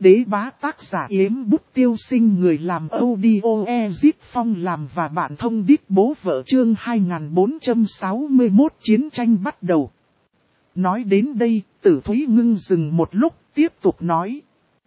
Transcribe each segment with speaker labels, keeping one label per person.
Speaker 1: Đế bá tác giả Yếm Bút Tiêu Sinh, người làm audio Ezit Phong làm và bạn thông đít bố vợ. Chương 2461 chiến tranh bắt đầu. Nói đến đây, Tử Thúy Ngưng dừng một lúc, tiếp tục nói.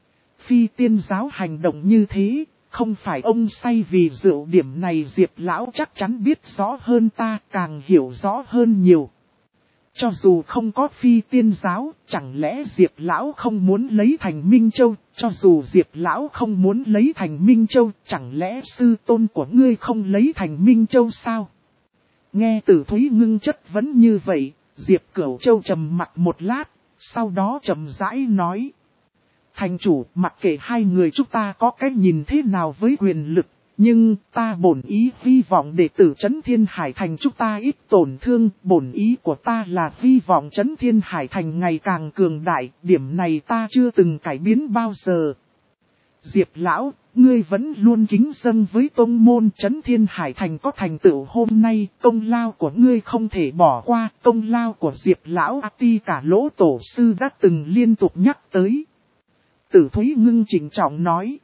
Speaker 1: Phi tiên giáo hành động như thế, không phải ông say vì rượu, điểm này Diệp lão chắc chắn biết rõ hơn ta, càng hiểu rõ hơn nhiều. Cho dù không có phi tiên giáo, chẳng lẽ Diệp lão không muốn lấy thành Minh Châu, cho dù Diệp lão không muốn lấy thành Minh Châu, chẳng lẽ sư tôn của ngươi không lấy thành Minh Châu sao? Nghe Tử Thúy Ngưng chất vấn như vậy, Diệp Cửu Châu trầm mặt một lát, sau đó chậm rãi nói. Thành chủ, mặc kệ hai người chúng ta có cách nhìn thế nào với quyền lực, nhưng ta bổn ý hy vọng đệ tử Trấn Thiên Hải Thành chúng ta ít tổn thương. Bổn ý của ta là hy vọng Trấn Thiên Hải Thành ngày càng cường đại, điểm này ta chưa từng cải biến bao giờ. Diệp lão, ngươi vẫn luôn kính dâng với tông môn. Trấn Thiên Hải Thành có thành tựu hôm nay, công lao của ngươi không thể bỏ qua. Công lao của Diệp lão ti cả lỗ tổ sư đã từng liên tục nhắc tới. Tử Thúy Ngưng trịnh trọng nói.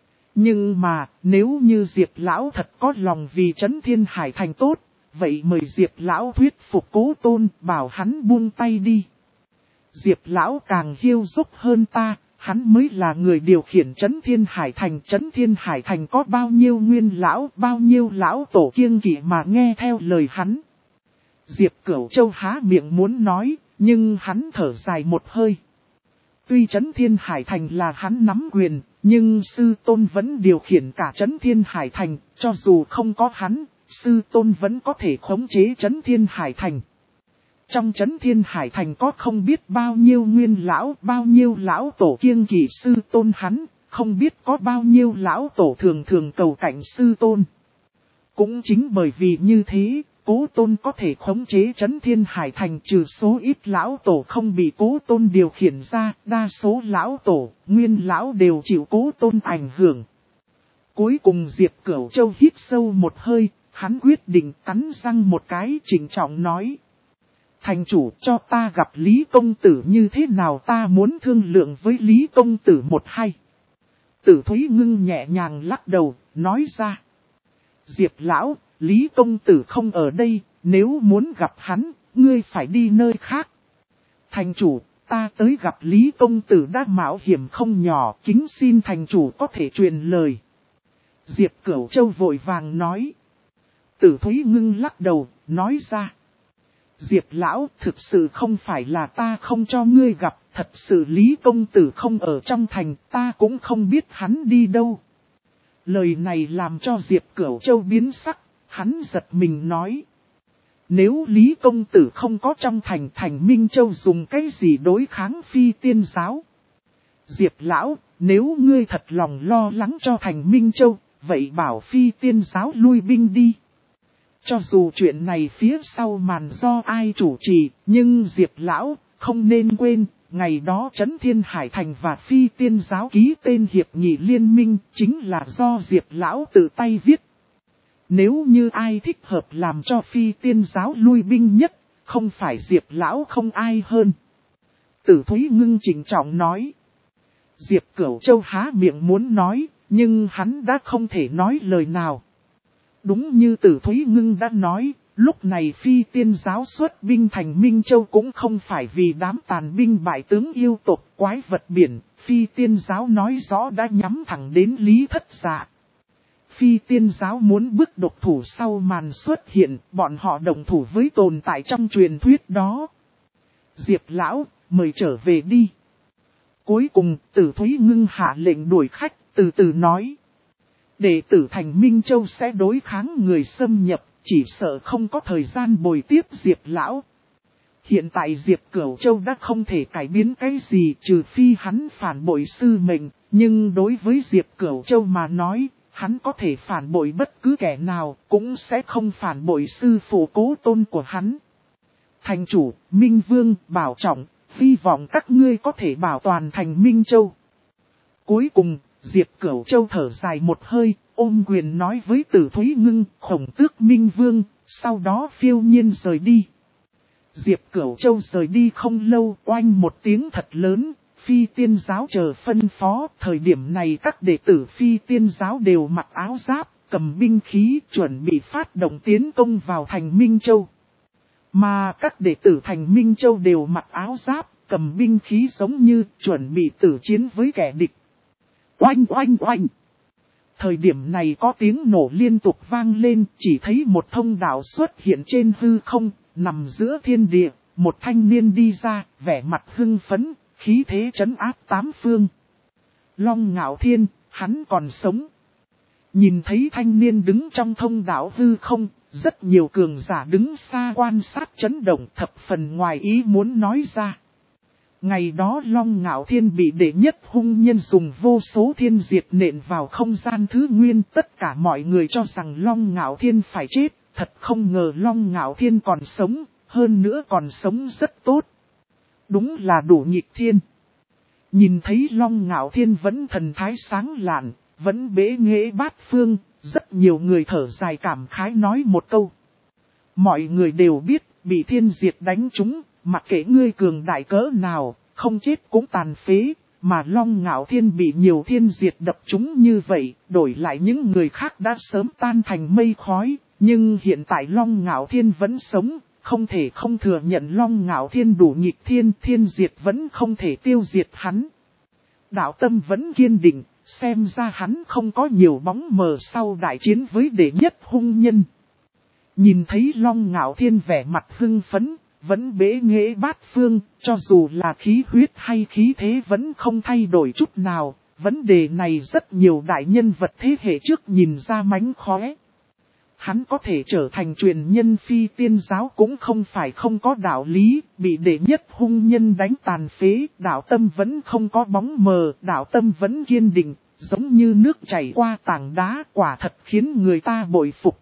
Speaker 1: Nhưng mà, nếu như Diệp lão thật có lòng vì Trấn Thiên Hải Thành tốt, vậy mời Diệp lão thuyết phục Cố Tôn, bảo hắn buông tay đi. Diệp lão càng hiêu dốc hơn ta, hắn mới là người điều khiển Trấn Thiên Hải Thành. Trấn Thiên Hải Thành có bao nhiêu nguyên lão, bao nhiêu lão tổ kiêng kỵ mà nghe theo lời hắn. Diệp Cửu Châu há miệng muốn nói, nhưng hắn thở dài một hơi. Tuy Trấn Thiên Hải Thành là hắn nắm quyền, nhưng sư tôn vẫn điều khiển cả Trấn Thiên Hải Thành, cho dù không có hắn, sư tôn vẫn có thể khống chế Trấn Thiên Hải Thành. Trong Trấn Thiên Hải Thành có không biết bao nhiêu nguyên lão, bao nhiêu lão tổ kiêng kỵ sư tôn hắn, không biết có bao nhiêu lão tổ thường thường cầu cạnh sư tôn. Cũng chính bởi vì như thế, Cố Tôn có thể khống chế Trấn Thiên Hải Thành, trừ số ít lão tổ không bị Cố Tôn điều khiển ra, đa số lão tổ, nguyên lão đều chịu Cố Tôn ảnh hưởng. Cuối cùng Diệp Cửu Châu hít sâu một hơi, hắn quyết định cắn răng một cái, trịnh trọng nói. Thành chủ, cho ta gặp Lý Công Tử như thế nào, ta muốn thương lượng với Lý Công Tử một hay. Tử Thúy Ngưng nhẹ nhàng lắc đầu, nói ra. Diệp lão, Lý Công Tử không ở đây, nếu muốn gặp hắn, ngươi phải đi nơi khác. Thành chủ, ta tới gặp Lý Công Tử đã mạo hiểm không nhỏ, kính xin thành chủ có thể truyền lời. Diệp Cửu Châu vội vàng nói. Tử Thúy Ngưng lắc đầu, nói ra. Diệp lão, thực sự không phải là ta không cho ngươi gặp, thật sự Lý Công Tử không ở trong thành, ta cũng không biết hắn đi đâu. Lời này làm cho Diệp Cửu Châu biến sắc, hắn giật mình nói. Nếu Lý Công Tử không có trong thành, thành Minh Châu dùng cái gì đối kháng phi tiên giáo? Diệp lão, nếu ngươi thật lòng lo lắng cho thành Minh Châu, vậy bảo phi tiên giáo lui binh đi. Cho dù chuyện này phía sau màn do ai chủ trì, nhưng Diệp lão, không nên quên, ngày đó Trấn Thiên Hải Thành và phi tiên giáo ký tên hiệp nghị liên minh, chính là do Diệp lão tự tay viết. Nếu như ai thích hợp làm cho phi tiên giáo lui binh nhất, không phải Diệp lão không ai hơn. Tử Thúy Ngưng trịnh trọng nói. Diệp Cửu Châu há miệng muốn nói, nhưng hắn đã không thể nói lời nào. Đúng như Tử Thúy Ngưng đã nói, lúc này phi tiên giáo xuất binh thành Minh Châu cũng không phải vì đám tàn binh bại tướng yêu tộc quái vật biển, phi tiên giáo nói rõ đã nhắm thẳng đến Lý Thất Dạ. Phi tiên giáo muốn bước độc thủ sau màn xuất hiện, bọn họ đồng thủ với tồn tại trong truyền thuyết đó. Diệp lão, mời trở về đi. Cuối cùng, Tử Thúy Ngưng hạ lệnh đuổi khách, từ từ nói. Đệ tử thành Minh Châu sẽ đối kháng người xâm nhập, chỉ sợ không có thời gian bồi tiếp Diệp lão. Hiện tại Diệp Cửu Châu đã không thể cải biến cái gì trừ phi hắn phản bội sư mệnh, nhưng đối với Diệp Cửu Châu mà nói, hắn có thể phản bội bất cứ kẻ nào, cũng sẽ không phản bội sư phụ Cố Tôn của hắn. Thành chủ, Minh Vương, bảo trọng, hy vọng các ngươi có thể bảo toàn thành Minh Châu. Cuối cùng, Diệp Cửu Châu thở dài một hơi, ôm quyền nói với Tử Thúy Ngưng, Khổng Tước Minh Vương, sau đó phiêu nhiên rời đi. Diệp Cửu Châu rời đi không lâu, oanh một tiếng thật lớn, Phi Tiên giáo chờ phân phó. Thời điểm này các đệ tử Phi Tiên giáo đều mặc áo giáp, cầm binh khí, chuẩn bị phát động tiến công vào thành Minh Châu. Mà các đệ tử thành Minh Châu đều mặc áo giáp, cầm binh khí giống như chuẩn bị tử chiến với kẻ địch. Oanh oanh oanh! Thời điểm này có tiếng nổ liên tục vang lên, chỉ thấy một thông đạo xuất hiện trên hư không, nằm giữa thiên địa, một thanh niên đi ra, vẻ mặt hưng phấn, khí thế trấn áp tám phương. Long Ngạo Thiên, hắn còn sống. Nhìn thấy thanh niên đứng trong thông đạo hư không, rất nhiều cường giả đứng xa quan sát chấn động, thập phần ngoài ý muốn nói ra. Ngày đó Long Ngạo Thiên bị đệ nhất hung nhân dùng vô số thiên diệt nện vào không gian thứ nguyên. Tất cả mọi người cho rằng Long Ngạo Thiên phải chết, thật không ngờ Long Ngạo Thiên còn sống, hơn nữa còn sống rất tốt. Đúng là đủ nghịch thiên. Nhìn thấy Long Ngạo Thiên vẫn thần thái sáng lạn, vẫn bế nghệ bát phương, rất nhiều người thở dài cảm khái nói một câu. Mọi người đều biết, bị thiên diệt đánh trúng, mặc kệ ngươi cường đại cỡ nào, không chết cũng tàn phế, mà Long Ngạo Thiên bị nhiều thiên diệt đập trúng như vậy, đổi lại những người khác đã sớm tan thành mây khói, nhưng hiện tại Long Ngạo Thiên vẫn sống, không thể không thừa nhận Long Ngạo Thiên đủ nghịch thiên, thiên diệt vẫn không thể tiêu diệt hắn. Đạo tâm vẫn kiên định, xem ra hắn không có nhiều bóng mờ sau đại chiến với đệ nhất hung nhân. Nhìn thấy Long Ngạo Thiên vẻ mặt hưng phấn, vẫn bế nghệ bát phương, cho dù là khí huyết hay khí thế vẫn không thay đổi chút nào. Vấn đề này rất nhiều đại nhân vật thế hệ trước nhìn ra mánh khóe. Hắn có thể trở thành truyền nhân Phi Tiên giáo cũng không phải không có đạo lý, bị đệ nhất hung nhân đánh tàn phế, đạo tâm vẫn không có bóng mờ, đạo tâm vẫn kiên định, giống như nước chảy qua tảng đá, quả thật khiến người ta bội phục.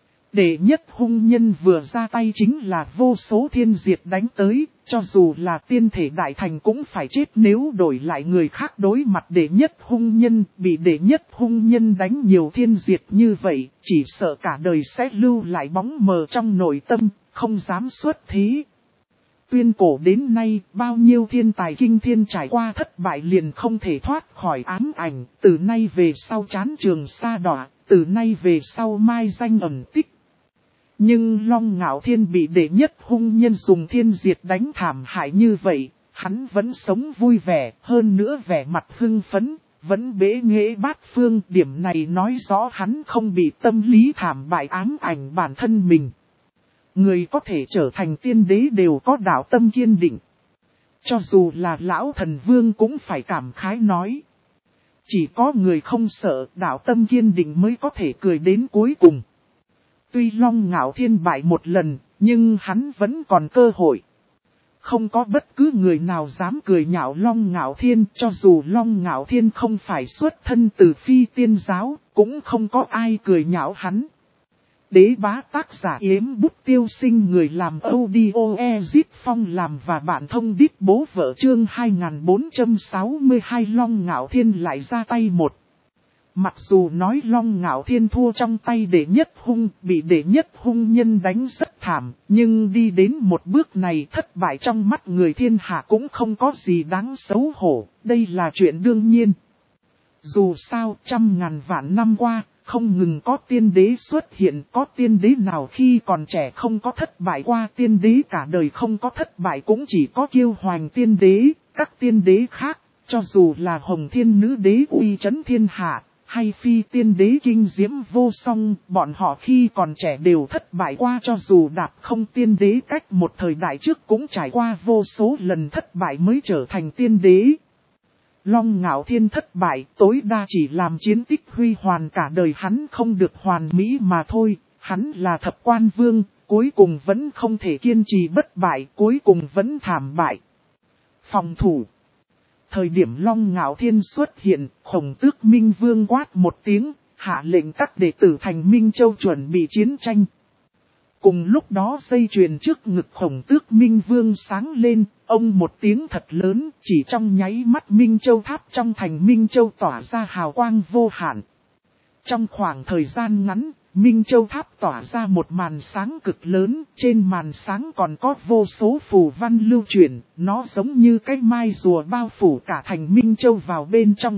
Speaker 1: Đệ nhất hung nhân vừa ra tay chính là vô số thiên diệt đánh tới, cho dù là tiên thể đại thành cũng phải chết nếu đổi lại người khác đối mặt đệ nhất hung nhân, bị đệ nhất hung nhân đánh nhiều thiên diệt như vậy, chỉ sợ cả đời sẽ lưu lại bóng mờ trong nội tâm, không dám xuất thế. Tuyên cổ đến nay, bao nhiêu thiên tài kinh thiên trải qua thất bại liền không thể thoát khỏi ám ảnh, từ nay về sau chán trường sa đọa, từ nay về sau mai danh ẩn tích. Nhưng Long Ngạo Thiên bị đệ nhất hung nhân dùng thiên diệt đánh thảm hại như vậy, hắn vẫn sống vui vẻ, hơn nữa vẻ mặt hưng phấn, vẫn bế nghệ bát phương. Điểm này nói rõ hắn không bị tâm lý thảm bại ám ảnh bản thân mình. Người có thể trở thành tiên đế đều có đạo tâm kiên định. Cho dù là lão thần vương cũng phải cảm khái nói. Chỉ có người không sợ đạo tâm kiên định mới có thể cười đến cuối cùng. Tuy Long Ngạo Thiên bại một lần, nhưng hắn vẫn còn cơ hội. Không có bất cứ người nào dám cười nhạo Long Ngạo Thiên, cho dù Long Ngạo Thiên không phải xuất thân từ Phi Tiên giáo, cũng không có ai cười nhạo hắn. Đế bá tác giả Yếm Bút Tiêu Sinh, người làm audio Ezit Phong làm và bạn thông đít bố vợ chương 2462. Long Ngạo Thiên lại ra tay một. Mặc dù nói Long Ngạo Thiên thua trong tay đệ nhất hung, bị đệ nhất hung nhân đánh rất thảm, nhưng đi đến một bước này thất bại trong mắt người thiên hạ cũng không có gì đáng xấu hổ, đây là chuyện đương nhiên. Dù sao, trăm ngàn vạn năm qua, không ngừng có tiên đế xuất hiện, có tiên đế nào khi còn trẻ không có thất bại qua, tiên đế cả đời không có thất bại cũng chỉ có Kiêu Hoành tiên đế, các tiên đế khác, cho dù là Hồng Thiên Nữ đế uy chấn thiên hạ, hay Phi Tiên đế kinh diễm vô song, bọn họ khi còn trẻ đều thất bại qua, cho dù đạp không tiên đế cách một thời đại trước cũng trải qua vô số lần thất bại mới trở thành tiên đế. Long Ngạo Thiên thất bại tối đa chỉ làm chiến tích huy hoàn, cả đời hắn không được hoàn mỹ mà thôi, hắn là thập quan vương, cuối cùng vẫn không thể kiên trì bất bại, cuối cùng vẫn thảm bại. Phòng thủ. Thời điểm Long Ngạo Thiên xuất hiện, Khổng Tước Minh Vương quát một tiếng, hạ lệnh các đệ tử thành Minh Châu chuẩn bị chiến tranh. Cùng lúc đó dây chuyền trước ngực Khổng Tước Minh Vương sáng lên, ông một tiếng thật lớn, chỉ trong nháy mắt Minh Châu tháp trong thành Minh Châu tỏa ra hào quang vô hạn. Trong khoảng thời gian ngắn, Minh Châu Tháp tỏa ra một màn sáng cực lớn, trên màn sáng còn có vô số phù văn lưu chuyển, nó giống như cái mai rùa bao phủ cả thành Minh Châu vào bên trong.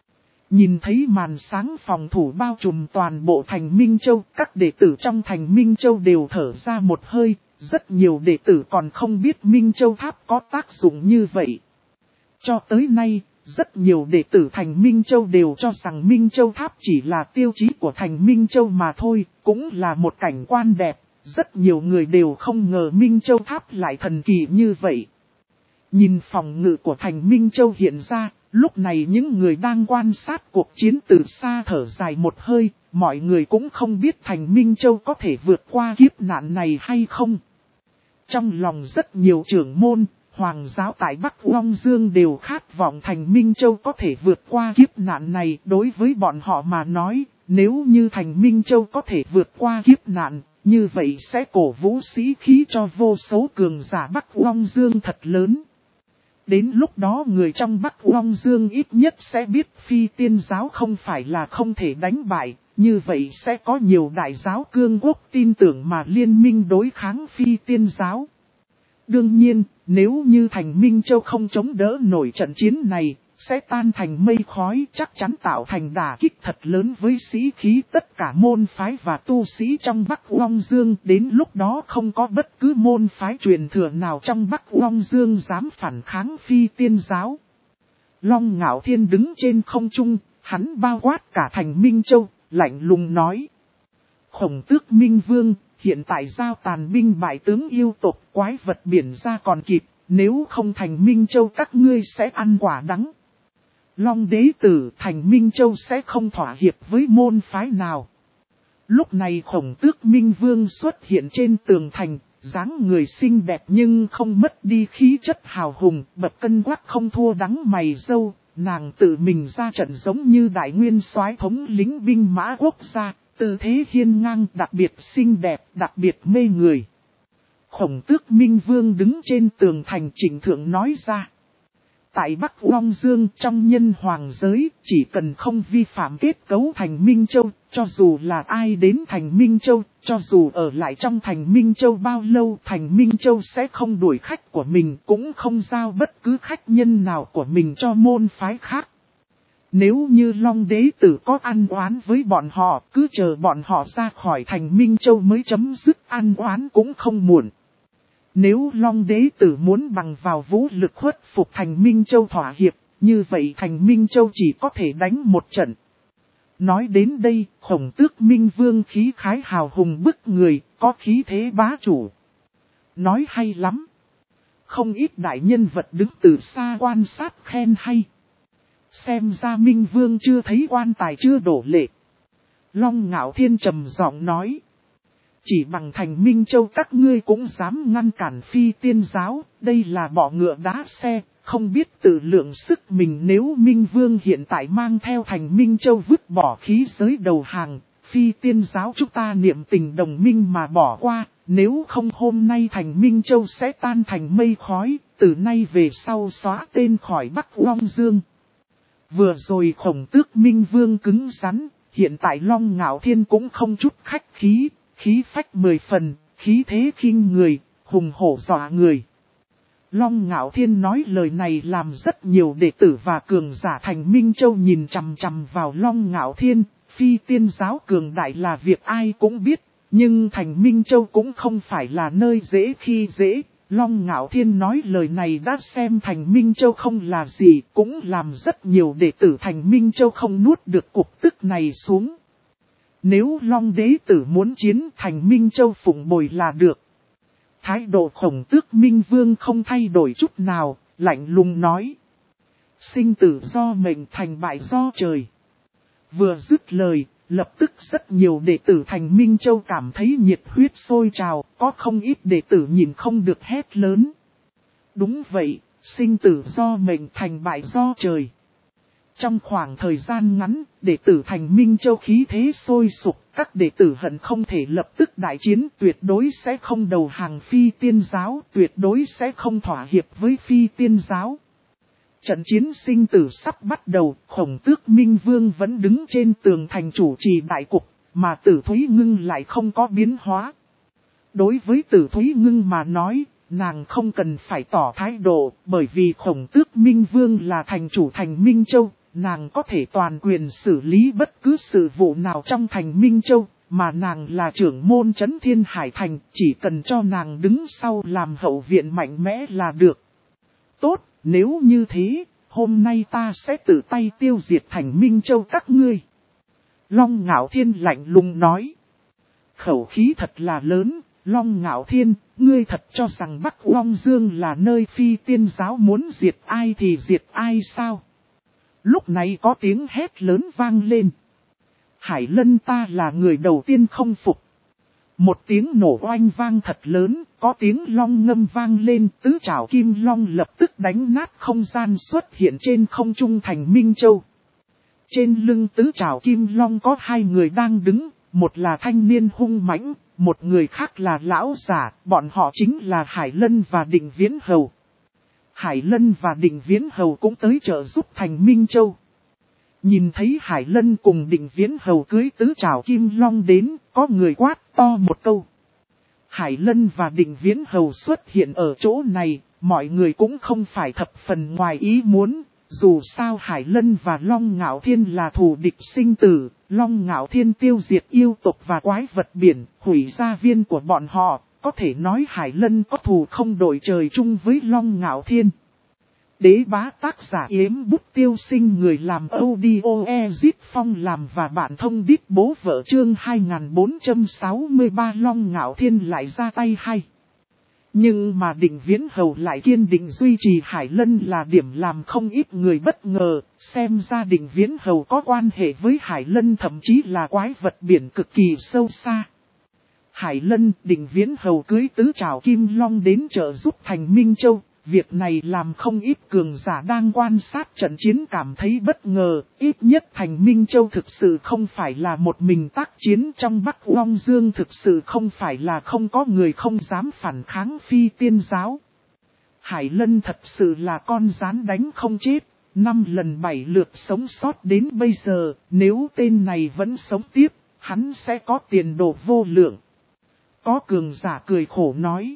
Speaker 1: Nhìn thấy màn sáng phòng thủ bao trùm toàn bộ thành Minh Châu, các đệ tử trong thành Minh Châu đều thở ra một hơi, rất nhiều đệ tử còn không biết Minh Châu Tháp có tác dụng như vậy. Cho tới nay, rất nhiều đệ tử thành Minh Châu đều cho rằng Minh Châu Tháp chỉ là tiêu chí của thành Minh Châu mà thôi, cũng là một cảnh quan đẹp, rất nhiều người đều không ngờ Minh Châu Tháp lại thần kỳ như vậy. Nhìn phòng ngự của thành Minh Châu hiện ra, lúc này những người đang quan sát cuộc chiến từ xa thở dài một hơi, mọi người cũng không biết thành Minh Châu có thể vượt qua kiếp nạn này hay không. Trong lòng rất nhiều trưởng môn, hoàng giáo tại Bắc Long Dương đều khát vọng thành Minh Châu có thể vượt qua kiếp nạn này. Đối với bọn họ mà nói, nếu như thành Minh Châu có thể vượt qua kiếp nạn, như vậy sẽ cổ vũ sĩ khí cho vô số cường giả Bắc Long Dương thật lớn. Đến lúc đó người trong Bắc Long Dương ít nhất sẽ biết Phi Tiên giáo không phải là không thể đánh bại, như vậy sẽ có nhiều đại giáo cương quốc tin tưởng mà liên minh đối kháng Phi Tiên giáo. Đương nhiên, nếu như thành Minh Châu không chống đỡ nổi trận chiến này, sẽ tan thành mây khói, chắc chắn tạo thành đả kích thật lớn với sĩ khí tất cả môn phái và tu sĩ trong Bắc Long Dương. Đến lúc đó không có bất cứ môn phái truyền thừa nào trong Bắc Long Dương dám phản kháng Phi Tiên giáo. Long Ngạo Thiên đứng trên không trung, hắn bao quát cả thành Minh Châu, lạnh lùng nói. Khổng Tước Minh Vương, hiện tại giao tàn binh bại tướng yêu tộc quái vật biển ra còn kịp, nếu không thành Minh Châu các ngươi sẽ ăn quả đắng. Long đế tử thành Minh Châu sẽ không thỏa hiệp với môn phái nào. Lúc này Khổng Tước Minh Vương xuất hiện trên tường thành, dáng người xinh đẹp nhưng không mất đi khí chất hào hùng, bậc cân quắc không thua đắng mày râu, nàng tự mình ra trận giống như đại nguyên soái thống lĩnh binh mã quốc gia, tư thế hiên ngang đặc biệt xinh đẹp, đặc biệt mê người. Khổng Tước Minh Vương đứng trên tường thành trịnh thượng nói ra. Tại Bắc Long Dương trong nhân hoàng giới, chỉ cần không vi phạm kết cấu thành Minh Châu, cho dù là ai đến thành Minh Châu, cho dù ở lại trong thành Minh Châu bao lâu, thành Minh Châu sẽ không đuổi khách của mình, cũng không giao bất cứ khách nhân nào của mình cho môn phái khác. Nếu như Long đế tử có ăn oán với bọn họ, cứ chờ bọn họ ra khỏi thành Minh Châu mới chấm dứt ăn oán cũng không muộn. Nếu Long đế tử muốn bằng vào vũ lực khuất phục thành Minh Châu thỏa hiệp, như vậy thành Minh Châu chỉ có thể đánh một trận. Nói đến đây, Khổng Tước Minh Vương khí khái hào hùng bức người, có khí thế bá chủ. Nói hay lắm. Không ít đại nhân vật đứng từ xa quan sát khen hay. Xem ra Minh Vương chưa thấy quan tài chưa đổ lệ. Long Ngạo Thiên trầm giọng nói. Chỉ bằng thành Minh Châu các ngươi cũng dám ngăn cản Phi Tiên giáo, đây là bỏ ngựa đá xe, không biết tự lượng sức mình. Nếu Minh Vương hiện tại mang theo thành Minh Châu vứt bỏ khí giới đầu hàng, Phi Tiên giáo chúng ta niệm tình đồng minh mà bỏ qua, nếu không hôm nay thành Minh Châu sẽ tan thành mây khói, từ nay về sau xóa tên khỏi Bắc Long Dương. Vừa rồi Khổng Tước Minh Vương cứng rắn, hiện tại Long Ngạo Thiên cũng không chút khách khí. Khí phách 10 phần, khí thế khinh người, hùng hổ dọa người. Long Ngạo Thiên nói lời này làm rất nhiều đệ tử và cường giả thành Minh Châu nhìn chằm chằm vào Long Ngạo Thiên. Phi Tiên giáo cường đại là việc ai cũng biết, nhưng thành Minh Châu cũng không phải là nơi dễ khi dễ. Long Ngạo Thiên nói lời này đã xem thành Minh Châu không là gì, cũng làm rất nhiều đệ tử thành Minh Châu không nuốt được cục tức này xuống. Nếu Long đế tử muốn chiến thành Minh Châu phụng bồi là được. Thái độ Khổng Tước Minh Vương không thay đổi chút nào, lạnh lùng nói. Sinh tử do mệnh, thành bại do trời. Vừa dứt lời, lập tức rất nhiều đệ tử thành Minh Châu cảm thấy nhiệt huyết sôi trào, có không ít đệ tử nhìn không được hét lớn. Đúng vậy, sinh tử do mệnh, thành bại do trời. Trong khoảng thời gian ngắn, đệ tử thành Minh Châu khí thế sôi sục, các đệ tử hận không thể lập tức đại chiến, tuyệt đối sẽ không đầu hàng Phi Tiên giáo, tuyệt đối sẽ không thỏa hiệp với Phi Tiên giáo. Trận chiến sinh tử sắp bắt đầu, Khổng Tước Minh Vương vẫn đứng trên tường thành chủ trì đại cục, mà Tử Thúy Ngưng lại không có biến hóa. Đối với Tử Thúy Ngưng mà nói, nàng không cần phải tỏ thái độ, bởi vì Khổng Tước Minh Vương là thành chủ thành Minh Châu, nàng có thể toàn quyền xử lý bất cứ sự vụ nào trong thành Minh Châu, mà nàng là trưởng môn trấn Thiên Hải Thành, chỉ cần cho nàng đứng sau làm hậu viện mạnh mẽ là được. Tốt, nếu như thế, hôm nay ta sẽ tự tay tiêu diệt thành Minh Châu các ngươi. Long Ngạo Thiên lạnh lùng nói. Khẩu khí thật là lớn, Long Ngạo Thiên, ngươi thật cho rằng Bắc Long Dương là nơi phi tiên giáo muốn diệt ai thì diệt ai sao? Lúc này có tiếng hét lớn vang lên. Hải Lân ta là người đầu tiên không phục. Một tiếng nổ oanh vang thật lớn, có tiếng long ngâm vang lên, tứ trảo kim long lập tức đánh nát không gian xuất hiện trên không trung thành Minh Châu. Trên lưng tứ trảo kim long có hai người đang đứng, một là thanh niên hung mãnh, một người khác là lão giả, bọn họ chính là Hải Lân và Định Viễn Hầu. Hải Lân và Định Viễn Hầu cũng tới trợ giúp thành Minh Châu. Nhìn thấy Hải Lân cùng Định Viễn Hầu cưới tứ trảo kim long đến, có người quát to một câu. Hải Lân và Định Viễn Hầu xuất hiện ở chỗ này, mọi người cũng không phải thập phần ngoài ý muốn. Dù sao Hải Lân và Long Ngạo Thiên là thù địch sinh tử, Long Ngạo Thiên tiêu diệt yêu tộc và quái vật biển, hủy gia viên của bọn họ, có thể nói Hải Lân có thù không đội trời chung với Long Ngạo Thiên. Đế bá tác giả Yếm Bút Tiêu Sinh, người làm audio Ezit Phong làm và bạn thông đít bố vợ chương 2463 Long Ngạo Thiên lại ra tay hay. Nhưng mà Định Viễn Hầu lại kiên định duy trì Hải Lân là điểm làm không ít người bất ngờ, xem ra Định Viễn Hầu có quan hệ với Hải Lân thậm chí là quái vật biển cực kỳ sâu xa. Hải Lân, Định Viễn Hầu cưới tứ trảo kim long đến trợ giúp thành Minh Châu. Việc này làm không ít cường giả đang quan sát trận chiến cảm thấy bất ngờ, ít nhất thành Minh Châu thực sự không phải là một mình tác chiến, trong Bắc Long Dương thực sự không phải là không có người không dám phản kháng phi tiên giáo. Hải Lân thật sự là con rắn đánh không chết, 5 lần 7 lượt sống sót đến bây giờ, nếu tên này vẫn sống tiếp, hắn sẽ có tiền đồ vô lượng. Có cường giả cười khổ nói.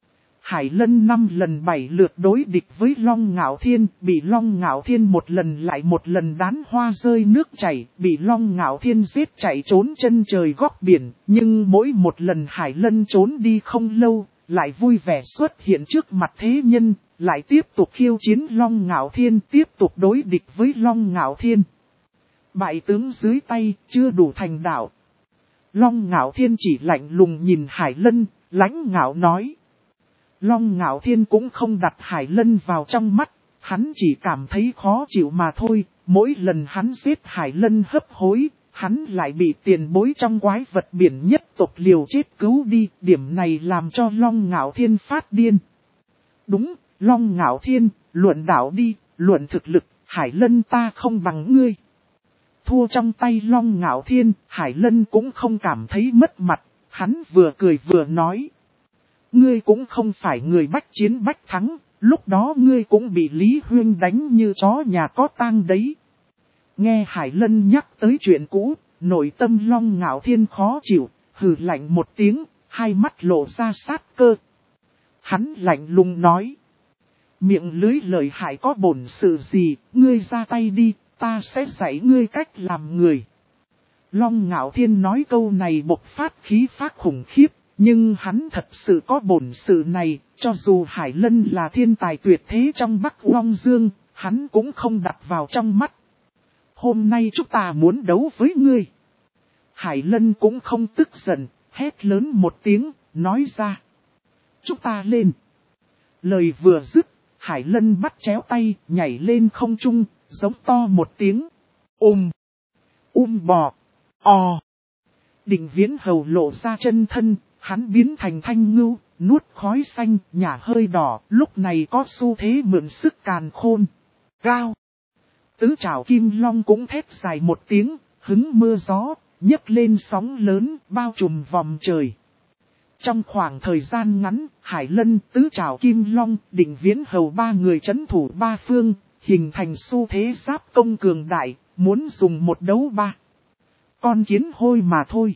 Speaker 1: Hải Lân 5 lần 7 lượt đối địch với Long Ngạo Thiên, bị Long Ngạo Thiên một lần lại một lần đán hoa rơi nước chảy, bị Long Ngạo Thiên giết chạy trốn chân trời góc biển, nhưng mỗi một lần Hải Lân trốn đi không lâu, lại vui vẻ xuất hiện trước mặt thế nhân, lại tiếp tục khiêu chiến Long Ngạo Thiên, tiếp tục đối địch với Long Ngạo Thiên. Bại tướng dưới tay, chưa đủ thành đạo. Long Ngạo Thiên chỉ lạnh lùng nhìn Hải Lân, lãnh ngạo nói. Long Ngạo Thiên cũng không đặt Hải Lân vào trong mắt, hắn chỉ cảm thấy khó chịu mà thôi, mỗi lần hắn giết Hải Lân hấp hối, hắn lại bị tiền bối trong quái vật biển nhất tộc liều chết cứu đi, điểm này làm cho Long Ngạo Thiên phát điên. Đúng, Long Ngạo Thiên, luận đạo đi, luận thực lực, Hải Lân ta không bằng ngươi. Thua trong tay Long Ngạo Thiên, Hải Lân cũng không cảm thấy mất mặt, hắn vừa cười vừa nói. Ngươi cũng không phải người bách chiến bách thắng, lúc đó ngươi cũng bị Lý Huyên đánh như chó nhà có tang đấy. Nghe Hải Lân nhắc tới chuyện cũ, nội tâm Long Ngạo Thiên khó chịu, hừ lạnh một tiếng, hai mắt lộ ra sát cơ. Hắn lạnh lùng nói. Miệng lưới lời hại có bổn sự gì, ngươi ra tay đi, ta sẽ dạy ngươi cách làm người. Long Ngạo Thiên nói câu này bộc phát khí phách khủng khiếp. Nhưng hắn thật sự có bổn sự này, cho dù Hải Lân là thiên tài tuyệt thế trong Bắc Long Dương, hắn cũng không đặt vào trong mắt. Hôm nay chúng ta muốn đấu với ngươi. Hải Lân cũng không tức giận, hét lớn một tiếng, nói ra. Chúng ta lên. Lời vừa dứt, Hải Lân bắt chéo tay, nhảy lên không trung, giống to một tiếng. Bò, o. Định Viễn Hầu lộ ra chân thân. Hắn biến thành thanh ngưu, nuốt khói xanh, nhả hơi đỏ, lúc này có xu thế mượn sức càn khôn. Cao. Tứ trảo kim long cũng thét dài một tiếng, hứng mưa gió, nhấc lên sóng lớn, bao trùm vòng trời. Trong khoảng thời gian ngắn, Hải Lân, tứ trảo kim long, Định Viễn Hầu ba người trấn thủ ba phương, hình thành xu thế giáp công cường đại, muốn dùng một đấu ba. Con kiến hôi mà thôi.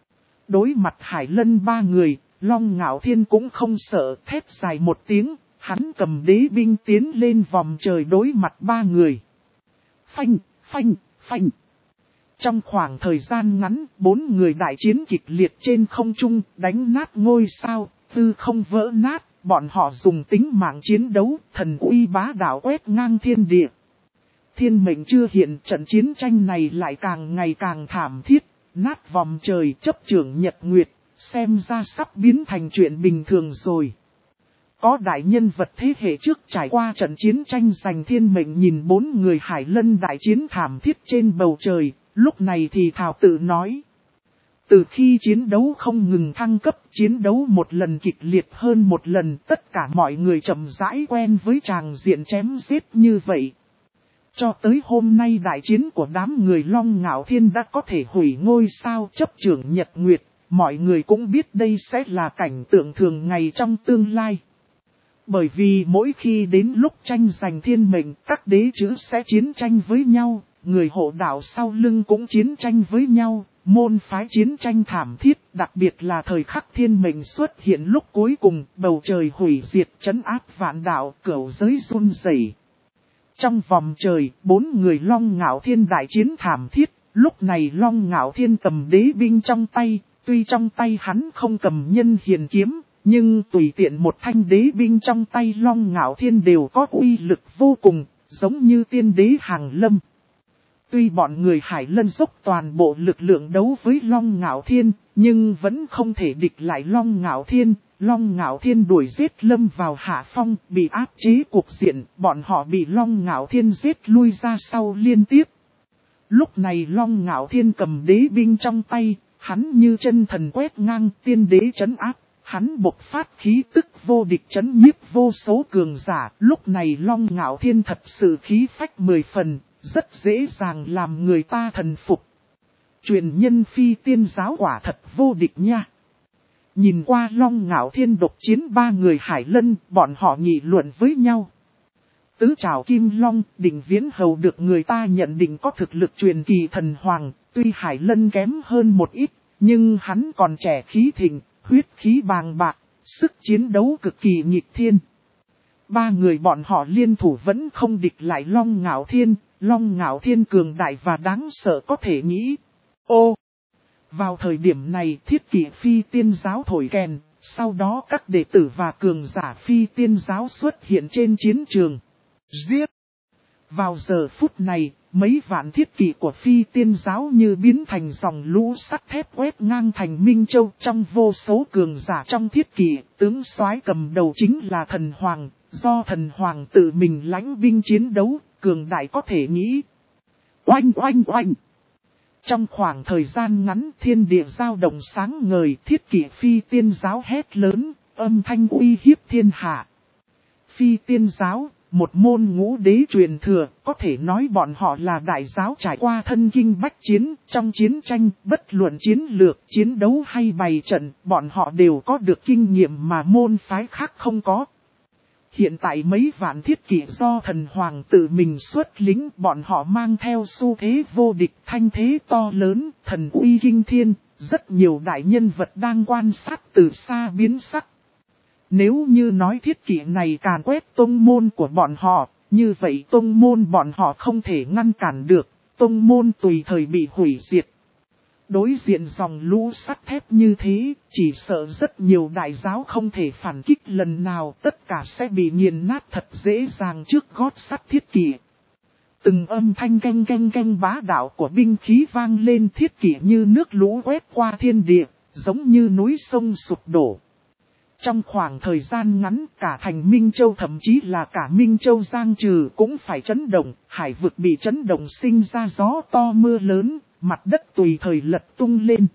Speaker 1: Đối mặt Hải Lân ba người, Long Ngạo Thiên cũng không sợ, thét dài một tiếng, hắn cầm đế binh tiến lên vòng trời đối mặt ba người. Phanh, phanh, phanh. Trong khoảng thời gian ngắn, 4 người đại chiến kịch liệt trên không trung, đánh nát ngôi sao, tư không vỡ nát, bọn họ dùng tính mạng chiến đấu, thần uy bá đạo quét ngang thiên địa. Thiên mệnh chưa hiện, trận chiến tranh này lại càng ngày càng thảm thiết, nát vòng trời chấp trưởng nhật nguyệt, xem ra sắp biến thành chuyện bình thường rồi. Có đại nhân vật thế hệ trước trải qua trận chiến tranh giành thiên mệnh nhìn 4 người Hải Lân đại chiến thảm thiết trên bầu trời, lúc này thì thảo tự nói. Từ khi chiến đấu không ngừng thăng cấp, chiến đấu một lần kịch liệt hơn một lần, tất cả mọi người chậm rãi quen với tràng diện chém giết như vậy. Cho tới hôm nay đại chiến của đám người Long Ngạo Thiên đã có thể hủy ngôi sao chấp trưởng nhật nguyệt, mọi người cũng biết đây sẽ là cảnh tượng thường ngày trong tương lai. Bởi vì mỗi khi đến lúc tranh giành thiên mệnh, các đế chữ sẽ chiến tranh với nhau, người hộ đạo sau lưng cũng chiến tranh với nhau, môn phái chiến tranh thảm thiết, đặc biệt là thời khắc thiên mệnh xuất hiện lúc cuối cùng, bầu trời hủy diệt trấn áp vạn đạo, cửu giới run rẩy. Trong vòng trời, 4 người Long Ngạo Thiên đại chiến thảm thiết, lúc này Long Ngạo Thiên cầm đế binh trong tay, tuy trong tay hắn không cầm nhân hiền kiếm, nhưng tùy tiện một thanh đế binh trong tay Long Ngạo Thiên đều có uy lực vô cùng, giống như tiên đế hàng lâm. Tuy bọn người Hải Lân dốc toàn bộ lực lượng đấu với Long Ngạo Thiên, nhưng vẫn không thể địch lại Long Ngạo Thiên. Long Ngạo Thiên đuổi giết lâm vào hạ phong, bị áp chế cuộc diện, bọn họ bị Long Ngạo Thiên giết lui ra sau liên tiếp. Lúc này Long Ngạo Thiên cầm đế binh trong tay, hắn như chân thần quét ngang tiên đế trấn áp, hắn bộc phát khí tức vô địch trấn nhiếp vô số cường giả. Lúc này Long Ngạo Thiên thật sự khí phách 10 phần, rất dễ dàng làm người ta thần phục. Truyền nhân phi tiên giáo quả thật vô địch nha. Nhìn qua Long Ngạo Thiên độc chiến 3 người Hải Lân, bọn họ nghị luận với nhau. Tứ trảo Kim Long, Đỉnh Viễn Hầu được người ta nhận định có thực lực truyền kỳ thần hoàng, tuy Hải Lân kém hơn một ít, nhưng hắn còn trẻ khí thịnh, huyết khí bàng bạc, sức chiến đấu cực kỳ nghịch thiên. 3 người bọn họ liên thủ vẫn không địch lại Long Ngạo Thiên, Long Ngạo Thiên cường đại và đáng sợ có thể nghĩ. Ô! Vào thời điểm này Thiết Kỷ Phi Tiên Giáo thổi kèn, sau đó các đệ tử và cường giả Phi Tiên Giáo xuất hiện trên chiến trường. Giết! Vào giờ phút này, mấy vạn thiết kỷ của Phi Tiên Giáo như biến thành dòng lũ sắt thép quét ngang thành Minh Châu. Trong vô số cường giả trong thiết kỷ, tướng soái cầm đầu chính là thần hoàng, do thần hoàng tự mình lãnh binh chiến đấu, cường đại có thể nghĩ. Oanh oanh oanh! Trong khoảng thời gian ngắn thiên địa dao động sáng ngời, thiết kỷ Phi Tiên Giáo hét lớn, âm thanh uy hiếp thiên hạ. Phi Tiên Giáo, một môn ngũ đế truyền thừa, có thể nói bọn họ là đại giáo trải qua thân kinh bách chiến, trong chiến tranh, bất luận chiến lược, chiến đấu hay bày trận, bọn họ đều có được kinh nghiệm mà môn phái khác không có. Hiện tại mấy vạn thiết kỷ do thần hoàng tự mình xuất lính, bọn họ mang theo xu thế vô địch, thanh thế to lớn, thần uy kinh thiên, rất nhiều đại nhân vật đang quan sát từ xa biến sắc. Nếu như nói thiết kỷ này càn quét tông môn của bọn họ, như vậy tông môn bọn họ không thể ngăn cản được, tông môn tùy thời bị hủy diệt. Đối diện dòng lũ sắt thép như thế, chỉ sợ rất nhiều đại giáo không thể phản kích lần nào, tất cả sẽ bị nghiền nát thật dễ dàng trước gót sắt thiết kỷ. Từng âm thanh canh canh canh bá đạo của binh khí vang lên, thiết kỷ như nước lũ quét qua thiên địa, giống như núi sông sụp đổ. Trong khoảng thời gian ngắn, cả thành Minh Châu thậm chí là cả Minh Châu Giang Trừ cũng phải chấn động, hải vực bị chấn động sinh ra gió to mưa lớn, mặt đất tùy thời lật tung lên.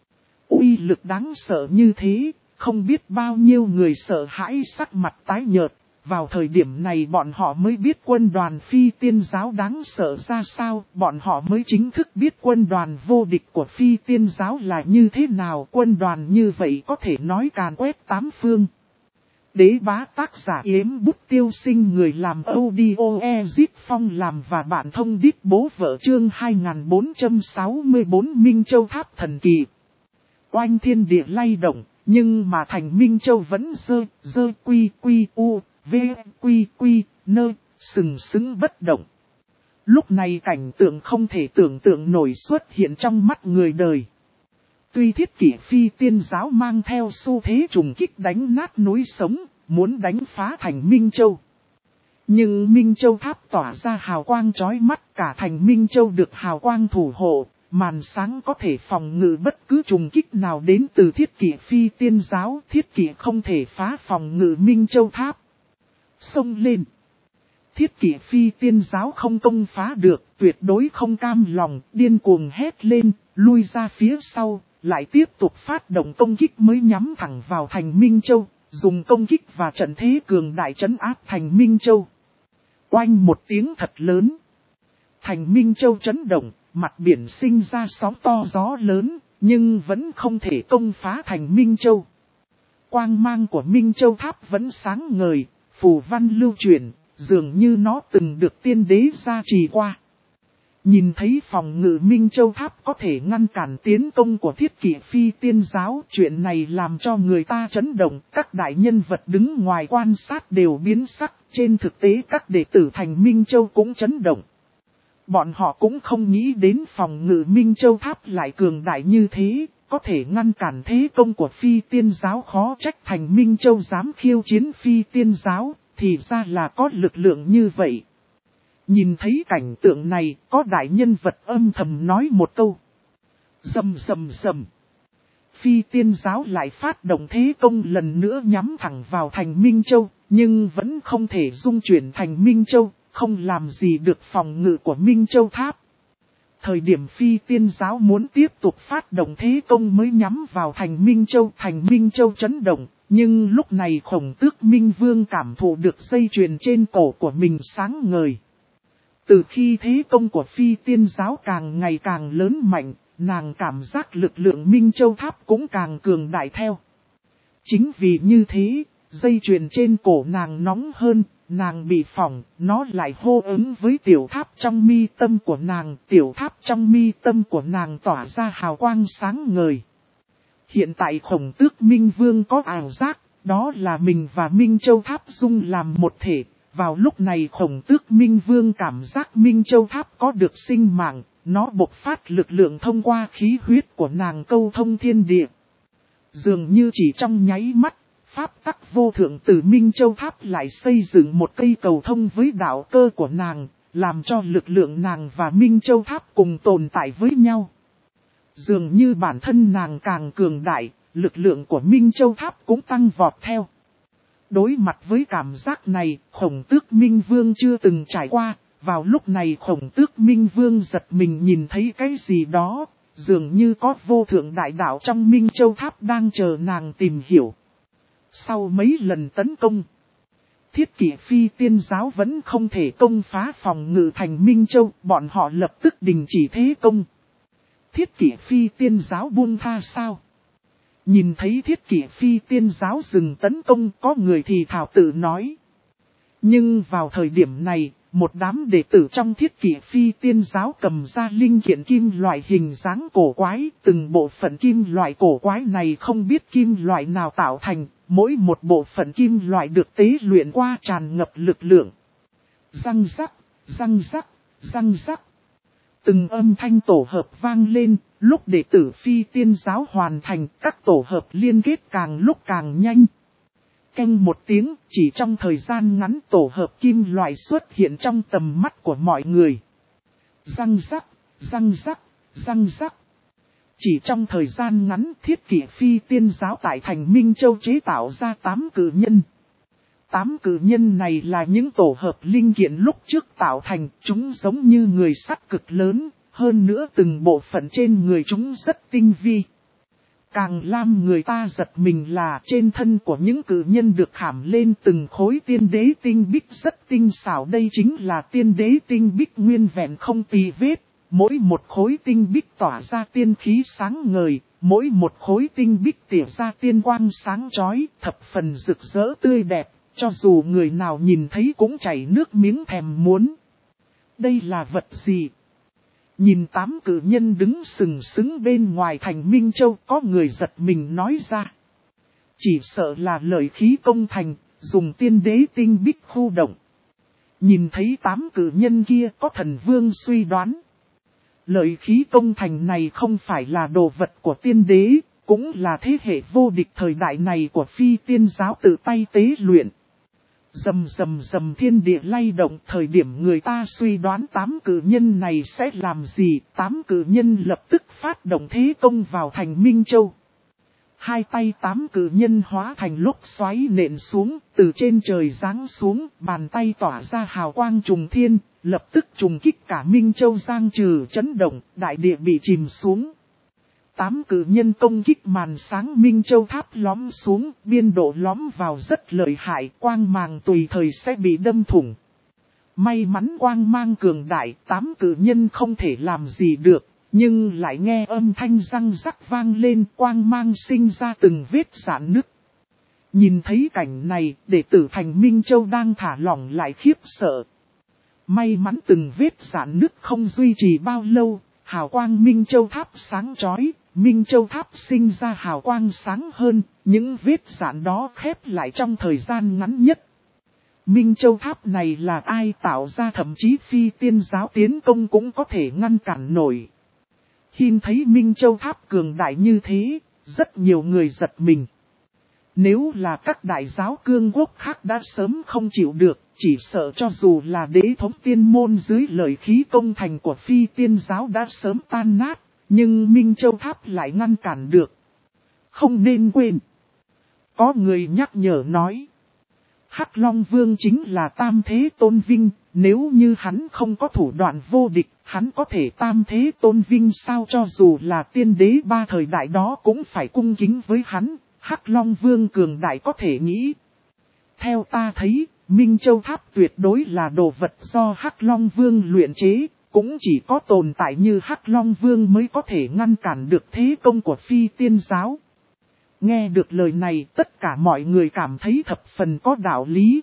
Speaker 1: Uy lực đáng sợ như thế, không biết bao nhiêu người sợ hãi sắc mặt tái nhợt. Vào thời điểm này bọn họ mới biết quân đoàn Phi Tiên Giáo đáng sợ ra sao, bọn họ mới chính thức biết quân đoàn vô địch của Phi Tiên Giáo là như thế nào. Quân đoàn như vậy có thể nói càn quét 8 phương. Đế bá tác giả Yếm Bút Tiêu Sinh, người làm audio Ezit Phong làm và bạn thông đít bố vợ. Chương 2464 Minh Châu Tháp thần kỳ. Oanh thiên địa lay động, nhưng mà thành Minh Châu vẫn dơ quy u, v quy nơ, sừng sững bất động. Lúc này cảnh tượng không thể tưởng tượng nổi xuất hiện trong mắt người đời. Tuy Thiết Kỷ Phi Tiên giáo mang theo xu thế trùng kích đánh nát núi sống, muốn đánh phá thành Minh Châu. Nhưng Minh Châu Tháp tỏa ra hào quang chói mắt, cả thành Minh Châu được hào quang thủ hộ, màn sáng có thể phòng ngự bất cứ trùng kích nào đến từ Thiết Kỷ Phi Tiên giáo. Thiết Kỷ không thể phá phòng ngự Minh Châu Tháp. Xông lên! Thiết Kỷ Phi Tiên giáo không công phá được, tuyệt đối không cam lòng, điên cuồng hét lên, lui ra phía sau, lại tiếp tục phát động công kích mới nhắm thẳng vào thành Minh Châu, dùng công kích và trận thế cường đại trấn áp thành Minh Châu. Oanh một tiếng thật lớn. Thành Minh Châu chấn động, mặt biển sinh ra sóng to gió lớn, nhưng vẫn không thể công phá thành Minh Châu. Quang mang của Minh Châu Tháp vẫn sáng ngời, phù văn lưu chuyển, dường như nó từng được tiên đế gia trì qua. Nhìn thấy phòng ngự Minh Châu Tháp có thể ngăn cản tiến công của Thiết Kỷ Phi Tiên giáo, chuyện này làm cho người ta chấn động, các đại nhân vật đứng ngoài quan sát đều biến sắc, trên thực tế các đệ tử thành Minh Châu cũng chấn động. Bọn họ cũng không nghĩ đến phòng ngự Minh Châu Tháp lại cường đại như thế, có thể ngăn cản thế công của Phi Tiên giáo, khó trách thành Minh Châu dám khiêu chiến Phi Tiên giáo, thì ra là có lực lượng như vậy. Nhìn thấy cảnh tượng này, có đại nhân vật âm thầm nói một câu. Rầm rầm rầm. Phi Tiên giáo lại phát động thế công lần nữa nhắm thẳng vào thành Minh Châu, nhưng vẫn không thể dung chuyển thành Minh Châu, không làm gì được phòng ngự của Minh Châu Tháp. Thời điểm Phi Tiên giáo muốn tiếp tục phát động thế công mới nhắm vào thành Minh Châu chấn động, nhưng lúc này Khổng Tước Minh Vương cảm thụ được dây chuyền trên cổ của mình sáng ngời. Từ khi thế công của Phi Tiên giáo càng ngày càng lớn mạnh, nàng cảm giác lực lượng Minh Châu Tháp cũng càng cường đại theo. Chính vì như thế, dây chuyền trên cổ nàng nóng hơn, nàng bị phỏng, nó lại hô ứng với tiểu tháp trong mi tâm của nàng. Tiểu tháp trong mi tâm của nàng tỏa ra hào quang sáng ngời. Hiện tại Khổng Tước Minh Vương có ảo giác, đó là mình và Minh Châu Tháp dung làm một thể. Vào lúc này Khổng Tước Minh Vương cảm giác Minh Châu Tháp có được sinh mạng, nó bộc phát lực lượng thông qua khí huyết của nàng câu thông thiên địa. Dường như chỉ trong nháy mắt, pháp tắc vô thượng từ Minh Châu Tháp lại xây dựng một cây cầu thông với đạo cơ của nàng, làm cho lực lượng nàng và Minh Châu Tháp cùng tồn tại với nhau. Dường như bản thân nàng càng cường đại, lực lượng của Minh Châu Tháp cũng tăng vọt theo. Đối mặt với cảm giác này, Khổng Tước Minh Vương chưa từng trải qua. Vào lúc này Khổng Tước Minh Vương giật mình nhìn thấy cái gì đó, dường như có vô thượng đại đạo trong Minh Châu Tháp đang chờ nàng tìm hiểu. Sau mấy lần tấn công, Thiết Kỷ Phi Tiên giáo vẫn không thể công phá phòng ngự thành Minh Châu, bọn họ lập tức đình chỉ thế công. Thiết Kỷ Phi Tiên giáo buông tha sao? Nhìn thấy Thiết Kỷ Phi Tiên giáo dừng tấn công, có người thì thảo tự nói. Nhưng vào thời điểm này, một đám đệ tử trong Thiết Kỷ Phi Tiên giáo cầm ra linh kiện kim loại hình dáng cổ quái. Từng bộ phận kim loại cổ quái này không biết kim loại nào tạo thành, mỗi một bộ phận kim loại được tế luyện qua tràn ngập lực lượng. Răng rắc, răng rắc, răng rắc. Từng âm thanh tổ hợp vang lên, lúc đệ tử Phi Tiên giáo hoàn thành, các tổ hợp liên kết càng lúc càng nhanh. Canh một tiếng, chỉ trong thời gian ngắn tổ hợp kim loại xuất hiện trong tầm mắt của mọi người. Răng rắc, răng rắc, răng rắc. Chỉ trong thời gian ngắn, Thiết Kỷ Phi Tiên giáo tại thành Minh Châu chế tạo ra 8 cự nhân. 8 cự nhân này là những tổ hợp linh kiện lúc trước tạo thành, chúng giống như người sắt cực lớn, hơn nữa từng bộ phận trên người chúng rất tinh vi. Càng làm người ta giật mình là trên thân của những cự nhân được khảm lên từng khối tiên đế tinh bích rất tinh xảo. Đây chính là tiên đế tinh bích nguyên vẹn không tì vết, mỗi một khối tinh bích tỏa ra tiên khí sáng ngời, Mỗi một khối tinh bích tỉa ra tiên quang sáng chói, thập phần rực rỡ tươi đẹp, cho dù người nào nhìn thấy cũng chảy nước miếng thèm muốn. Đây là vật gì? Nhìn 8 cử nhân đứng sừng sững bên ngoài thành Minh Châu, có người giật mình nói ra. Chỉ sợ là lợi khí công thành, dùng tiên đế tinh bích khu động. Nhìn thấy 8 cử nhân kia, có thần vương suy đoán. Lợi khí công thành này không phải là đồ vật của tiên đế, cũng là thế hệ vô địch thời đại này của phi tiên giáo tự tay tế luyện. Rầm rầm rầm thiên địa lay động, thời điểm người ta suy đoán 8 cử nhân này sẽ làm gì, 8 cử nhân lập tức phát động thế công vào thành Minh Châu. Hai tay 8 cử nhân hóa thành lốc xoáy nện xuống, từ trên trời giáng xuống, bàn tay tỏa ra hào quang trùng thiên, lập tức trùng kích cả Minh Châu giang trừ chấn động, đại địa bị chìm xuống. 8 cử nhân công kích màn sáng Minh Châu tháp lõm xuống, biên độ lõm vào rất lợi hại, quang màng tùy thời sẽ bị đâm thủng. May mắn quang mang cường đại, 8 cử nhân không thể làm gì được, nhưng lại nghe âm thanh răng rắc vang lên, quang mang sinh ra từng vết rạn nứt. Nhìn thấy cảnh này, đệ tử thành Minh Châu đang thả lỏng lại khiếp sợ. May mắn từng vết rạn nứt không duy trì bao lâu, hào quang Minh Châu tháp sáng chói, Minh Châu tháp sinh ra hào quang sáng hơn, những vết rạn đó khép lại trong thời gian ngắn nhất. Minh Châu tháp này là ai tạo ra, thậm chí phi tiên giáo tiến công cũng có thể ngăn cản nổi. Khi thấy Minh Châu tháp cường đại như thế, rất nhiều người giật mình. Nếu là các đại giáo cương quốc khác đã sớm không chịu được, chỉ sợ cho dù là đế thống tiên môn dưới lợi khí công thành của phi tiên giáo đã sớm tan nát, nhưng Minh Châu tháp lại ngăn cản được. Không nên quên. Có người nhắc nhở nói. Hắc Long Vương chính là tam thế tôn vinh, nếu như hắn không có thủ đoạn vô địch, hắn có thể tam thế tôn vinh sao, cho dù là tiên đế ba thời đại đó cũng phải cung kính với hắn. Hắc Long Vương cường đại có thể nghĩ. Theo ta thấy, Minh Châu tháp tuyệt đối là đồ vật do Hắc Long Vương luyện chế, cũng chỉ có tồn tại như Hắc Long Vương mới có thể ngăn cản được thế công của phi tiên giáo. Nghe được lời này, tất cả mọi người cảm thấy thập phần có đạo lý.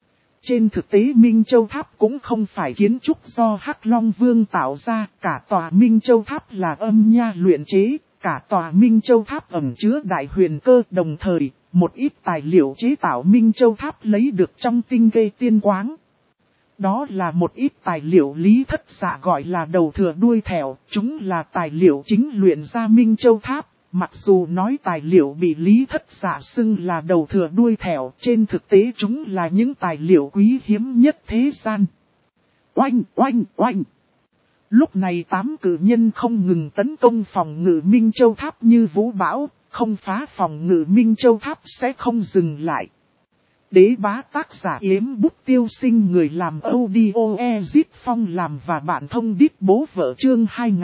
Speaker 1: Trên thực tế Minh Châu tháp cũng không phải kiến trúc do Hắc Long Vương tạo ra, cả tòa Minh Châu tháp là âm nha luyện chế. Cả tòa Minh Châu tháp ẩn chứa đại huyền cơ, đồng thời, một ít tài liệu chế tạo Minh Châu tháp lấy được trong tinh cây tiên quáng. Đó là một ít tài liệu Lý Thất Dạ gọi là đầu thừa đuôi thẻo, chúng là tài liệu chính luyện ra Minh Châu tháp. Mặc dù nói tài liệu bị Lý Thất Dạ xưng là đầu thừa đuôi thẻo, trên thực tế chúng là những tài liệu quý hiếm nhất thế gian. Oanh, oanh, oanh! Lúc này 8 cử nhân không ngừng tấn công phòng ngự Minh Châu tháp như vũ bão, không phá phòng ngự Minh Châu tháp sẽ không dừng lại. Đế bá tác giả Yếm Bút Tiêu Sinh, người làm audio Ezit Phong làm và bạn thông đít bố vợ chương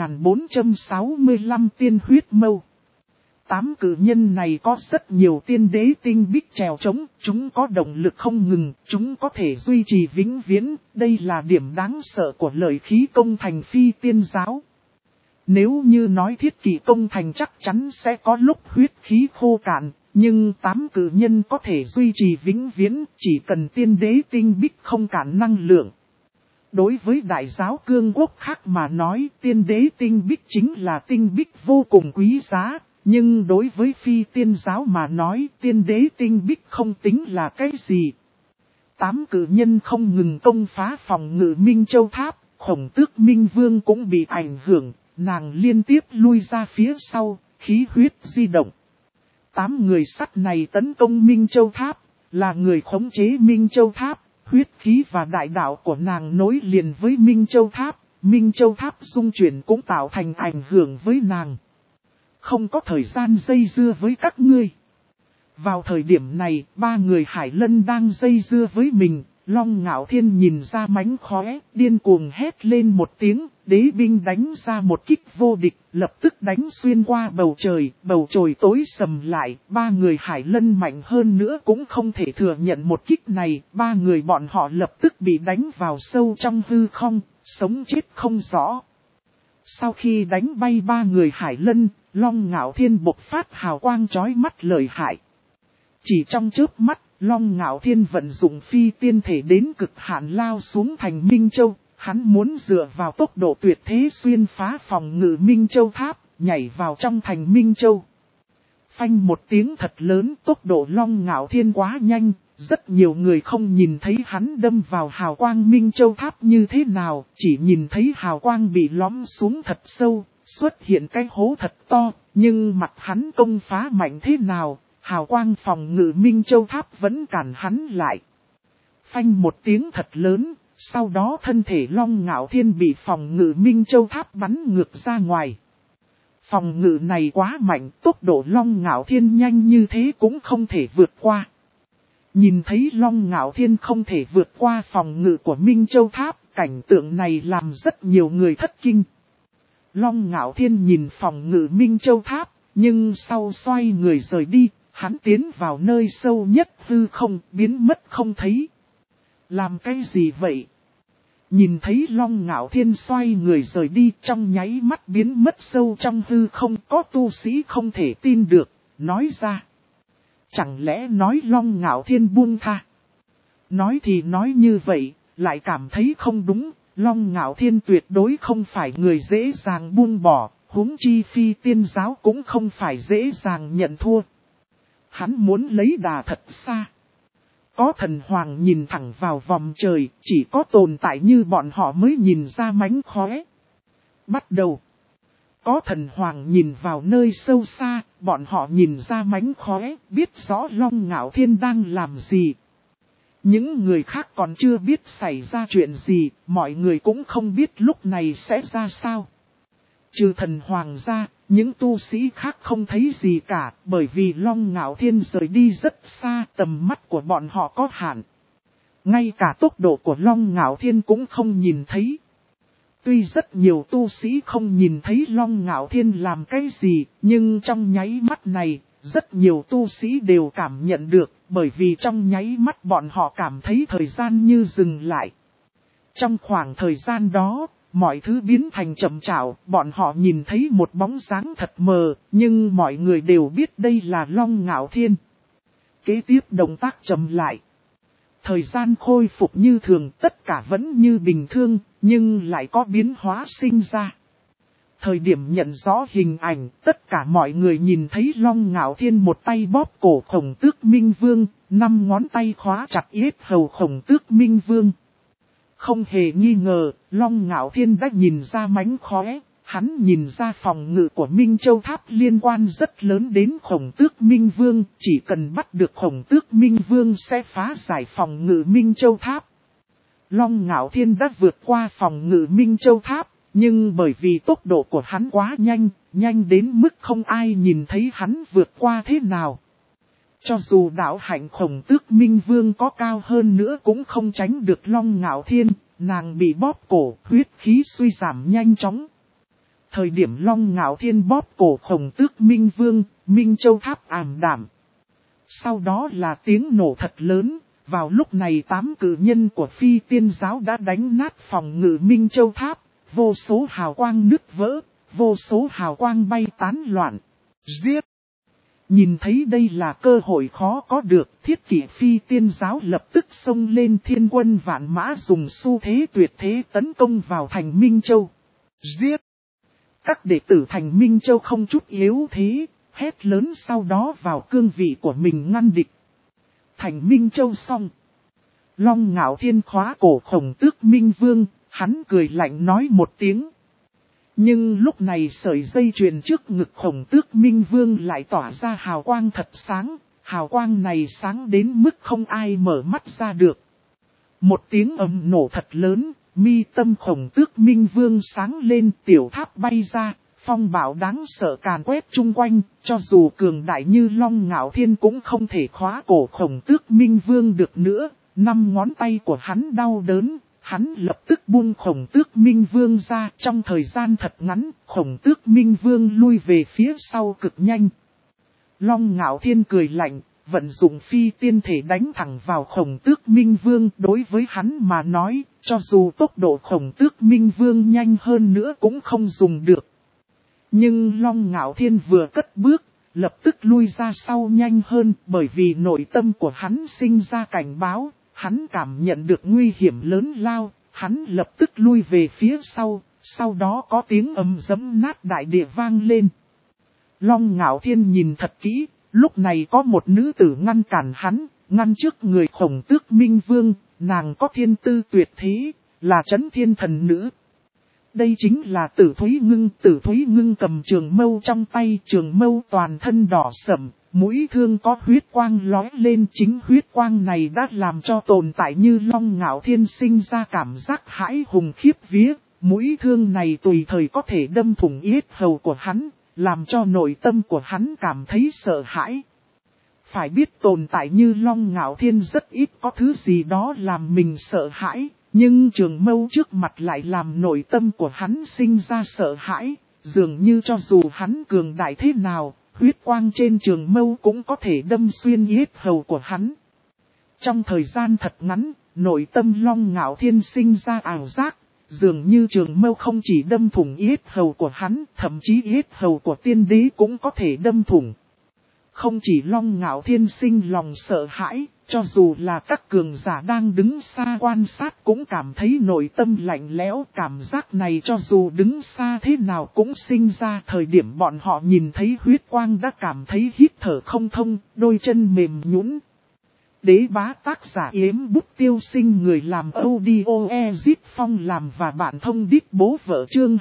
Speaker 1: 2465 tiên huyết mâu. 8 cử nhân này có rất nhiều tiên đế tinh bích trèo trống, chúng có động lực không ngừng, chúng có thể duy trì vĩnh viễn, đây là điểm đáng sợ của lợi khí công thành phi tiên giáo. Nếu như nói thiết kỷ công thành chắc chắn sẽ có lúc huyết khí khô cạn, nhưng 8 cử nhân có thể duy trì vĩnh viễn, chỉ cần tiên đế tinh bích không cản năng lượng. Đối với đại giáo cương quốc khác mà nói, tiên đế tinh bích chính là tinh bích vô cùng quý giá. Nhưng đối với phi tiên giáo mà nói, tiên đế tinh bích không tính là cái gì. 8 cử nhân không ngừng công phá phòng ngự Minh Châu tháp, Khổng Tước Minh Vương cũng bị ảnh hưởng, nàng liên tiếp lui ra phía sau, khí huyết di động. 8 người sắt này tấn công Minh Châu tháp, là người khống chế Minh Châu tháp, huyết khí và đại đạo của nàng nối liền với Minh Châu tháp, Minh Châu tháp xung chuyển cũng tạo thành ảnh hưởng với nàng. Không có thời gian dây dưa với các ngươi. Vào thời điểm này, 3 người Hải Lân đang dây dưa với mình, Long Ngạo Thiên nhìn ra mánh khóe, điên cuồng hét lên một tiếng, đế binh đánh ra một kích vô địch, lập tức đánh xuyên qua bầu trời tối sầm lại, 3 người Hải Lân mạnh hơn nữa cũng không thể thừa nhận một kích này, 3 người bọn họ lập tức bị đánh vào sâu trong hư không, sống chết không rõ. Sau khi đánh bay 3 người Hải Lân, Long Ngạo Thiên bộc phát hào quang chói mắt lợi hại. Chỉ trong chớp mắt, Long Ngạo Thiên vận dụng phi tiên thể đến cực hạn lao xuống thành Minh Châu. Hắn muốn dựa vào tốc độ tuyệt thế xuyên phá phòng ngự Minh Châu tháp, nhảy vào trong thành Minh Châu. Phanh một tiếng thật lớn, tốc độ Long Ngạo Thiên quá nhanh, rất nhiều người không nhìn thấy hắn đâm vào hào quang Minh Châu tháp như thế nào, chỉ nhìn thấy hào quang bị lõm xuống thật sâu, xuất hiện cái hố thật to, nhưng mặt hắn công phá mạnh thế nào, hào quang phòng ngự Minh Châu tháp vẫn cản hắn lại. Phanh một tiếng thật lớn, sau đó thân thể Long Ngạo Thiên bị phòng ngự Minh Châu tháp bắn ngược ra ngoài. Phòng ngự này quá mạnh, tốc độ Long Ngạo Thiên nhanh như thế cũng không thể vượt qua. Nhìn thấy Long Ngạo Thiên không thể vượt qua phòng ngự của Minh Châu tháp, cảnh tượng này làm rất nhiều người thất kinh. Long Ngạo Thiên nhìn phòng ngự Minh Châu tháp, nhưng sau xoay người rời đi, hắn tiến vào nơi sâu nhất hư không, biến mất không thấy. Làm cái gì vậy? Nhìn thấy Long Ngạo Thiên xoay người rời đi, trong nháy mắt biến mất sâu trong hư không, có tu sĩ không thể tin được, nói ra. Chẳng lẽ nói Long Ngạo Thiên buông tha? Nói thì nói như vậy, lại cảm thấy không đúng, Long Ngạo Thiên tuyệt đối không phải người dễ dàng buông bỏ, huống chi phi tiên giáo cũng không phải dễ dàng nhận thua. Hắn muốn lấy đà thật xa. Có thần hoàng nhìn thẳng vào vòng trời, chỉ có tồn tại như bọn họ mới nhìn ra mánh khóe. Bắt đầu. Có thần hoàng nhìn vào nơi sâu xa, bọn họ nhìn ra mánh khóe, biết rõ Long Ngạo Thiên đang làm gì. Những người khác còn chưa biết xảy ra chuyện gì, mọi người cũng không biết lúc này sẽ ra sao. Trừ thần hoàng ra, những tu sĩ khác không thấy gì cả, bởi vì Long Ngạo Thiên rời đi rất xa, tầm mắt của bọn họ có hạn. Ngay cả tốc độ của Long Ngạo Thiên cũng không nhìn thấy. Tuy rất nhiều tu sĩ không nhìn thấy Long Ngạo Thiên làm cái gì, nhưng trong nháy mắt này, rất nhiều tu sĩ đều cảm nhận được, bởi vì trong nháy mắt bọn họ cảm thấy thời gian như dừng lại. Trong khoảng thời gian đó, mọi thứ biến thành chậm chạp, bọn họ nhìn thấy một bóng dáng thật mờ, nhưng mọi người đều biết đây là Long Ngạo Thiên. Kế tiếp động tác chậm lại. Thời gian khôi phục như thường, tất cả vẫn như bình thường, nhưng lại có biến hóa sinh ra. Thời điểm nhận rõ hình ảnh, tất cả mọi người nhìn thấy Long Ngạo Thiên một tay bóp cổ Khổng Tước Minh Vương, 5 ngón tay khóa chặt yết hầu Khổng Tước Minh Vương. Không hề nghi ngờ, Long Ngạo Thiên đã nhìn ra mánh khóe, hắn nhìn ra phòng ngự của Minh Châu Tháp liên quan rất lớn đến Khổng Tước Minh Vương, chỉ cần bắt được Khổng Tước Minh Vương sẽ phá giải phòng ngự Minh Châu Tháp. Long Ngạo Thiên đã vượt qua phòng ngự Minh Châu Tháp, nhưng bởi vì tốc độ của hắn quá nhanh, nhanh đến mức không ai nhìn thấy hắn vượt qua thế nào. Cho dù đạo hạnh Khổng Tước Minh Vương có cao hơn nữa cũng không tránh được Long Ngạo Thiên, nàng bị bóp cổ, huyết khí suy giảm nhanh chóng. Thời điểm Long Ngạo Thiên bóp cổ Khổng Tước Minh Vương, Minh Châu Tháp ảm đạm. Sau đó là tiếng nổ thật lớn, vào lúc này 8 cử nhân của phi tiên giáo đã đánh nát phòng ngự Minh Châu Tháp, vô số hào quang nứt vỡ, vô số hào quang bay tán loạn. Giết! Nhìn thấy đây là cơ hội khó có được, Thiết Kỷ phi tiên giáo lập tức xông lên thiên quân vạn mã dùng xu thế tuyệt thế tấn công vào thành Minh Châu. Giết! Các đệ tử thành Minh Châu không chút yếu thế, hét lớn sau đó vào cương vị của mình ngăn địch. Thành Minh Châu xong. Long Ngạo Thiên khóa cổ Khổng Tước Minh Vương, hắn cười lạnh nói một tiếng. Nhưng lúc này sợi dây chuyền trước ngực Khổng Tước Minh Vương lại tỏa ra hào quang thật sáng, hào quang này sáng đến mức không ai mở mắt ra được. Một tiếng ầm nổ thật lớn, mi tâm Khổng Tước Minh Vương sáng lên, tiểu tháp bay ra, phong bạo đáng sợ càn quét chung quanh, cho dù cường đại như Long Ngạo Thiên cũng không thể khóa cổ Khổng Tước Minh Vương được nữa, 5 ngón tay của hắn đau đớn. Hắn lập tức buông Khổng Tước Minh Vương ra, trong thời gian thật ngắn, Khổng Tước Minh Vương lui về phía sau cực nhanh. Long Ngạo Thiên cười lạnh, vận dụng phi tiên thể đánh thẳng vào Khổng Tước Minh Vương. Đối với hắn mà nói, cho dù tốc độ Khổng Tước Minh Vương nhanh hơn nữa cũng không dùng được. Nhưng Long Ngạo Thiên vừa cất bước, lập tức lui ra sau nhanh hơn bởi vì nội tâm của hắn sinh ra cảnh báo, hắn cảm nhận được nguy hiểm lớn lao, hắn lập tức lui về phía sau đó có tiếng ầm giẫm nát đại địa vang lên. Long Ngạo Thiên nhìn thật kỹ, lúc này có một nữ tử ngăn cản hắn, ngăn trước người Khổng Tước Minh Vương, nàng có thiên tư tuyệt thế, là Chấn Thiên Thần Nữ. Đây chính là Tử Thúy Ngưng cầm trường mâu trong tay, trường mâu toàn thân đỏ sẫm, mũi thương có huyết quang lóe lên, chính huyết quang này đã làm cho tồn tại như Long Ngạo Thiên sinh ra cảm giác hãi hùng khiếp vía, mũi thương này tùy thời có thể đâm thủng yết hầu của hắn, làm cho nội tâm của hắn cảm thấy sợ hãi. Phải biết tồn tại như Long Ngạo Thiên rất ít có thứ gì đó làm mình sợ hãi. Nhưng trường mâu trước mặt lại làm nội tâm của hắn sinh ra sợ hãi, dường như cho dù hắn cường đại thế nào, huyết quang trên trường mâu cũng có thể đâm xuyên yết hầu của hắn. Trong thời gian thật ngắn, nội tâm Long Ngạo Thiên sinh ra ảo giác, dường như trường mâu không chỉ đâm thủng yết hầu của hắn, thậm chí yết hầu của tiên đế cũng có thể đâm thủng. Không chỉ Long Ngạo Thiên sinh lòng sợ hãi, cho dù là các cường giả đang đứng xa quan sát cũng cảm thấy nội tâm lạnh lẽo, cảm giác này cho dù đứng xa thế nào cũng sinh ra. Thời điểm bọn họ nhìn thấy huyết quang đã cảm thấy hít thở không thông, đôi chân mềm nhũn. Đế bá tác giả Yếm Bút Tiêu Sinh, người làm audio Ezit Phong làm và bạn thông đít bố vợ, chương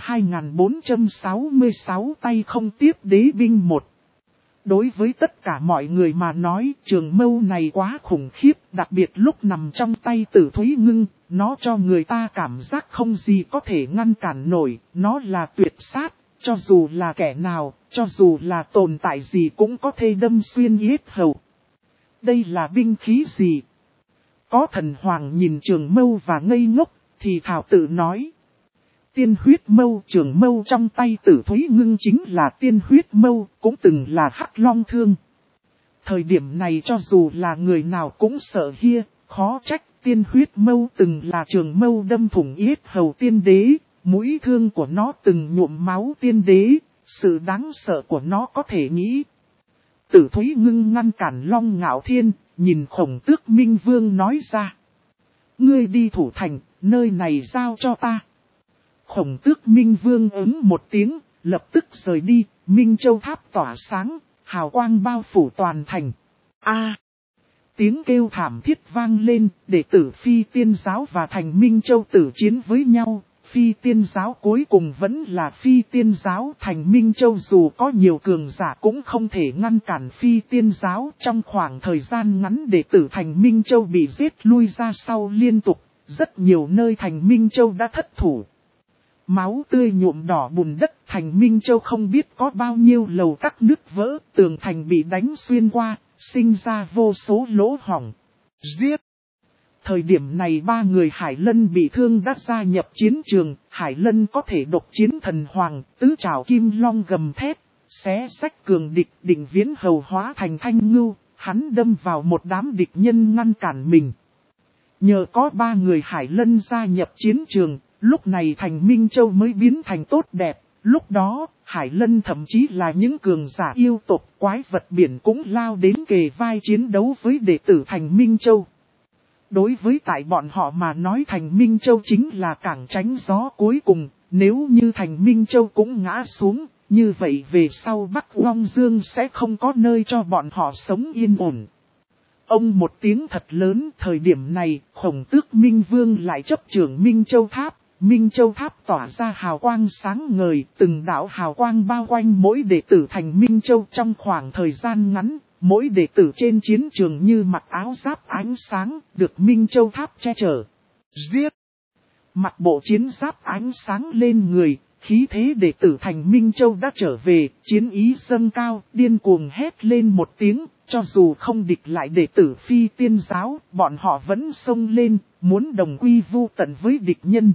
Speaker 1: 2466 tay không tiếp đế binh 1. Đối với tất cả mọi người mà nói, trường mâu này quá khủng khiếp, đặc biệt lúc nằm trong tay Tử Thúy Ngưng, nó cho người ta cảm giác không gì có thể ngăn cản nổi, nó là tuyệt sát, cho dù là kẻ nào, cho dù là tồn tại gì cũng có thể đâm xuyên yết hầu. Đây là binh khí gì? Có thần hoàng nhìn trường mâu và ngây ngốc, thì thảo tự nói. Tiên huyết mâu, trường mâu trong tay Tử Thúy Ngưng chính là tiên huyết mâu, cũng từng là Hắc Long thương. Thời điểm này cho dù là người nào cũng sợ hia, khó trách tiên huyết mâu từng là trường mâu đâm thủng yết hầu tiên đế, mũi thương của nó từng nhuộm máu tiên đế, sự đáng sợ của nó có thể nghĩ. Tử Thúy Ngưng ngăn cản Long Ngạo Thiên, nhìn Khổng Tước Minh Vương nói ra. Ngươi đi thủ thành, nơi này giao cho ta. Khổng Tước Minh Vương ứng một tiếng, lập tức rời đi, Minh Châu tháp tỏa sáng, hào quang bao phủ toàn thành. Tiếng kêu thảm thiết vang lên, đệ tử Phi Tiên Giáo và thành Minh Châu tử chiến với nhau. Phi Tiên Giáo cuối cùng vẫn là Phi Tiên Giáo, thành Minh Châu dù có nhiều cường giả cũng không thể ngăn cản Phi Tiên Giáo. Trong khoảng thời gian ngắn đệ tử thành Minh Châu bị giết lui ra sau liên tục, rất nhiều nơi thành Minh Châu đã thất thủ. Máu tươi nhuộm đỏ bùn đất, thành Minh Châu không biết có bao nhiêu lầu các nứt vỡ, tường thành bị đánh xuyên qua, sinh ra vô số lỗ hổng. Giết! Thời điểm này ba người Hải Lân bị thương đã gia nhập chiến trường, Hải Lân có thể độc chiến thần hoàng, tứ trảo kim long gầm thét, xé sách cường địch, định viễn hầu hóa thành thanh ngưu, hắn đâm vào một đám địch nhân ngăn cản mình. Nhờ có ba người Hải Lân gia nhập chiến trường, lúc này thành Minh Châu mới biến thành tốt đẹp, lúc đó, Hải Lân thậm chí là những cường giả yêu tộc quái vật biển cũng lao đến kề vai chiến đấu với đệ tử thành Minh Châu. Đối với tại bọn họ mà nói thành Minh Châu chính là cảng tránh gió cuối cùng, nếu như thành Minh Châu cũng ngã xuống, như vậy về sau Bắc Long Dương sẽ không có nơi cho bọn họ sống yên ổn. Ông một tiếng thật lớn, thời điểm này, Khổng Tước Minh Vương lại chấp trưởng Minh Châu Tháp. Minh Châu Tháp tỏa ra hào quang sáng ngời, từng đạo hào quang bao quanh mỗi đệ tử thành Minh Châu trong khoảng thời gian ngắn. Mỗi đệ tử trên chiến trường như mặc áo giáp ánh sáng, được Minh Châu Tháp che chở. Giết! Mặc bộ chiến giáp ánh sáng lên người, khí thế đệ tử thành Minh Châu đã trở về, chiến ý dâng cao, điên cuồng hét lên một tiếng, cho dù không địch lại đệ tử Phi Tiên Giáo, bọn họ vẫn xông lên, muốn đồng quy vu tận với địch nhân.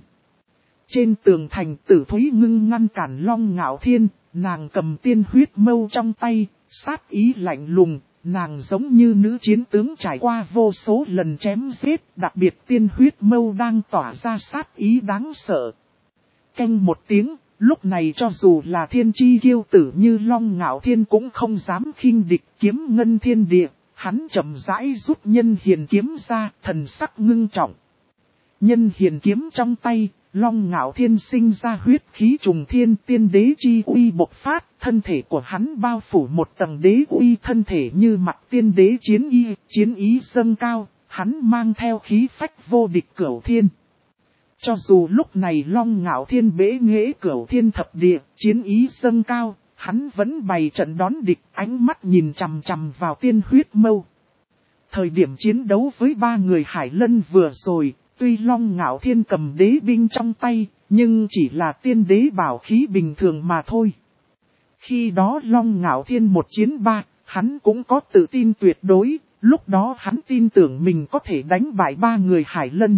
Speaker 1: Trên tường thành Tử Thúy Ngưng ngăn cản Long Ngạo Thiên, nàng cầm tiên huyết mâu trong tay, sát ý lạnh lùng, nàng giống như nữ chiến tướng trải qua vô số lần chém giết, đặc biệt tiên huyết mâu đang tỏa ra sát ý đáng sợ. Canh một tiếng, Lúc này cho dù là thiên chi kiêu tử như Long Ngạo Thiên cũng không dám khinh địch, kiếm ngân thiên địa, hắn chậm rãi rút nhân hiền kiếm ra, thần sắc ngưng trọng. Nhân hiền kiếm trong tay, Long Ngạo Thiên sinh ra huyết khí trùng thiên, tiên đế chi uy bộc phát, thân thể của hắn bao phủ một tầng đế uy, thân thể như mặt tiên đế chiến ý dâng cao, hắn mang theo khí phách vô địch cửu thiên. Cho dù lúc này Long Ngạo Thiên bế nghệ cửu thiên thập địa, chiến ý dâng cao, hắn vẫn bày trận đón địch, ánh mắt nhìn chằm chằm vào tiên huyết mâu. Thời điểm chiến đấu với ba người Hải Lân vừa rồi, tuy Long Ngạo Thiên cầm đế binh trong tay, nhưng chỉ là tiên đế bảo khí bình thường mà thôi. Khi đó Long Ngạo Thiên một chiến ba, hắn cũng có tự tin tuyệt đối, lúc đó hắn tin tưởng mình có thể đánh bại ba người Hải Lân.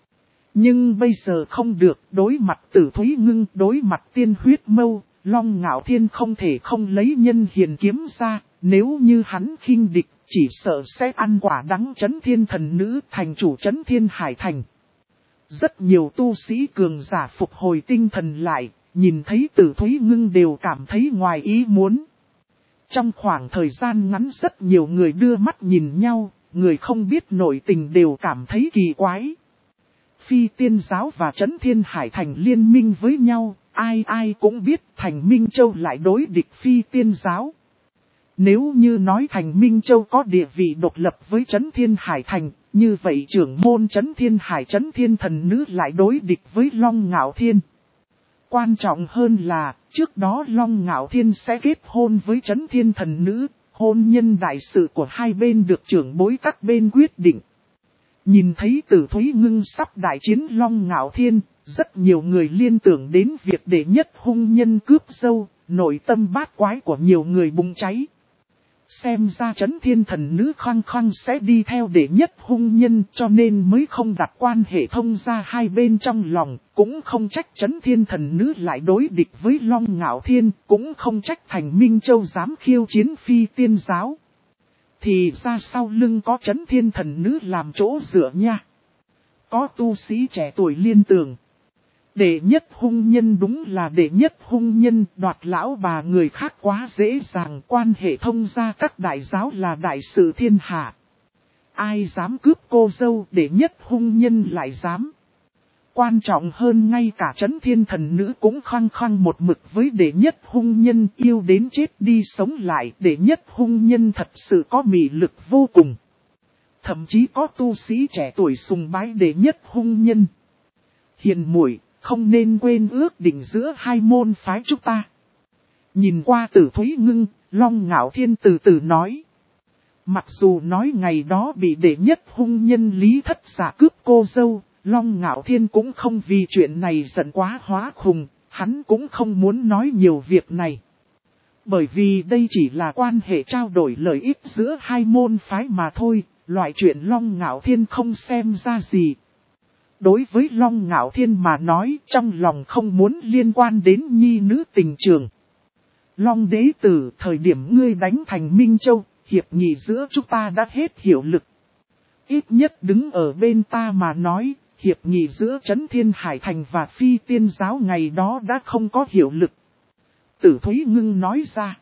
Speaker 1: Nhưng bây giờ không được, đối mặt Tử Thúy Ngưng, đối mặt tiên huyết mâu, Long Ngạo Thiên không thể không lấy nhân hiền kiếm ra, nếu như hắn khinh địch, chỉ sợ sẽ ăn quả đắng. Chấn Thiên Thần Nữ thành chủ Chấn Thiên Hải Thành. Rất nhiều tu sĩ cường giả phục hồi tinh thần lại, nhìn thấy Tử Thúy Ngưng đều cảm thấy ngoài ý muốn. Trong khoảng thời gian ngắn rất nhiều người đưa mắt nhìn nhau, người không biết nội tình đều cảm thấy kỳ quái. Phi Tiên Giáo và Chấn Thiên Hải Thành liên minh với nhau, ai cũng biết Thành Minh Châu lại đối địch Phi Tiên Giáo. Nếu như nói Thành Minh Châu có địa vị độc lập với Chấn Thiên Hải Thành, như vậy trưởng môn Chấn Thiên Hải Chấn Thiên Thần Nữ lại đối địch với Long Ngạo Thiên. Quan trọng hơn là, trước đó Long Ngạo Thiên sẽ kết hôn với Chấn Thiên Thần Nữ, hôn nhân đại sự của hai bên được trưởng bối các bên quyết định. Nhìn thấy Tử Thúy Ngưng sắp đại chiến Long Ngạo Thiên, rất nhiều người liên tưởng đến việc đệ nhất hung nhân cướp dâu, nội tâm bát quái của nhiều người bùng cháy. Xem ra Chấn Thiên Thần Nữ khăng khăng sẽ đi theo đệ nhất hung nhân, cho nên mới không đặt quan hệ thông ra hai bên trong lòng, cũng không trách Chấn Thiên Thần Nữ lại đối địch với Long Ngạo Thiên, cũng không trách Thành Minh Châu dám khiêu chiến Phi Tiên Giáo. Thì ra sau lưng có Chấn Thiên Thần Nữ làm chỗ dựa nha. Có tu sĩ trẻ tuổi liên tưởng. Đệ nhất hung nhân đúng là đệ nhất hung nhân, đoạt lão bà người khác quá dễ dàng, quan hệ thông gia các đại giáo là đại sự thiên hạ. Ai dám cướp cô dâu, đệ nhất hung nhân lại dám. Quan trọng hơn ngay cả Chấn Thiên Thần Nữ cũng khăng khăng một mực với đệ nhất hung nhân, yêu đến chết đi sống lại. Đệ nhất hung nhân thật sự có mị lực vô cùng. Thậm chí có tu sĩ trẻ tuổi sùng bái đệ nhất hung nhân. Hiền muội, không nên quên ước định giữa hai môn phái chúng ta. Nhìn qua Tử Thúy Ngưng, Long Ngạo Thiên từ từ nói. Mặc dù nói ngày đó bị đệ nhất hung nhân Lý Thất Giả cướp cô dâu, Long Ngạo Thiên cũng không vì chuyện này giận quá hóa khùng, hắn cũng không muốn nói nhiều việc này. Bởi vì đây chỉ là quan hệ trao đổi lợi ích giữa hai môn phái mà thôi, loại chuyện Long Ngạo Thiên không xem ra gì. Đối với Long Ngạo Thiên mà nói, trong lòng không muốn liên quan đến nhi nữ tình trường. Long đế tử, thời điểm ngươi đánh Thành Minh Châu, hiệp nghị giữa chúng ta đã hết hiệu lực. Ít nhất đứng ở bên ta mà nói, hiệp nghị giữa Chấn Thiên Hải Thành và Phi Tiên Giáo ngày đó đã không có hiệu lực. Tử Thúy Ngưng nói ra.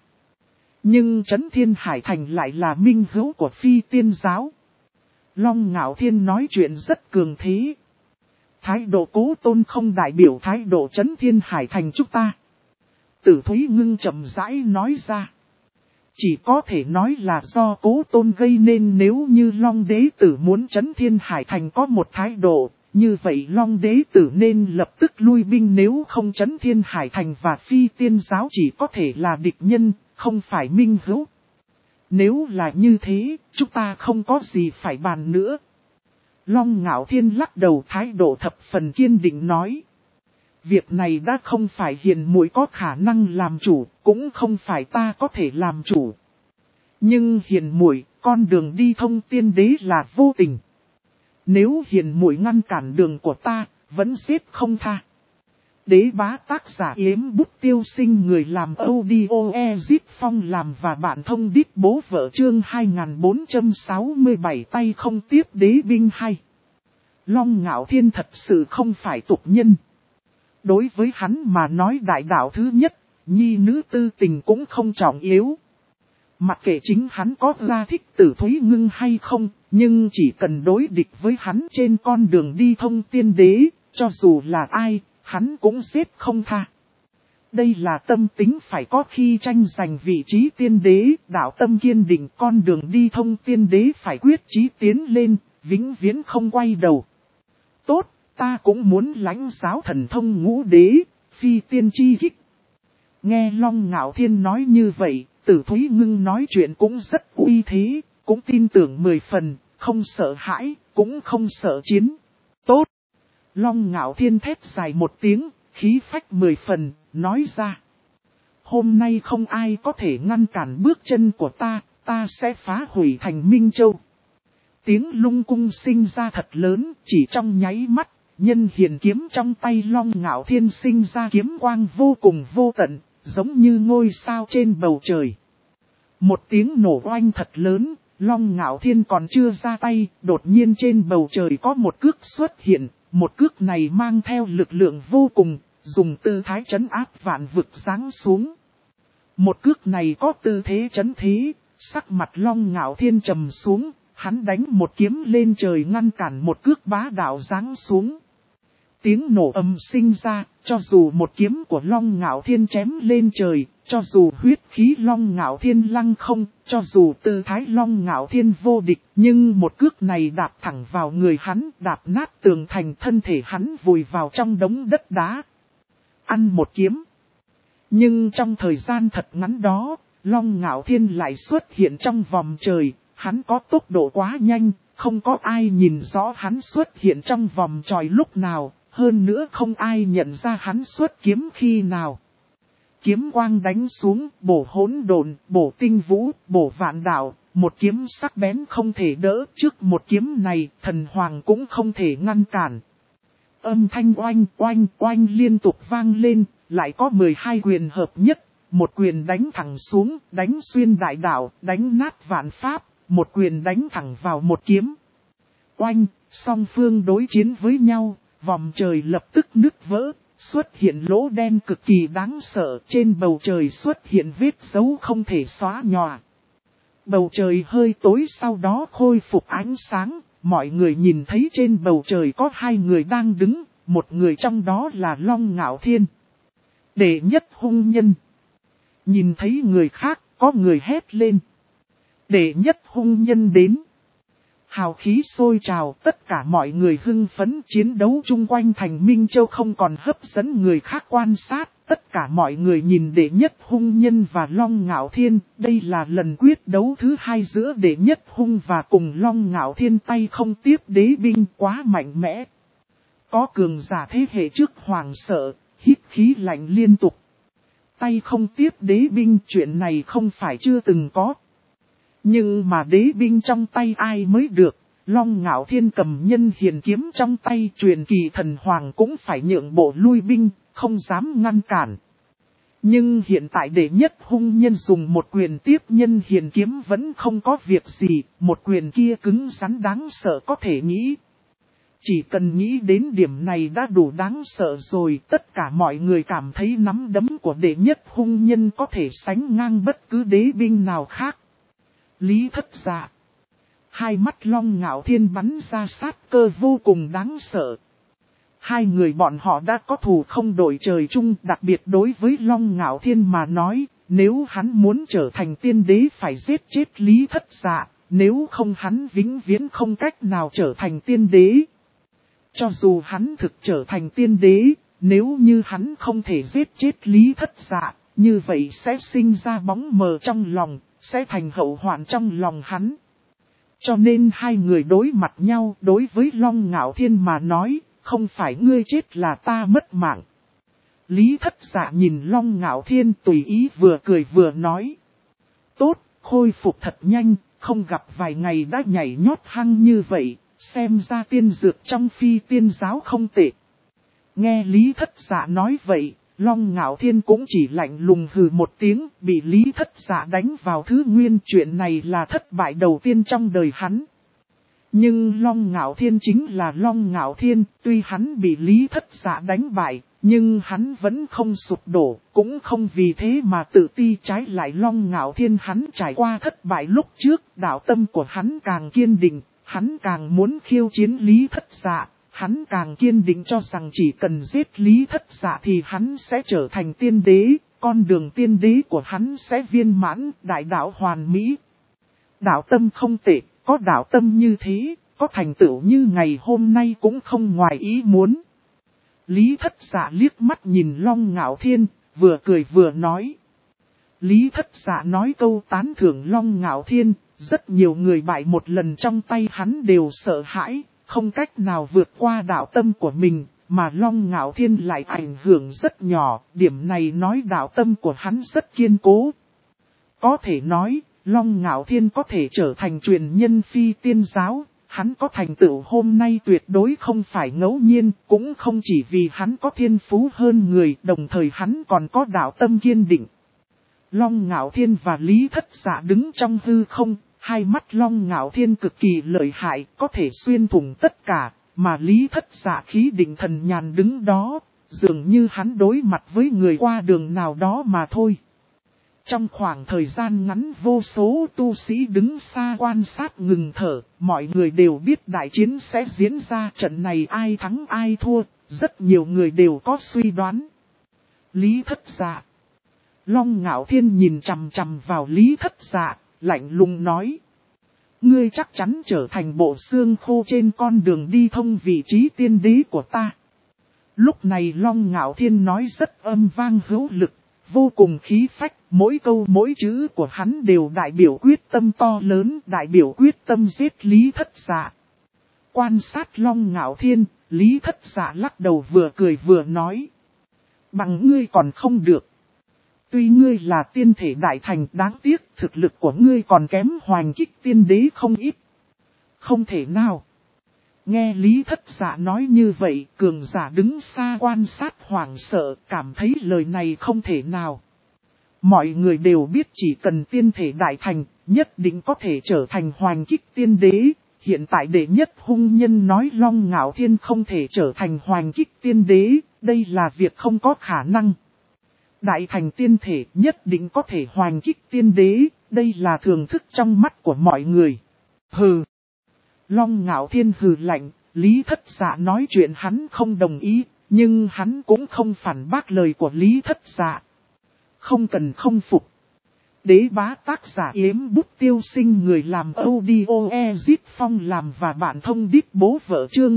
Speaker 1: Nhưng Chấn Thiên Hải Thành lại là minh hữu của Phi Tiên Giáo. Long Ngạo Thiên nói chuyện rất cường thế. Thái độ Cố Tôn không đại biểu thái độ Chấn Thiên Hải Thành chúng ta. Tử Thúy Ngưng chậm rãi nói ra. Chỉ có thể nói là do Cố Tôn gây nên, nếu như Long đế tử muốn Chấn Thiên Hải Thành có một thái độ, như vậy Long đế tử nên lập tức lui binh, nếu không Chấn Thiên Hải Thành và Phi Tiên Giáo chỉ có thể là địch nhân, không phải minh hữu. Nếu là như thế, chúng ta không có gì phải bàn nữa. Long Ngạo Thiên lắc đầu, thái độ thập phần kiên định nói. Việc này đã không phải hiền muội có khả năng làm chủ, cũng không phải ta có thể làm chủ. Nhưng hiền muội, con đường đi thông tiên đế là vô tình. Nếu hiền muội ngăn cản đường của ta, vẫn giết không tha. Đế bá tác giả Yếm Bút Tiêu Sinh, người làm audio Ezit Phong làm và bạn thông đít bố vợ chương 2467 tay không tiếp đế binh hay. Long Ngạo Thiên thật sự không phải tục nhân. Đối với hắn mà nói đại đạo thứ nhất, nhi nữ tư tình cũng không trọng yếu. Mặc kệ chính hắn có ra thích Tử Thúy Ngưng hay không, nhưng chỉ cần đối địch với hắn trên con đường đi thông tiên đế, cho dù là ai, hắn cũng giết không tha. Đây là tâm tính phải có khi tranh giành vị trí tiên đế, đạo tâm kiên định, con đường đi thông tiên đế phải quyết chí tiến lên, vĩnh viễn không quay đầu. Tốt, ta cũng muốn lãnh giáo thần thông ngũ đế, phi tiên chi hích. Nghe Long Ngạo Thiên nói như vậy, Tử Thúy Ngưng nói chuyện cũng rất uy thế, cũng tin tưởng 10 phần, không sợ hãi, cũng không sợ chiến. Tốt! Long Ngạo Thiên thét dài một tiếng, khí phách 10 phần, nói ra. Hôm nay không ai có thể ngăn cản bước chân của ta, ta sẽ phá hủy thành Minh Châu. Tiếng lung cung sinh ra thật lớn, chỉ trong nháy mắt, nhân hiền kiếm trong tay Long Ngạo Thiên sinh ra kiếm quang vô cùng vô tận, giống như ngôi sao trên bầu trời. Một tiếng nổ oanh thật lớn, Long Ngạo Thiên còn chưa ra tay, đột nhiên trên bầu trời có một cước xuất hiện, một cước này mang theo lực lượng vô cùng, dùng tư thái trấn áp vạn vực giáng xuống. Một cước này có tư thế trấn thế, sắc mặt Long Ngạo Thiên trầm xuống, hắn đánh một kiếm lên trời ngăn cản một cước bá đạo giáng xuống. Tiếng nổ ầm sinh ra, cho dù một kiếm của Long Ngạo Thiên chém lên trời, cho dù huyết khí Long Ngạo Thiên lăng không, cho dù tư thái Long Ngạo Thiên vô địch, nhưng một cước này đạp thẳng vào người hắn, đạp nát tường thành, thân thể hắn vùi vào trong đống đất đá. Ăn một kiếm. Nhưng trong thời gian thật ngắn đó, Long Ngạo Thiên lại xuất hiện trong vòng trời, hắn có tốc độ quá nhanh, không có ai nhìn rõ hắn xuất hiện trong vòng trời lúc nào. Hơn nữa không ai nhận ra hắn xuất kiếm khi nào. Kiếm quang đánh xuống, bổ hỗn độn, bổ tinh vũ, bổ vạn đạo, một kiếm sắc bén không thể đỡ. Trước một kiếm này, thần hoàng cũng không thể ngăn cản. Âm thanh oanh oanh oanh liên tục vang lên, lại có 12 quyền hợp nhất. Một quyền đánh thẳng xuống, đánh xuyên đại đạo, đánh nát vạn pháp, một quyền đánh thẳng vào một kiếm. Oanh, song phương đối chiến với nhau. Vòng trời lập tức nứt vỡ, xuất hiện lỗ đen cực kỳ đáng sợ, trên bầu trời xuất hiện vết dấu không thể xóa nhòa. Bầu trời hơi tối sau đó khôi phục ánh sáng, mọi người nhìn thấy trên bầu trời có hai người đang đứng, một người trong đó là Long Ngạo Thiên. Đệ nhất hung nhân. Nhìn thấy người khác, có người hét lên. Đệ nhất hung nhân đến. Hào khí sôi trào, tất cả mọi người hưng phấn chiến đấu chung quanh thành Minh Châu không còn hấp dẫn người khác quan sát. Tất cả mọi người nhìn đệ nhất hung nhân và Long Ngạo Thiên, đây là lần quyết đấu thứ hai giữa đệ nhất hung và cùng Long Ngạo Thiên tay không tiếp đế binh quá mạnh mẽ. Có cường giả thế hệ trước hoàng sợ, hít khí lạnh liên tục. Tay không tiếp đế binh chuyện này không phải chưa từng có. Nhưng mà đế binh trong tay ai mới được, Long Ngạo Thiên cầm nhân hiền kiếm trong tay truyền kỳ thần hoàng cũng phải nhượng bộ lui binh, không dám ngăn cản. Nhưng hiện tại đệ nhất hung nhân dùng một quyền tiếp nhân hiền kiếm vẫn không có việc gì, một quyền kia cứng rắn đáng sợ có thể nghĩ. Chỉ cần nghĩ đến điểm này đã đủ đáng sợ rồi, tất cả mọi người cảm thấy nắm đấm của đệ nhất hung nhân có thể sánh ngang bất cứ đế binh nào khác. Lý Thất Dạ. Hai mắt Long Ngạo Thiên bắn ra sát cơ vô cùng đáng sợ. Hai người bọn họ đã có thù không đổi trời chung, đặc biệt đối với Long Ngạo Thiên mà nói, nếu hắn muốn trở thành tiên đế phải giết chết Lý Thất Dạ, nếu không hắn vĩnh viễn không cách nào trở thành tiên đế. Cho dù hắn thực trở thành tiên đế, nếu như hắn không thể giết chết Lý Thất Dạ, như vậy sẽ sinh ra bóng mờ trong lòng, sẽ thành hậu hoạn trong lòng hắn. Cho nên hai người đối mặt nhau, đối với Long Ngạo Thiên mà nói, không phải ngươi chết là ta mất mạng. Lý Thất Dạ nhìn Long Ngạo Thiên tùy ý vừa cười vừa nói. Tốt, khôi phục thật nhanh, không gặp vài ngày đã nhảy nhót hăng như vậy, xem ra tiên dược trong phi tiên giáo không tệ. Nghe Lý Thất Dạ nói vậy, Long Ngạo Thiên cũng chỉ lạnh lùng hừ một tiếng, bị Lý Thất Dạ đánh vào thứ nguyên, chuyện này là thất bại đầu tiên trong đời hắn. Nhưng Long Ngạo Thiên chính là Long Ngạo Thiên, tuy hắn bị Lý Thất Dạ đánh bại, nhưng hắn vẫn không sụp đổ, cũng không vì thế mà tự ti. Trái lại Long Ngạo Thiên hắn trải qua thất bại lúc trước, đạo tâm của hắn càng kiên định, hắn càng muốn khiêu chiến Lý Thất Dạ, hắn càng kiên định cho rằng chỉ cần giết Lý Thất Dạ thì hắn sẽ trở thành tiên đế, con đường tiên đế của hắn sẽ viên mãn, đại đạo hoàn mỹ. Đạo tâm không tệ, có đạo tâm như thế, có thành tựu như ngày hôm nay cũng không ngoài ý muốn. Lý Thất Dạ liếc mắt nhìn Long Ngạo Thiên, vừa cười vừa nói. Lý Thất Dạ nói câu tán thưởng Long Ngạo Thiên, rất nhiều người bại một lần trong tay hắn đều sợ hãi, không cách nào vượt qua đạo tâm của mình, mà Long Ngạo Thiên lại ảnh hưởng rất nhỏ, điểm này nói đạo tâm của hắn rất kiên cố. Có thể nói, Long Ngạo Thiên có thể trở thành truyền nhân phi tiên giáo, hắn có thành tựu hôm nay tuyệt đối không phải ngẫu nhiên, cũng không chỉ vì hắn có thiên phú hơn người, đồng thời hắn còn có đạo tâm kiên định. Long Ngạo Thiên và Lý Thất Dạ đứng trong hư không, hai mắt Long Ngạo Thiên cực kỳ lợi hại, có thể xuyên thủng tất cả, mà Lý Thất Dạ khí định thần nhàn đứng đó, dường như hắn đối mặt với người qua đường nào đó mà thôi. Trong khoảng thời gian ngắn vô số tu sĩ đứng xa quan sát ngừng thở, mọi người đều biết đại chiến sẽ diễn ra, trận này ai thắng ai thua, rất nhiều người đều có suy đoán. Lý Thất Dạ. Long Ngạo Thiên nhìn chằm chằm vào Lý Thất Dạ, lạnh lùng nói. Ngươi chắc chắn trở thành bộ xương khô trên con đường đi thông vị trí tiên đế của ta. Lúc này Long Ngạo Thiên nói rất âm vang hữu lực, vô cùng khí phách, mỗi câu mỗi chữ của hắn đều đại biểu quyết tâm to lớn, đại biểu quyết tâm giết Lý Thất Dạ. Quan sát Long Ngạo Thiên, Lý Thất Dạ lắc đầu vừa cười vừa nói. Bằng ngươi còn không được. Tuy ngươi là tiên thể đại thành, đáng tiếc thực lực của ngươi còn kém Hoành Kích tiên đế không ít. Không thể nào. Nghe Lý Thất Dạ nói như vậy, cường giả đứng xa quan sát hoảng sợ, cảm thấy lời này không thể nào. Mọi người đều biết chỉ cần tiên thể đại thành, nhất định có thể trở thành Hoành Kích tiên đế. Hiện tại đệ nhất hung nhân nói Long Ngạo Thiên không thể trở thành Hoành Kích tiên đế, đây là việc không có khả năng. Đại thành tiên thể nhất định có thể Hoành Kích tiên đế, đây là thường thức trong mắt của mọi người. Hừ. Long Ngạo Thiên hừ lạnh, Lý Thất Dạ nói chuyện hắn không đồng ý, nhưng hắn cũng không phản bác lời của Lý Thất Dạ. Không cần không phục. Đế bá tác giả Yếm Bút Tiêu Sinh, người làm audio Ezit Phong làm và bạn thông đít bố vợ, chương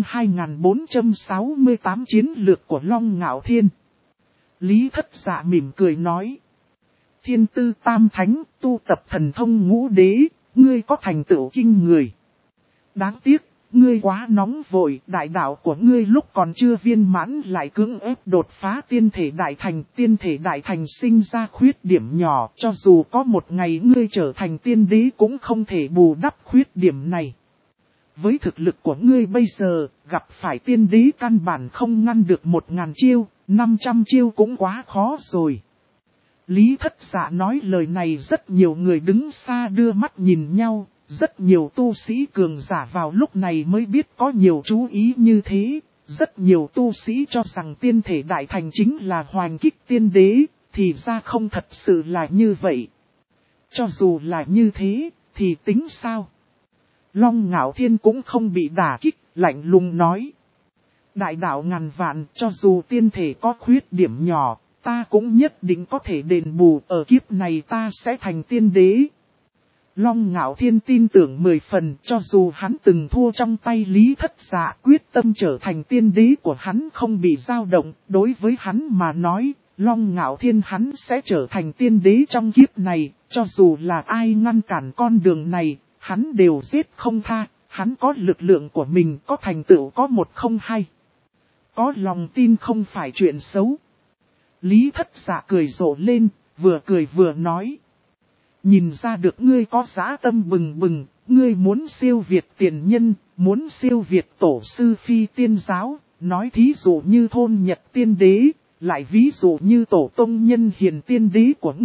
Speaker 1: 2468 chiến lược của Long Ngạo Thiên. Lý Thất Dạ mỉm cười nói. Thiên tư tam thánh, tu tập thần thông ngũ đế, ngươi có thành tựu kinh người. Đáng tiếc, ngươi quá nóng vội, đại đạo của ngươi lúc còn chưa viên mãn lại cưỡng ép đột phá tiên thể đại thành sinh ra khuyết điểm nhỏ, cho dù có một ngày ngươi trở thành tiên đế cũng không thể bù đắp khuyết điểm này. Với thực lực của ngươi bây giờ, gặp phải tiên đế căn bản không ngăn được 1000 chiêu, 500 chiêu cũng quá khó rồi. Lý Thất Dạ nói lời này, rất nhiều người đứng xa đưa mắt nhìn nhau. Rất nhiều tu sĩ cường giả vào lúc này mới biết có nhiều chú ý như thế. Rất nhiều tu sĩ cho rằng tiên thể đại thành chính là Hoành Kích tiên đế, thì ra không thật sự là như vậy. Cho dù là như thế, thì tính sao? Long Ngạo Thiên cũng không bị đả kích, lạnh lùng nói. Đại đạo ngàn vạn, cho dù tiên thể có khuyết điểm nhỏ, ta cũng nhất định có thể đền bù, ở kiếp này ta sẽ thành tiên đế. Long Ngạo Thiên tin tưởng 10 phần, cho dù hắn từng thua trong tay Lý Thất Dạ, quyết tâm trở thành tiên đế của hắn không bị dao động. Đối với hắn mà nói, Long Ngạo Thiên hắn sẽ trở thành tiên đế trong kiếp này, cho dù là ai ngăn cản con đường này, hắn đều giết không tha. Hắn có lực lượng của mình, có thành tựu có một không hai. Có lòng tin không phải chuyện xấu. Lý Thất Dạ cười rộ lên, vừa cười vừa nói. Nhìn ra được ngươi có dã tâm bừng bừng, ngươi muốn siêu việt tiền nhân, muốn siêu việt tổ sư phi tiên giáo, nói thí dụ như thôn Nhật tiên đế, lại ví dụ như tổ tông nhân hiền tiên đế của ngươi,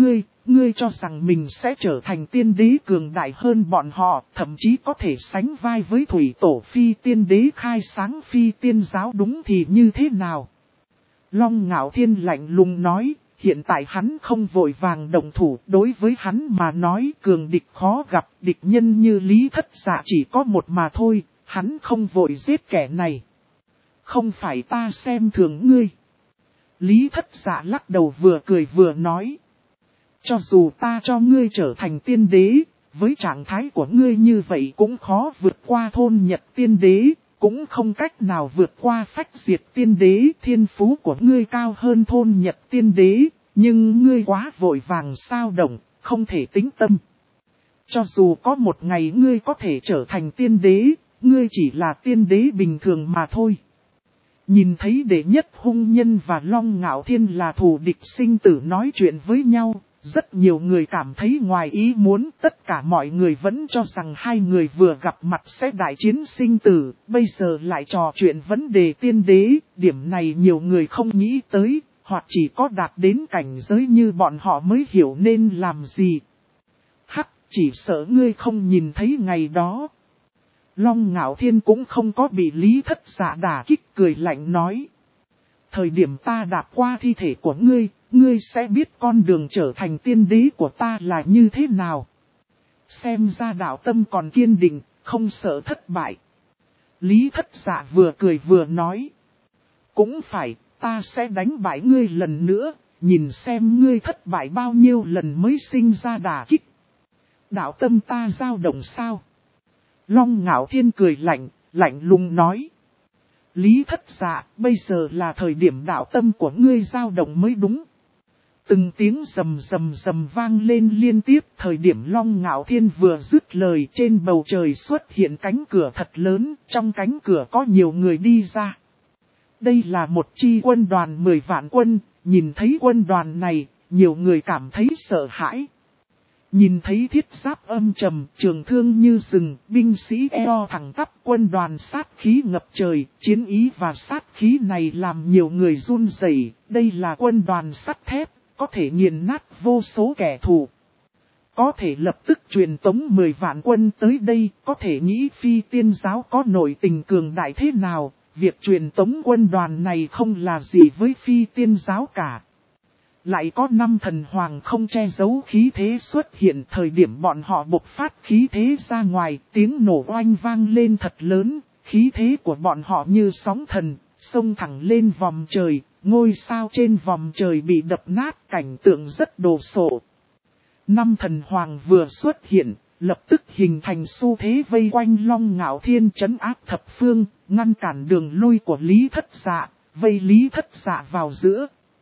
Speaker 1: ngươi cho rằng mình sẽ trở thành tiên đế cường đại hơn bọn họ, thậm chí có thể sánh vai với thủy tổ phi tiên đế khai sáng phi tiên giáo đúng thì như thế nào? Long Ngạo Thiên lạnh lùng nói, hiện tại hắn không vội vàng động thủ, đối với hắn mà nói cường địch khó gặp, địch nhân như Lý Thất Dạ chỉ có một mà thôi, hắn không vội giết kẻ này. Không phải ta xem thường ngươi. Lý Thất Dạ lắc đầu vừa cười vừa nói. Cho dù ta cho ngươi trở thành tiên đế, với trạng thái của ngươi như vậy cũng khó vượt qua thôn nhật tiên đế, cũng không cách nào vượt qua phách diệt tiên đế. Thiên phú của ngươi cao hơn thôn nhật tiên đế, nhưng ngươi quá vội vàng sao động, không thể tĩnh tâm. Cho dù có một ngày ngươi có thể trở thành tiên đế, ngươi chỉ là tiên đế bình thường mà thôi. Nhìn thấy đệ nhất hung nhân và Long Ngạo Thiên là thù địch sinh tử nói chuyện với nhau, rất nhiều người cảm thấy ngoài ý muốn, tất cả mọi người vẫn cho rằng hai người vừa gặp mặt sẽ đại chiến sinh tử, bây giờ lại trò chuyện vấn đề tiên đế, điểm này nhiều người không nghĩ tới, hoặc chỉ có đạt đến cảnh giới như bọn họ mới hiểu nên làm gì. Hắc, chỉ sợ ngươi không nhìn thấy ngày đó. Long Ngạo Thiên cũng không có bị Lý Thất Dạ đả kích, cười lạnh nói. Thời điểm ta đạp qua thi thể của ngươi, ngươi sẽ biết con đường trở thành tiên đế của ta là như thế nào. Xem ra đạo tâm còn kiên định, không sợ thất bại. Lý Thất Dạ vừa cười vừa nói. Cũng phải, ta sẽ đánh bại ngươi lần nữa, nhìn xem ngươi thất bại bao nhiêu lần mới sinh ra đả kích. Đạo tâm ta dao động sao? Long Ngạo Thiên cười lạnh, lạnh lùng nói. Lý Thất Dạ, bây giờ là thời điểm đạo tâm của ngươi dao động mới đúng. Từng tiếng rầm rầm rầm vang lên liên tiếp, thời điểm Long Ngạo Thiên vừa dứt lời, trên bầu trời xuất hiện cánh cửa thật lớn, trong cánh cửa có nhiều người đi ra. Đây là một chi quân đoàn 10 vạn quân, nhìn thấy quân đoàn này, nhiều người cảm thấy sợ hãi. Nhìn thấy thiết giáp âm trầm, trường thương như rừng, binh sĩ eo thẳng tắp, quân đoàn sát khí ngập trời, chiến ý và sát khí này làm nhiều người run rẩy. Đây là quân đoàn sắt thép, có thể nghiền nát vô số kẻ thù. Có thể lập tức truyền tống 10 vạn quân tới đây, có thể nghĩ phi tiên giáo có nội tình cường đại thế nào, việc truyền tống quân đoàn này không là gì với phi tiên giáo cả. Lại có 5 thần hoàng không che giấu khí thế xuất hiện, thời điểm bọn họ bộc phát khí thế ra ngoài, tiếng nổ oanh vang lên thật lớn, khí thế của bọn họ như sóng thần, xông thẳng lên vòm trời, ngôi sao trên vòm trời bị đập nát, cảnh tượng rất đồ sộ. 5 thần hoàng vừa xuất hiện, lập tức hình thành xu thế vây quanh Long Ngạo Thiên trấn áp thập phương, ngăn cản đường lui của Lý Thất Dạ, vây Lý Thất Dạ vào giữa.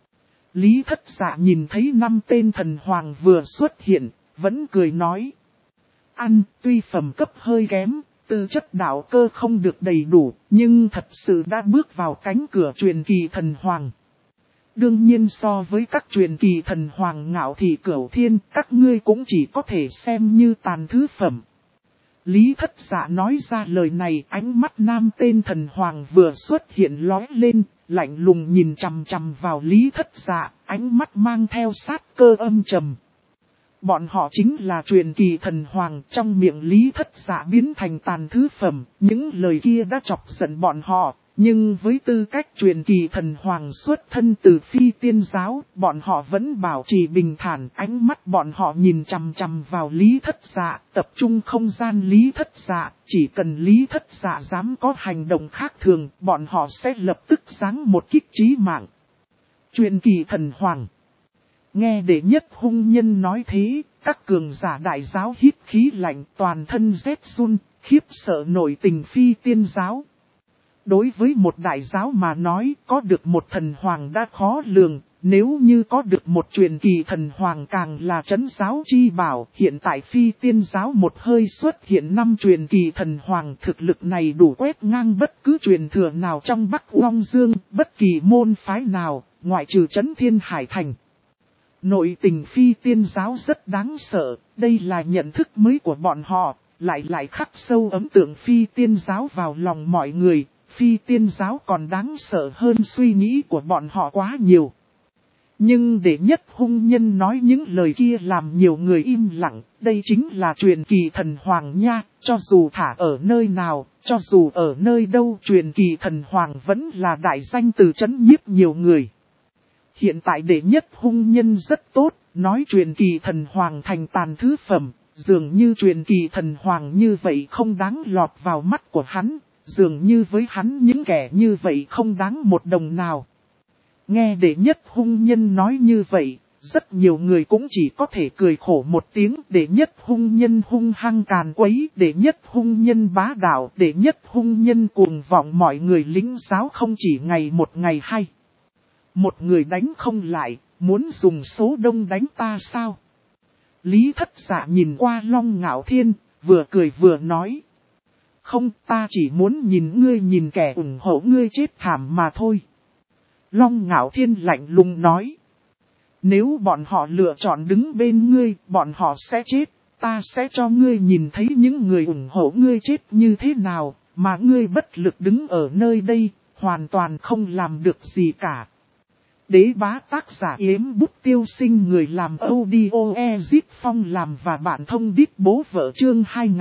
Speaker 1: Lý Thất Dạ nhìn thấy 5 tên thần hoàng vừa xuất hiện, vẫn cười nói. Ăn, tuy phẩm cấp hơi kém, tư chất đạo cơ không được đầy đủ, nhưng thật sự đã bước vào cánh cửa truyền kỳ thần hoàng. Đương nhiên so với các truyền kỳ thần hoàng Ngạo Thị Cửu Thiên, các ngươi cũng chỉ có thể xem như tàn thứ phẩm. Lý Thất Dạ nói ra lời này, ánh mắt 5 tên thần hoàng vừa xuất hiện lóe lên, lạnh lùng nhìn chằm chằm vào Lý Thất Dạ, ánh mắt mang theo sát cơ âm trầm. Bọn họ chính là truyền kỳ thần hoàng, trong miệng Lý Thất Dạ biến thành tàn thứ phẩm, những lời kia đã chọc giận bọn họ. Nhưng với tư cách truyền kỳ thần hoàng xuất thân từ phi tiên giáo, bọn họ vẫn bảo trì bình thản, ánh mắt bọn họ nhìn chằm chằm vào Lý Thất Dạ, tập trung không gian Lý Thất Dạ, chỉ cần Lý Thất Dạ dám có hành động khác thường, bọn họ sẽ lập tức giáng một kích chí mạng. Truyền kỳ thần hoàng. Nghe đệ nhất hung nhân nói thế, các cường giả đại giáo hít khí lạnh, toàn thân rét run, khiếp sợ nổi tình phi tiên giáo. Đối với một đại giáo mà nói, có được một thần hoàng đã khó lường, nếu như có được một truyền kỳ thần hoàng càng là trấn giáo chi bảo. Hiện tại phi tiên giáo một hơi xuất hiện 5 truyền kỳ thần hoàng, thực lực này đủ quét ngang bất cứ truyền thừa nào trong Bắc Long Dương, bất kỳ môn phái nào, ngoại trừ Trấn Thiên Hải Thành. Nội tình phi tiên giáo rất đáng sợ, đây là nhận thức mới của bọn họ, lại khắc sâu ấn tượng phi tiên giáo vào lòng mọi người. Phi tiên giáo còn đáng sợ hơn suy nghĩ của bọn họ quá nhiều. Nhưng đệ nhất hung nhân nói những lời kia làm nhiều người im lặng, đây chính là truyền kỳ thần hoàng nha, cho dù thả ở nơi nào, cho dù ở nơi đâu truyền kỳ thần hoàng vẫn là đại danh từ trấn nhiếp nhiều người. Hiện tại đệ nhất hung nhân rất tốt, nói truyền kỳ thần hoàng thành tàn thứ phẩm, dường như truyền kỳ thần hoàng như vậy không đáng lọt vào mắt của hắn, dường như với hắn những kẻ như vậy không đáng một đồng nào. Nghe đệ nhất hung nhân nói như vậy, rất nhiều người cũng chỉ có thể cười khổ một tiếng. Đệ nhất hung nhân hung hăng càn quấy, đệ nhất hung nhân bá đạo, đệ nhất hung nhân cuồng vọng, mọi người lính giáo không chỉ ngày một ngày hai. Một người đánh không lại, muốn dùng số đông đánh ta sao? Lý Thất Dạ nhìn qua Long Ngạo Thiên, vừa cười vừa nói. Không, ta chỉ muốn nhìn ngươi nhìn kẻ ủng hộ ngươi chết thảm mà thôi. Long Ngạo Thiên lạnh lùng nói. Nếu bọn họ lựa chọn đứng bên ngươi, bọn họ sẽ chết. Ta sẽ cho ngươi nhìn thấy những người ủng hộ ngươi chết như thế nào, mà ngươi bất lực đứng ở nơi đây, hoàn toàn không làm được gì cả. Đế bá tác giả Yếm Bút Tiêu Sinh, người làm audio Ezit Phong làm và bạn thông đít bố vợ chương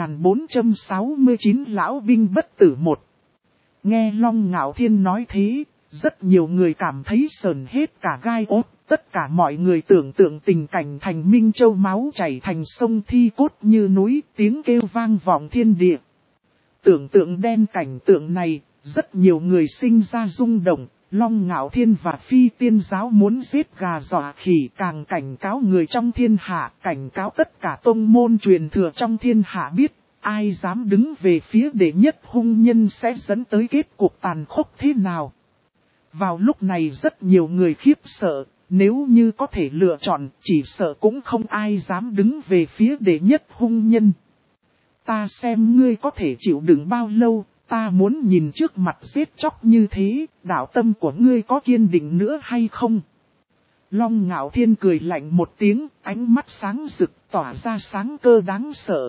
Speaker 1: 2469 Lão binh bất tử 1. Nghe Long Ngạo Thiên nói thế, rất nhiều người cảm thấy sờn hết cả gai ốt. Tất cả mọi người tưởng tượng tình cảnh thành Minh Châu máu chảy thành sông thi cốt như núi, tiếng kêu vang vọng thiên địa. Tưởng tượng đen cảnh tượng này, rất nhiều người sinh ra rung động. Long Ngạo Thiên và Phi Tiên Giáo muốn giết gà dọa khỉ, càng cảnh cáo người trong thiên hạ, cảnh cáo tất cả tông môn truyền thừa trong thiên hạ biết, ai dám đứng về phía đệ nhất hung nhân sẽ dẫn tới kết cục tàn khốc thế nào. Vào lúc này rất nhiều người khiếp sợ, nếu như có thể lựa chọn, chỉ sợ cũng không ai dám đứng về phía đệ nhất hung nhân. Ta xem ngươi có thể chịu đựng bao lâu. Ta muốn nhìn trước mặt giết chóc như thế, đạo tâm của ngươi có kiên định nữa hay không? Long Ngạo Thiên cười lạnh một tiếng, ánh mắt sáng rực tỏa ra sáng cơ đáng sợ.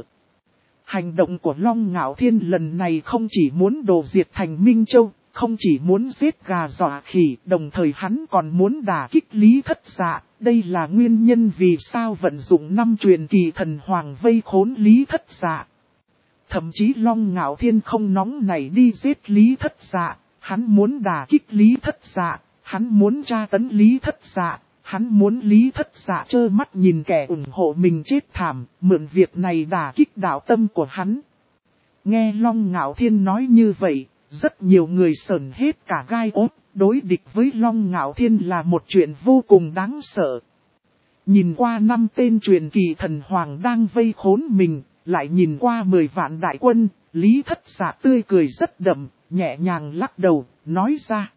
Speaker 1: Hành động của Long Ngạo Thiên lần này không chỉ muốn đồ diệt thành Minh Châu, không chỉ muốn giết gà dọa khỉ, đồng thời hắn còn muốn đả kích Lý Thất Dạ. Đây là nguyên nhân vì sao vận dụng 5 truyền kỳ thần hoàng vây khốn Lý Thất Dạ. Thậm chí Long Ngạo Thiên không nóng này đi giết Lý Thất Dạ, hắn muốn đả kích Lý Thất Dạ, hắn muốn tra tấn Lý Thất Dạ, hắn muốn Lý Thất Dạ trơ mắt nhìn kẻ ủng hộ mình chết thảm, mượn việc này đả kích đạo tâm của hắn. Nghe Long Ngạo Thiên nói như vậy, rất nhiều người sởn hết cả gai ốt, đối địch với Long Ngạo Thiên là một chuyện vô cùng đáng sợ. Nhìn qua 5 tên truyền kỳ thần hoàng đang vây khốn mình. Lại nhìn qua 10 vạn đại quân, Lý Thất Dạ tươi cười rất đậm, nhẹ nhàng lắc đầu, nói ra.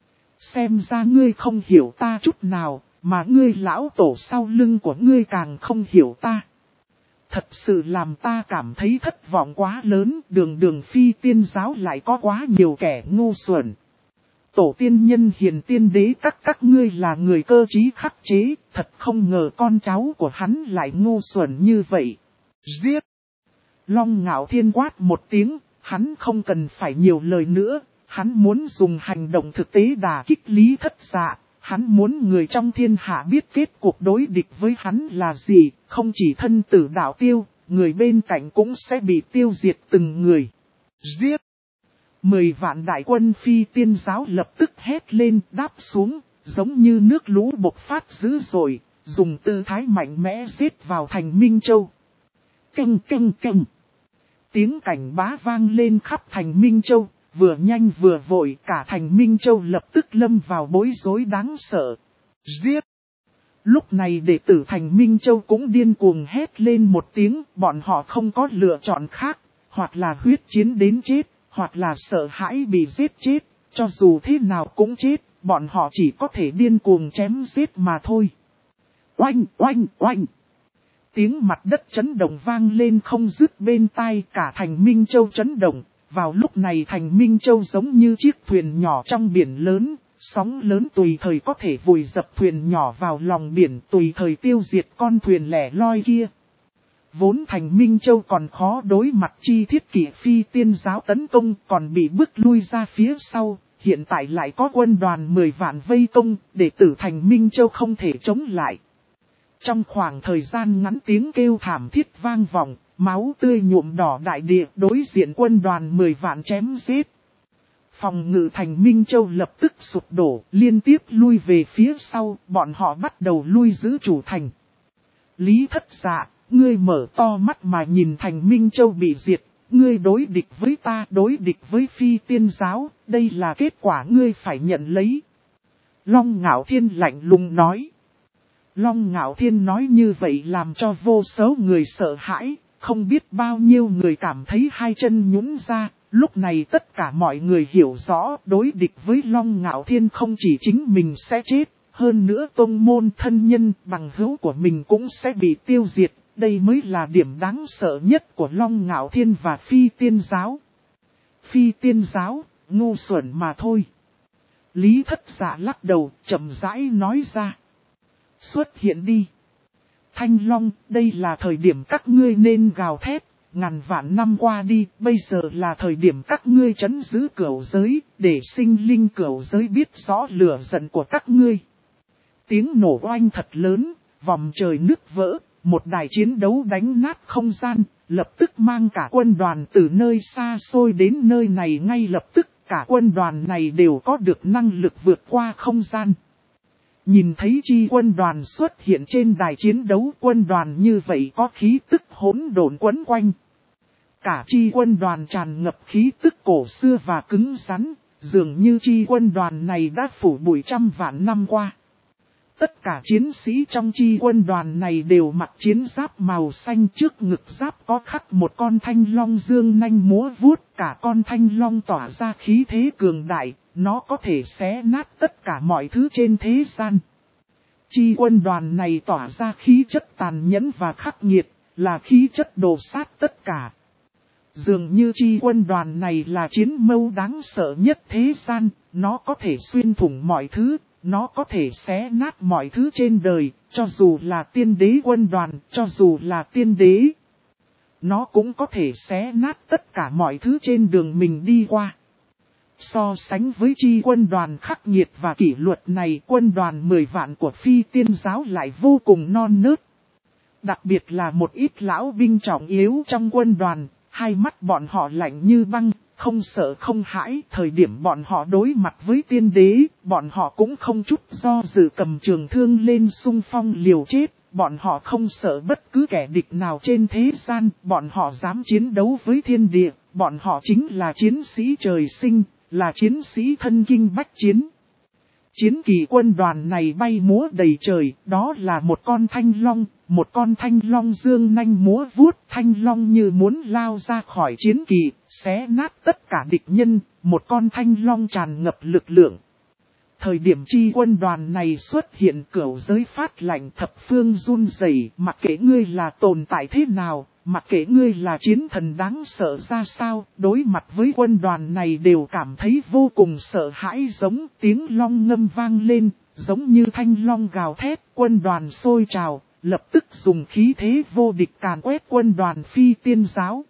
Speaker 1: Xem ra ngươi không hiểu ta chút nào, mà ngươi lão tổ sau lưng của ngươi càng không hiểu ta. Thật sự làm ta cảm thấy thất vọng quá lớn, đường Phi Tiên Giáo lại có quá nhiều kẻ ngu xuẩn. Tổ tiên nhân hiền tiên đế các ngươi là người cơ trí khắc chế, thật không ngờ con cháu của hắn lại ngu xuẩn như vậy. Giết! Long Ngạo Thiên quát một tiếng, hắn không cần phải nhiều lời nữa, hắn muốn dùng hành động thực tế đả kích Lý Thất Dạ, hắn muốn người trong thiên hạ biết kết cuộc đối địch với hắn là gì, không chỉ thân tử đạo tiêu, người bên cạnh cũng sẽ bị tiêu diệt từng người. Giết! 10 vạn đại quân Phi Tiên Giáo lập tức hét lên đáp xuống, giống như nước lũ bộc phát dữ dội, dùng tư thái mạnh mẽ giết vào thành Minh Châu. Canh canh canh. Tiếng cảnh bá vang lên khắp thành Minh Châu, vừa nhanh vừa vội cả thành Minh Châu lập tức lâm vào bối rối đáng sợ. Giết! Lúc này đệ tử thành Minh Châu cũng điên cuồng hét lên một tiếng, bọn họ không có lựa chọn khác, hoặc là huyết chiến đến chết, hoặc là sợ hãi bị giết chết, cho dù thế nào cũng chết, bọn họ chỉ có thể điên cuồng chém giết mà thôi. Oanh oanh oanh! Tiếng mặt đất chấn động vang lên không dứt bên tai, cả thành Minh Châu chấn động. Vào lúc này thành Minh Châu giống như chiếc thuyền nhỏ trong biển lớn, sóng lớn tùy thời có thể vùi dập thuyền nhỏ vào lòng biển, tùy thời tiêu diệt con thuyền lẻ loi kia. Vốn thành Minh Châu còn khó đối mặt chi thiết kỷ Phi Tiên Giáo tấn công, còn bị bước lui ra phía sau, hiện tại lại có quân đoàn 10 vạn vây công, đệ tử thành Minh Châu không thể chống lại. Trong khoảng thời gian ngắn tiếng kêu thảm thiết vang vọng, máu tươi nhuộm đỏ đại địa, đối diện quân đoàn 10 vạn chém giết. Phòng ngự thành Minh Châu lập tức sụp đổ, liên tiếp lui về phía sau, bọn họ bắt đầu lui giữ chủ thành. Lý Thất Dạ, ngươi mở to mắt mà nhìn thành Minh Châu bị diệt, ngươi đối địch với ta, đối địch với Phi Tiên giáo, đây là kết quả ngươi phải nhận lấy. Long Ngạo Thiên lạnh lùng nói. Long Ngạo Thiên nói như vậy làm cho vô số người sợ hãi, không biết bao nhiêu người cảm thấy hai chân nhũn ra. Lúc này tất cả mọi người hiểu rõ đối địch với Long Ngạo Thiên không chỉ chính mình sẽ chết, hơn nữa tông môn thân nhân bằng hữu của mình cũng sẽ bị tiêu diệt. Đây mới là điểm đáng sợ nhất của Long Ngạo Thiên và Phi Tiên giáo. Phi Tiên giáo, ngu xuẩn mà thôi. Lý Thất Dạ lắc đầu, chậm rãi nói ra. Xuất hiện đi. Thanh Long, đây là thời điểm các ngươi nên gào thét. Ngàn vạn năm qua đi, bây giờ là thời điểm các ngươi trấn giữ cửu giới, để sinh linh cửu giới biết rõ lửa giận của các ngươi. Tiếng nổ oanh thật lớn, vòng trời nứt vỡ, một đài chiến đấu đánh nát không gian, lập tức mang cả quân đoàn từ nơi xa xôi đến nơi này ngay lập tức, cả quân đoàn này đều có được năng lực vượt qua không gian. Nhìn thấy chi quân đoàn xuất hiện trên đài chiến đấu, quân đoàn như vậy có khí tức hỗn độn quấn quanh. Cả chi quân đoàn tràn ngập khí tức cổ xưa và cứng rắn, dường như chi quân đoàn này đã phủ bụi trăm vạn năm qua. Tất cả chiến sĩ trong chi quân đoàn này đều mặc chiến giáp màu xanh, trước ngực giáp có khắc một con thanh long dương nanh múa vuốt, cả con thanh long tỏa ra khí thế cường đại, nó có thể xé nát tất cả mọi thứ trên thế gian. Chi quân đoàn này tỏa ra khí chất tàn nhẫn và khắc nghiệt, là khí chất đồ sát tất cả. Dường như chi quân đoàn này là chiến mâu đáng sợ nhất thế gian, nó có thể xuyên thủng mọi thứ, nó có thể xé nát mọi thứ trên đời, cho dù là tiên đế quân đoàn, cho dù là tiên đế. Nó cũng có thể xé nát tất cả mọi thứ trên đường mình đi qua. So sánh với chi quân đoàn khắc nghiệt và kỷ luật này, quân đoàn 10 vạn của Phi Tiên giáo lại vô cùng non nớt. Đặc biệt là một ít lão binh trọng yếu trong quân đoàn, hai mắt bọn họ lạnh như băng, không sợ không hãi. Thời điểm bọn họ đối mặt với tiên đế, bọn họ cũng không chút do dự cầm trường thương lên xung phong liều chết. Bọn họ không sợ bất cứ kẻ địch nào trên thế gian, bọn họ dám chiến đấu với thiên địa, bọn họ chính là chiến sĩ trời sinh, là chiến sĩ thân kinh bách chiến. Chiến kỳ quân đoàn này bay múa đầy trời, đó là một con thanh long dương nanh múa vuốt, thanh long như muốn lao ra khỏi chiến kỳ, xé nát tất cả địch nhân, một con thanh long tràn ngập lực lượng. Thời điểm chi quân đoàn này xuất hiện, cửu giới phát lạnh, thập phương run rẩy, mặc kệ ngươi là tồn tại thế nào, mặc kệ ngươi là chiến thần đáng sợ ra sao, đối mặt với quân đoàn này đều cảm thấy vô cùng sợ hãi. Giống tiếng long ngâm vang lên, giống như thanh long gào thét, quân đoàn sôi trào, lập tức dùng khí thế vô địch càn quét quân đoàn Phi Tiên giáo.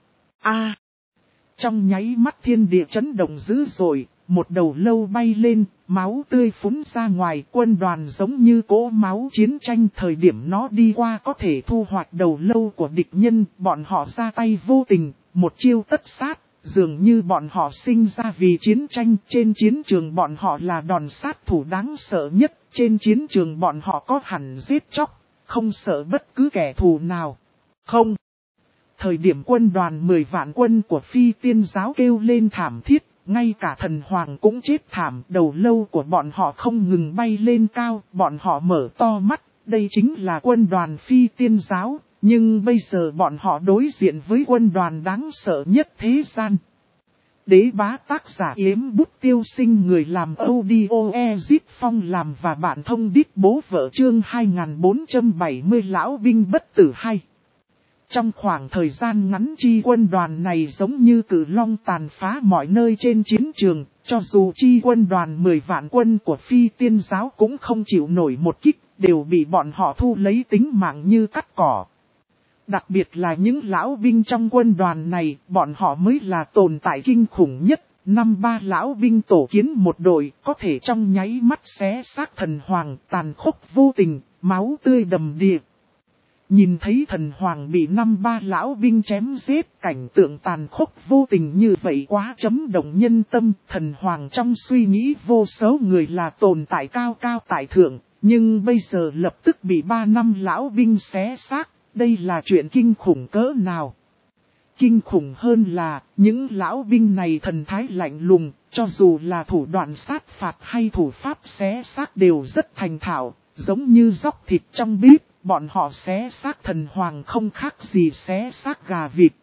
Speaker 1: Trong nháy mắt thiên địa chấn động dữ dội, một đầu lâu bay lên, máu tươi phúng ra ngoài, quân đoàn giống như cỗ máu chiến tranh. Thời điểm nó đi qua có thể thu hoạch đầu lâu của địch nhân, bọn họ ra tay vô tình, một chiêu tất sát, dường như bọn họ sinh ra vì chiến tranh. Trên chiến trường bọn họ là đòn sát thủ đáng sợ nhất, trên chiến trường bọn họ có hẳn giết chóc, không sợ bất cứ kẻ thù nào. Không. Thời điểm quân đoàn 10 vạn quân của Phi Tiên giáo kêu lên thảm thiết, ngay cả thần hoàng cũng chết thảm, đầu lâu của bọn họ không ngừng bay lên cao, bọn họ mở to mắt, đây chính là quân đoàn Phi Tiên giáo, nhưng bây giờ bọn họ đối diện với quân đoàn đáng sợ nhất thế gian. Đế bá tác giả Yếm Bút Tiêu Sinh, người làm audio Ezit Phong làm và bạn thông đít bố vợ chương 2470 lão binh bất tử hay. Trong khoảng thời gian ngắn chi quân đoàn này giống như cự long tàn phá mọi nơi trên chiến trường, cho dù chi quân đoàn 10 vạn quân của Phi Tiên giáo cũng không chịu nổi một kích, đều bị bọn họ thu lấy tính mạng như cắt cỏ. Đặc biệt là những lão binh trong quân đoàn này, bọn họ mới là tồn tại kinh khủng nhất, năm ba lão binh tổ kiến một đội, có thể trong nháy mắt xé xác thần hoàng, tàn khốc vô tình, máu tươi đầm đìa. Nhìn thấy thần hoàng bị năm ba lão binh chém giết, cảnh tượng tàn khốc vô tình như vậy quá chấm động nhân tâm. Thần hoàng trong suy nghĩ vô số người là tồn tại cao cao tại thượng, nhưng bây giờ lập tức bị 3 năm lão binh xé xác, đây là chuyện kinh khủng cỡ nào. Kinh khủng hơn là, những lão binh này thần thái lạnh lùng, cho dù là thủ đoạn sát phạt hay thủ pháp xé xác đều rất thành thạo, giống như dóc thịt trong bếp, bọn họ xé xác thần hoàng không khác gì xé xác gà vịt.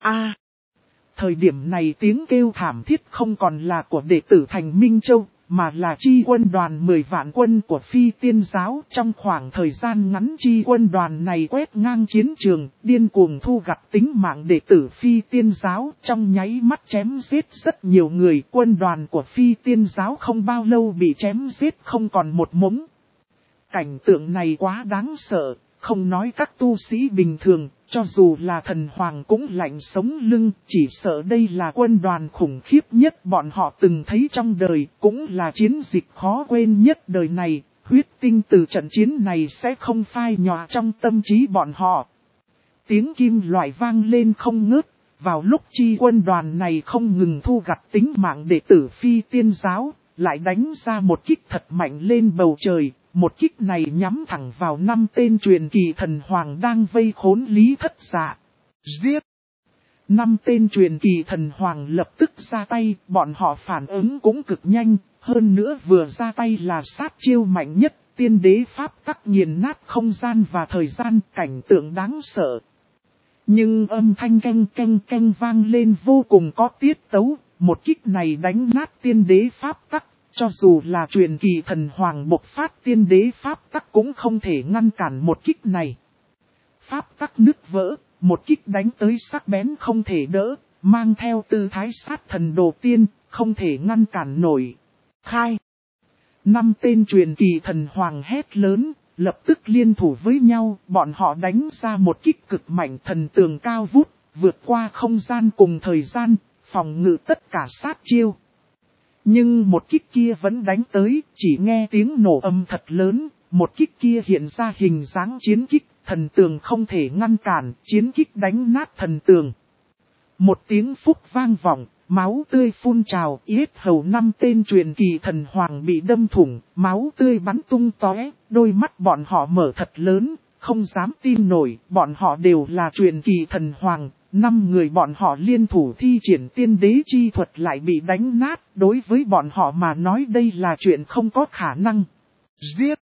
Speaker 1: Thời điểm này tiếng kêu thảm thiết không còn là của đệ tử Thành Minh Châu, mà là chi quân đoàn 10 vạn quân của Phi Tiên Giáo. Trong khoảng thời gian ngắn chi quân đoàn này quét ngang chiến trường, điên cuồng thu gặt tính mạng đệ tử Phi Tiên Giáo, trong nháy mắt chém giết rất nhiều người. Quân đoàn của Phi Tiên Giáo không bao lâu bị chém giết không còn một mống. Cảnh tượng này quá đáng sợ, không nói các tu sĩ bình thường, cho dù là thần hoàng cũng lạnh sống lưng, chỉ sợ đây là quân đoàn khủng khiếp nhất bọn họ từng thấy trong đời, cũng là chiến dịch khó quên nhất đời này, huyết tinh từ trận chiến này sẽ không phai nhòa trong tâm trí bọn họ. Tiếng kim loại vang lên không ngớt, vào lúc chi quân đoàn này không ngừng thu gặt tính mạng đệ tử Phi Tiên Giáo, lại đánh ra một kích thật mạnh lên bầu trời. Một kích này nhắm thẳng vào 5 tên truyền kỳ thần hoàng đang vây khốn Lý Thất Dạ. Giết! 5 tên truyền kỳ thần hoàng lập tức ra tay, bọn họ phản ứng cũng cực nhanh, hơn nữa vừa ra tay là sát chiêu mạnh nhất, tiên đế pháp tắc nghiền nát không gian và thời gian, cảnh tượng đáng sợ. Nhưng âm thanh canh canh canh vang lên vô cùng có tiết tấu, một kích này đánh nát tiên đế pháp tắc. Cho dù là truyền kỳ thần hoàng bộc phát tiên đế pháp tắc cũng không thể ngăn cản một kích này. Pháp tắc nứt vỡ, một kích đánh tới sắc bén không thể đỡ, mang theo tư thái sát thần đồ tiên, không thể ngăn cản nổi. Khai! 5 tên truyền kỳ thần hoàng hét lớn, lập tức liên thủ với nhau, bọn họ đánh ra một kích cực mạnh thần tường cao vút, vượt qua không gian cùng thời gian, phòng ngự tất cả sát chiêu. Nhưng một kích kia vẫn đánh tới, chỉ nghe tiếng nổ âm thật lớn, một kích kia hiện ra hình dáng chiến kích, thần tường không thể ngăn cản, chiến kích đánh nát thần tường. Một tiếng phúc vang vọng, máu tươi phun trào, yết hầu 5 tên truyền kỳ thần hoàng bị đâm thủng, máu tươi bắn tung tóe, đôi mắt bọn họ mở thật lớn, không dám tin nổi, bọn họ đều là truyền kỳ thần hoàng. 5 người bọn họ liên thủ thi triển tiên đế chi thuật lại bị đánh nát, đối với bọn họ mà nói đây là chuyện không có khả năng. Giết!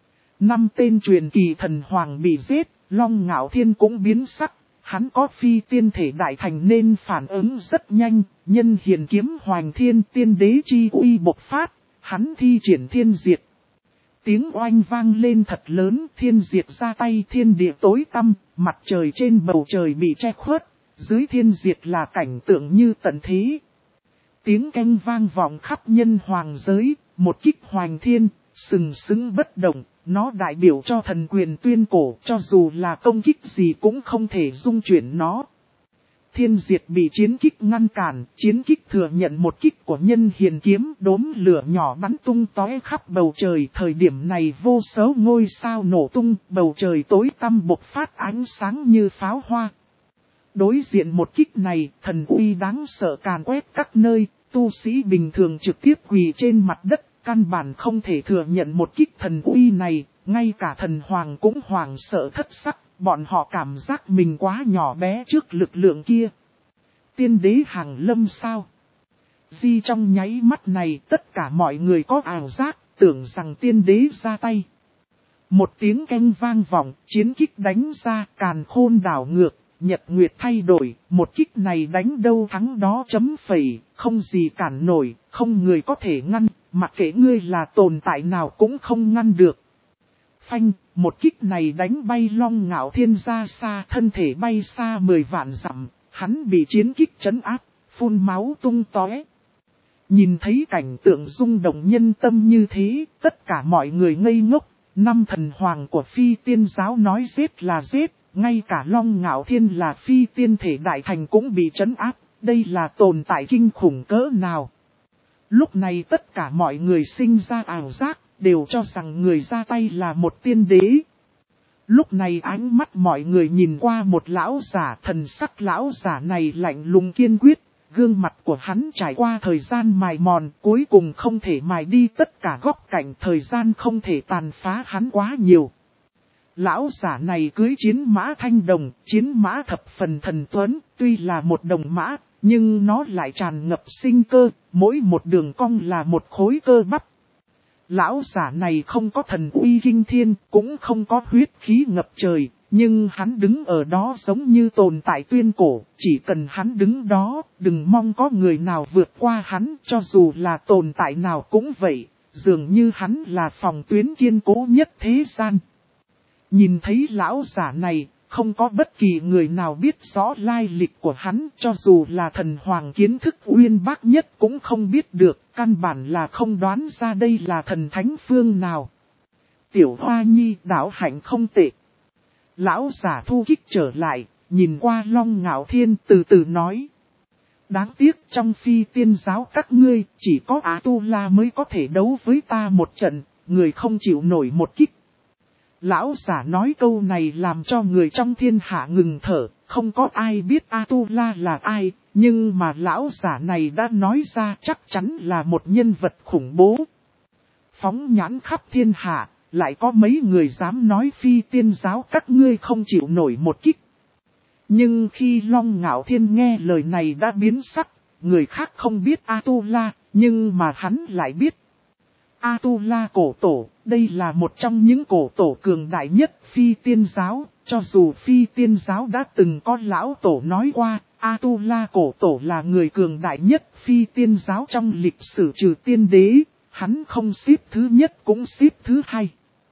Speaker 1: 5 tên truyền kỳ thần hoàng bị giết, Long Ngạo Thiên cũng biến sắc, hắn có phi tiên thể đại thành nên phản ứng rất nhanh, nhân hiền kiếm hoành thiên tiên đế chi uy bộc phát, hắn thi triển thiên diệt. Tiếng oanh vang lên thật lớn, thiên diệt ra tay thiên địa tối tăm, mặt trời trên bầu trời bị che khuất. Dưới thiên diệt là cảnh tượng như tận thế. Tiếng canh vang vọng khắp nhân hoàng giới, một kích hoành thiên, sừng sững bất động, nó đại biểu cho thần quyền tuyên cổ, cho dù là công kích gì cũng không thể dung chuyển nó. Thiên diệt bị chiến kích ngăn cản, chiến kích thừa nhận một kích của nhân hiền kiếm, đốm lửa nhỏ bắn tung tóe khắp bầu trời. Thời điểm này vô số ngôi sao nổ tung, bầu trời tối tăm bộc phát ánh sáng như pháo hoa. Đối diện một kích này, thần uy đáng sợ càn quét các nơi, tu sĩ bình thường trực tiếp quỳ trên mặt đất, căn bản không thể thừa nhận một kích thần uy này, ngay cả thần hoàng cũng hoảng sợ thất sắc, bọn họ cảm giác mình quá nhỏ bé trước lực lượng kia. Tiên đế hàng lâm sao? Di trong nháy mắt này tất cả mọi người có ảo giác, tưởng rằng tiên đế ra tay. Một tiếng canh vang vọng, chiến kích đánh ra, càn khôn đảo ngược. Nhật Nguyệt thay đổi, một kích này đánh đâu thắng đó chấm phẩy, không gì cản nổi, không người có thể ngăn, mặc kệ ngươi là tồn tại nào cũng không ngăn được. Phanh, một kích này đánh bay Long Ngạo Thiên ra xa, thân thể bay xa 10 vạn dặm, hắn bị chiến kích trấn áp, phun máu tung tóe. Nhìn thấy cảnh tượng rung động nhân tâm như thế, tất cả mọi người ngây ngốc, 5 thần hoàng của Phi Tiên Giáo nói giết là giết. Ngay cả Long Ngạo Thiên là phi tiên thể đại thành cũng bị trấn áp, đây là tồn tại kinh khủng cỡ nào. Lúc này tất cả mọi người sinh ra ảo giác, đều cho rằng người ra tay là một tiên đế. Lúc này ánh mắt mọi người nhìn qua một lão giả, thần sắc lão giả này lạnh lùng kiên quyết, gương mặt của hắn trải qua thời gian mài mòn, cuối cùng không thể mài đi tất cả góc cạnh, thời gian không thể tàn phá hắn quá nhiều. Lão giả này cưỡi chiến mã thanh đồng, chiến mã thập phần thần tuấn, tuy là một đồng mã, nhưng nó lại tràn ngập sinh cơ, mỗi một đường cong là một khối cơ bắp. Lão giả này không có thần uy kinh thiên, cũng không có huyết khí ngập trời, nhưng hắn đứng ở đó giống như tồn tại tuyên cổ, chỉ cần hắn đứng đó, đừng mong có người nào vượt qua hắn, cho dù là tồn tại nào cũng vậy, dường như hắn là phòng tuyến kiên cố nhất thế gian. Nhìn thấy lão giả này, không có bất kỳ người nào biết rõ lai lịch của hắn, cho dù là thần hoàng kiến thức uyên bác nhất cũng không biết được, căn bản là không đoán ra đây là thần thánh phương nào. Tiểu Hoa Nhi đạo hạnh không tệ. Lão giả thu kích trở lại, nhìn qua Long Ngạo Thiên từ từ nói. Đáng tiếc trong phi tiên giáo các ngươi, chỉ có A-tu-la mới có thể đấu với ta một trận, người không chịu nổi một kích. Lão giả nói câu này làm cho người trong thiên hạ ngừng thở, không có ai biết A-tu-la là ai, nhưng mà lão giả này đã nói ra chắc chắn là một nhân vật khủng bố. Phóng nhãn khắp thiên hạ, lại có mấy người dám nói phi tiên giáo các ngươi không chịu nổi một kích. Nhưng khi Long Ngạo Thiên nghe lời này đã biến sắc, người khác không biết A-tu-la, nhưng mà hắn lại biết. A-tu-la cổ tổ, đây là một trong những cổ tổ cường đại nhất phi tiên giáo, cho dù phi tiên giáo đã từng có lão tổ nói qua, A-tu-la cổ tổ là người cường đại nhất phi tiên giáo trong lịch sử trừ tiên đế, hắn không xếp thứ nhất cũng xếp thứ hai.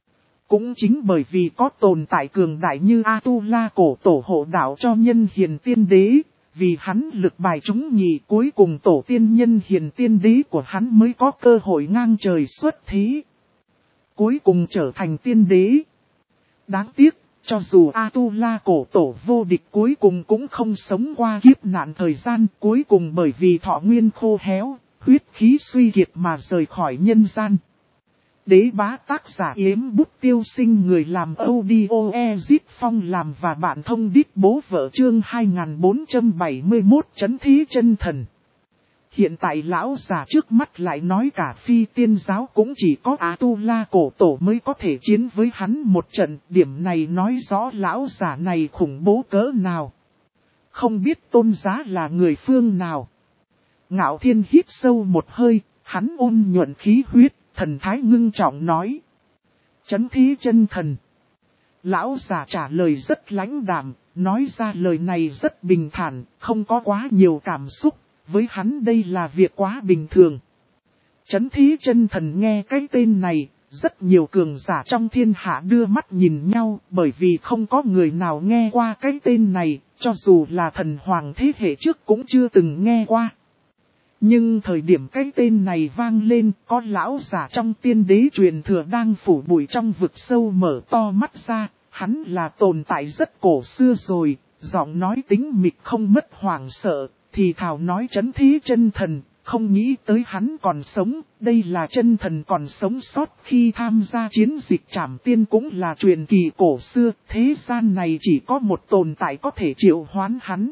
Speaker 1: Cũng chính bởi vì có tồn tại cường đại như A-tu-la cổ tổ hộ đạo cho nhân hiền tiên đế, vì hắn lực bài chúng nhì cuối cùng tổ tiên nhân hiền tiên đế của hắn mới có cơ hội ngang trời xuất thế. Cuối cùng trở thành tiên đế. Đáng tiếc, cho dù A-tu-la cổ tổ vô địch cuối cùng cũng không sống qua kiếp nạn thời gian, cuối cùng bởi vì thọ nguyên khô héo, huyết khí suy kiệt mà rời khỏi nhân gian. Đế bá tác giả Yếm Bút Tiêu Sinh, người làm audio Ezit Phong làm và bạn thông đích bố vợ chương 2471 Chấn Thí Chân Thần. Hiện tại lão già trước mắt lại nói cả phi tiên giáo cũng chỉ có A-tu-la cổ tổ mới có thể chiến với hắn một trận. Điểm này nói rõ lão già này khủng bố cỡ nào. Không biết tôn giá là người phương nào. Ngạo Thiên hít sâu một hơi, hắn ôn nhuận khí huyết. Thần thái ngưng trọng nói. Chấn Thí Chân Thần. Lão già trả lời rất lãnh đạm, nói ra lời này rất bình thản, không có quá nhiều cảm xúc, với hắn đây là việc quá bình thường. Chấn Thí Chân Thần nghe cái tên này, rất nhiều cường giả trong thiên hạ đưa mắt nhìn nhau, bởi vì không có người nào nghe qua cái tên này, cho dù là thần hoàng thế hệ trước cũng chưa từng nghe qua. Nhưng thời điểm cái tên này vang lên, có lão giả trong tiên đế truyền thừa đang phủ bụi trong vực sâu mở to mắt ra, hắn là tồn tại rất cổ xưa rồi, giọng nói tính mịch không mất hoảng sợ, thì thào nói Chấn Thí Chân Thần, không nghĩ tới hắn còn sống, đây là chân thần còn sống sót khi tham gia chiến dịch trảm tiên cũng là truyền kỳ cổ xưa, thế gian này chỉ có một tồn tại có thể triệu hoán hắn.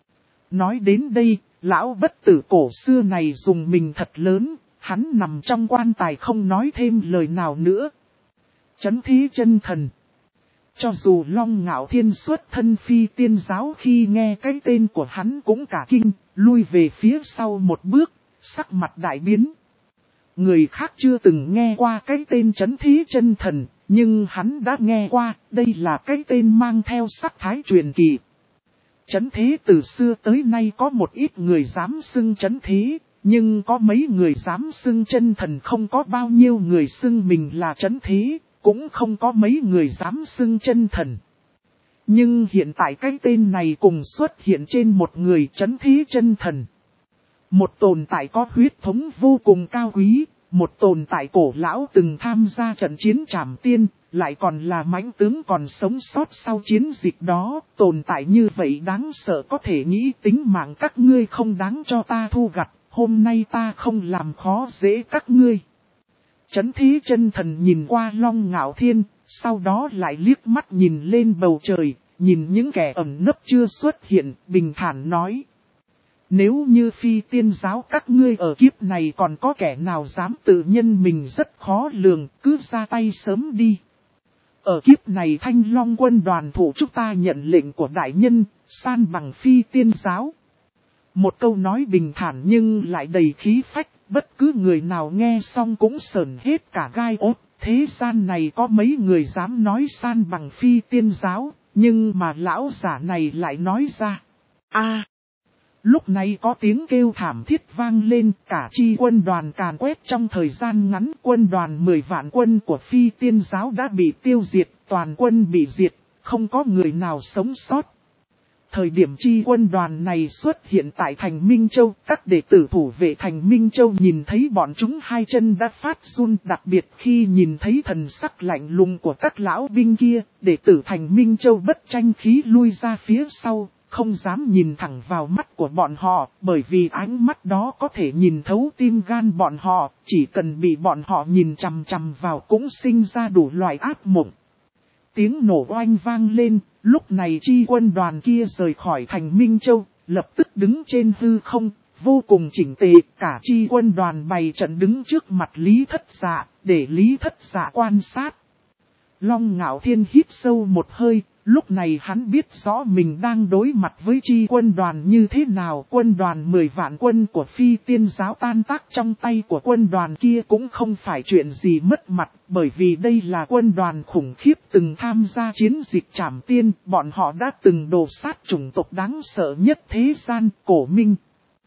Speaker 1: Nói đến đây, lão bất tử cổ xưa này dùng mình thật lớn, hắn nằm trong quan tài không nói thêm lời nào nữa. Chấn Thí Chân Thần. Cho dù Long Ngạo Thiên xuất thân phi tiên giáo khi nghe cái tên của hắn cũng cả kinh, lui về phía sau một bước, sắc mặt đại biến. Người khác chưa từng nghe qua cái tên Chấn Thí Chân Thần, nhưng hắn đã nghe qua, đây là cái tên mang theo sắc thái truyền kỳ. Chấn thế từ xưa tới nay có một ít người dám xưng chấn thế, nhưng có mấy người dám xưng chân thần, không có bao nhiêu người xưng mình là chấn thế, cũng không có mấy người dám xưng chân thần. Nhưng hiện tại cái tên này cùng xuất hiện trên một người Chấn Thí Chân Thần. Một tồn tại có huyết thống vô cùng cao quý, một tồn tại cổ lão từng tham gia trận chiến trảm tiên, lại còn là mãnh tướng còn sống sót sau chiến dịch đó, tồn tại như vậy đáng sợ có thể nghĩ tính mạng các ngươi không đáng cho ta thu gặt, hôm nay ta không làm khó dễ các ngươi. Chấn Thế Chân Thần nhìn qua Long Ngạo Thiên, sau đó lại liếc mắt nhìn lên bầu trời, nhìn những kẻ ẩn nấp chưa xuất hiện, bình thản nói. Nếu như Phi Tiên giáo các ngươi ở kiếp này còn có kẻ nào dám tự nhân mình rất khó lường, cứ ra tay sớm đi. Ở kiếp này Thanh Long quân đoàn thủ chúng ta nhận lệnh của đại nhân, san bằng Phi Tiên giáo. Một câu nói bình thản nhưng lại đầy khí phách, bất cứ người nào nghe xong cũng sởn hết cả gai ốt. Thế gian này có mấy người dám nói san bằng Phi Tiên giáo, nhưng mà lão giả này lại nói ra. Lúc này có tiếng kêu thảm thiết vang lên, cả chi quân đoàn càn quét trong thời gian ngắn, quân đoàn 10 vạn quân của Phi Tiên giáo đã bị tiêu diệt, toàn quân bị diệt, không có người nào sống sót. Thời điểm chi quân đoàn này xuất hiện tại thành Minh Châu, các đệ tử thủ vệ thành Minh Châu nhìn thấy bọn chúng hai chân đã phát run, đặc biệt khi nhìn thấy thần sắc lạnh lùng của các lão binh kia, đệ tử thành Minh Châu bất tranh khí lui ra phía sau, không dám nhìn thẳng vào mắt của bọn họ, bởi vì ánh mắt đó có thể nhìn thấu tim gan bọn họ, chỉ cần bị bọn họ nhìn chằm chằm vào cũng sinh ra đủ loại ác mộng. Tiếng nổ oanh vang lên, lúc này chi quân đoàn kia rời khỏi thành Minh Châu, lập tức đứng trên hư không, vô cùng chỉnh tề, cả chi quân đoàn bày trận đứng trước mặt Lý Thất Dạ, để Lý Thất Dạ quan sát. Long Ngạo Thiên hít sâu một hơi, lúc này hắn biết rõ mình đang đối mặt với chi quân đoàn như thế nào. Quân đoàn 10 vạn quân của Phi Tiên giáo tan tác trong tay của quân đoàn kia cũng không phải chuyện gì mất mặt, bởi vì đây là quân đoàn khủng khiếp từng tham gia chiến dịch Trảm Tiên, bọn họ đã từng đồ sát chủng tộc đáng sợ nhất thế gian, Cổ Minh.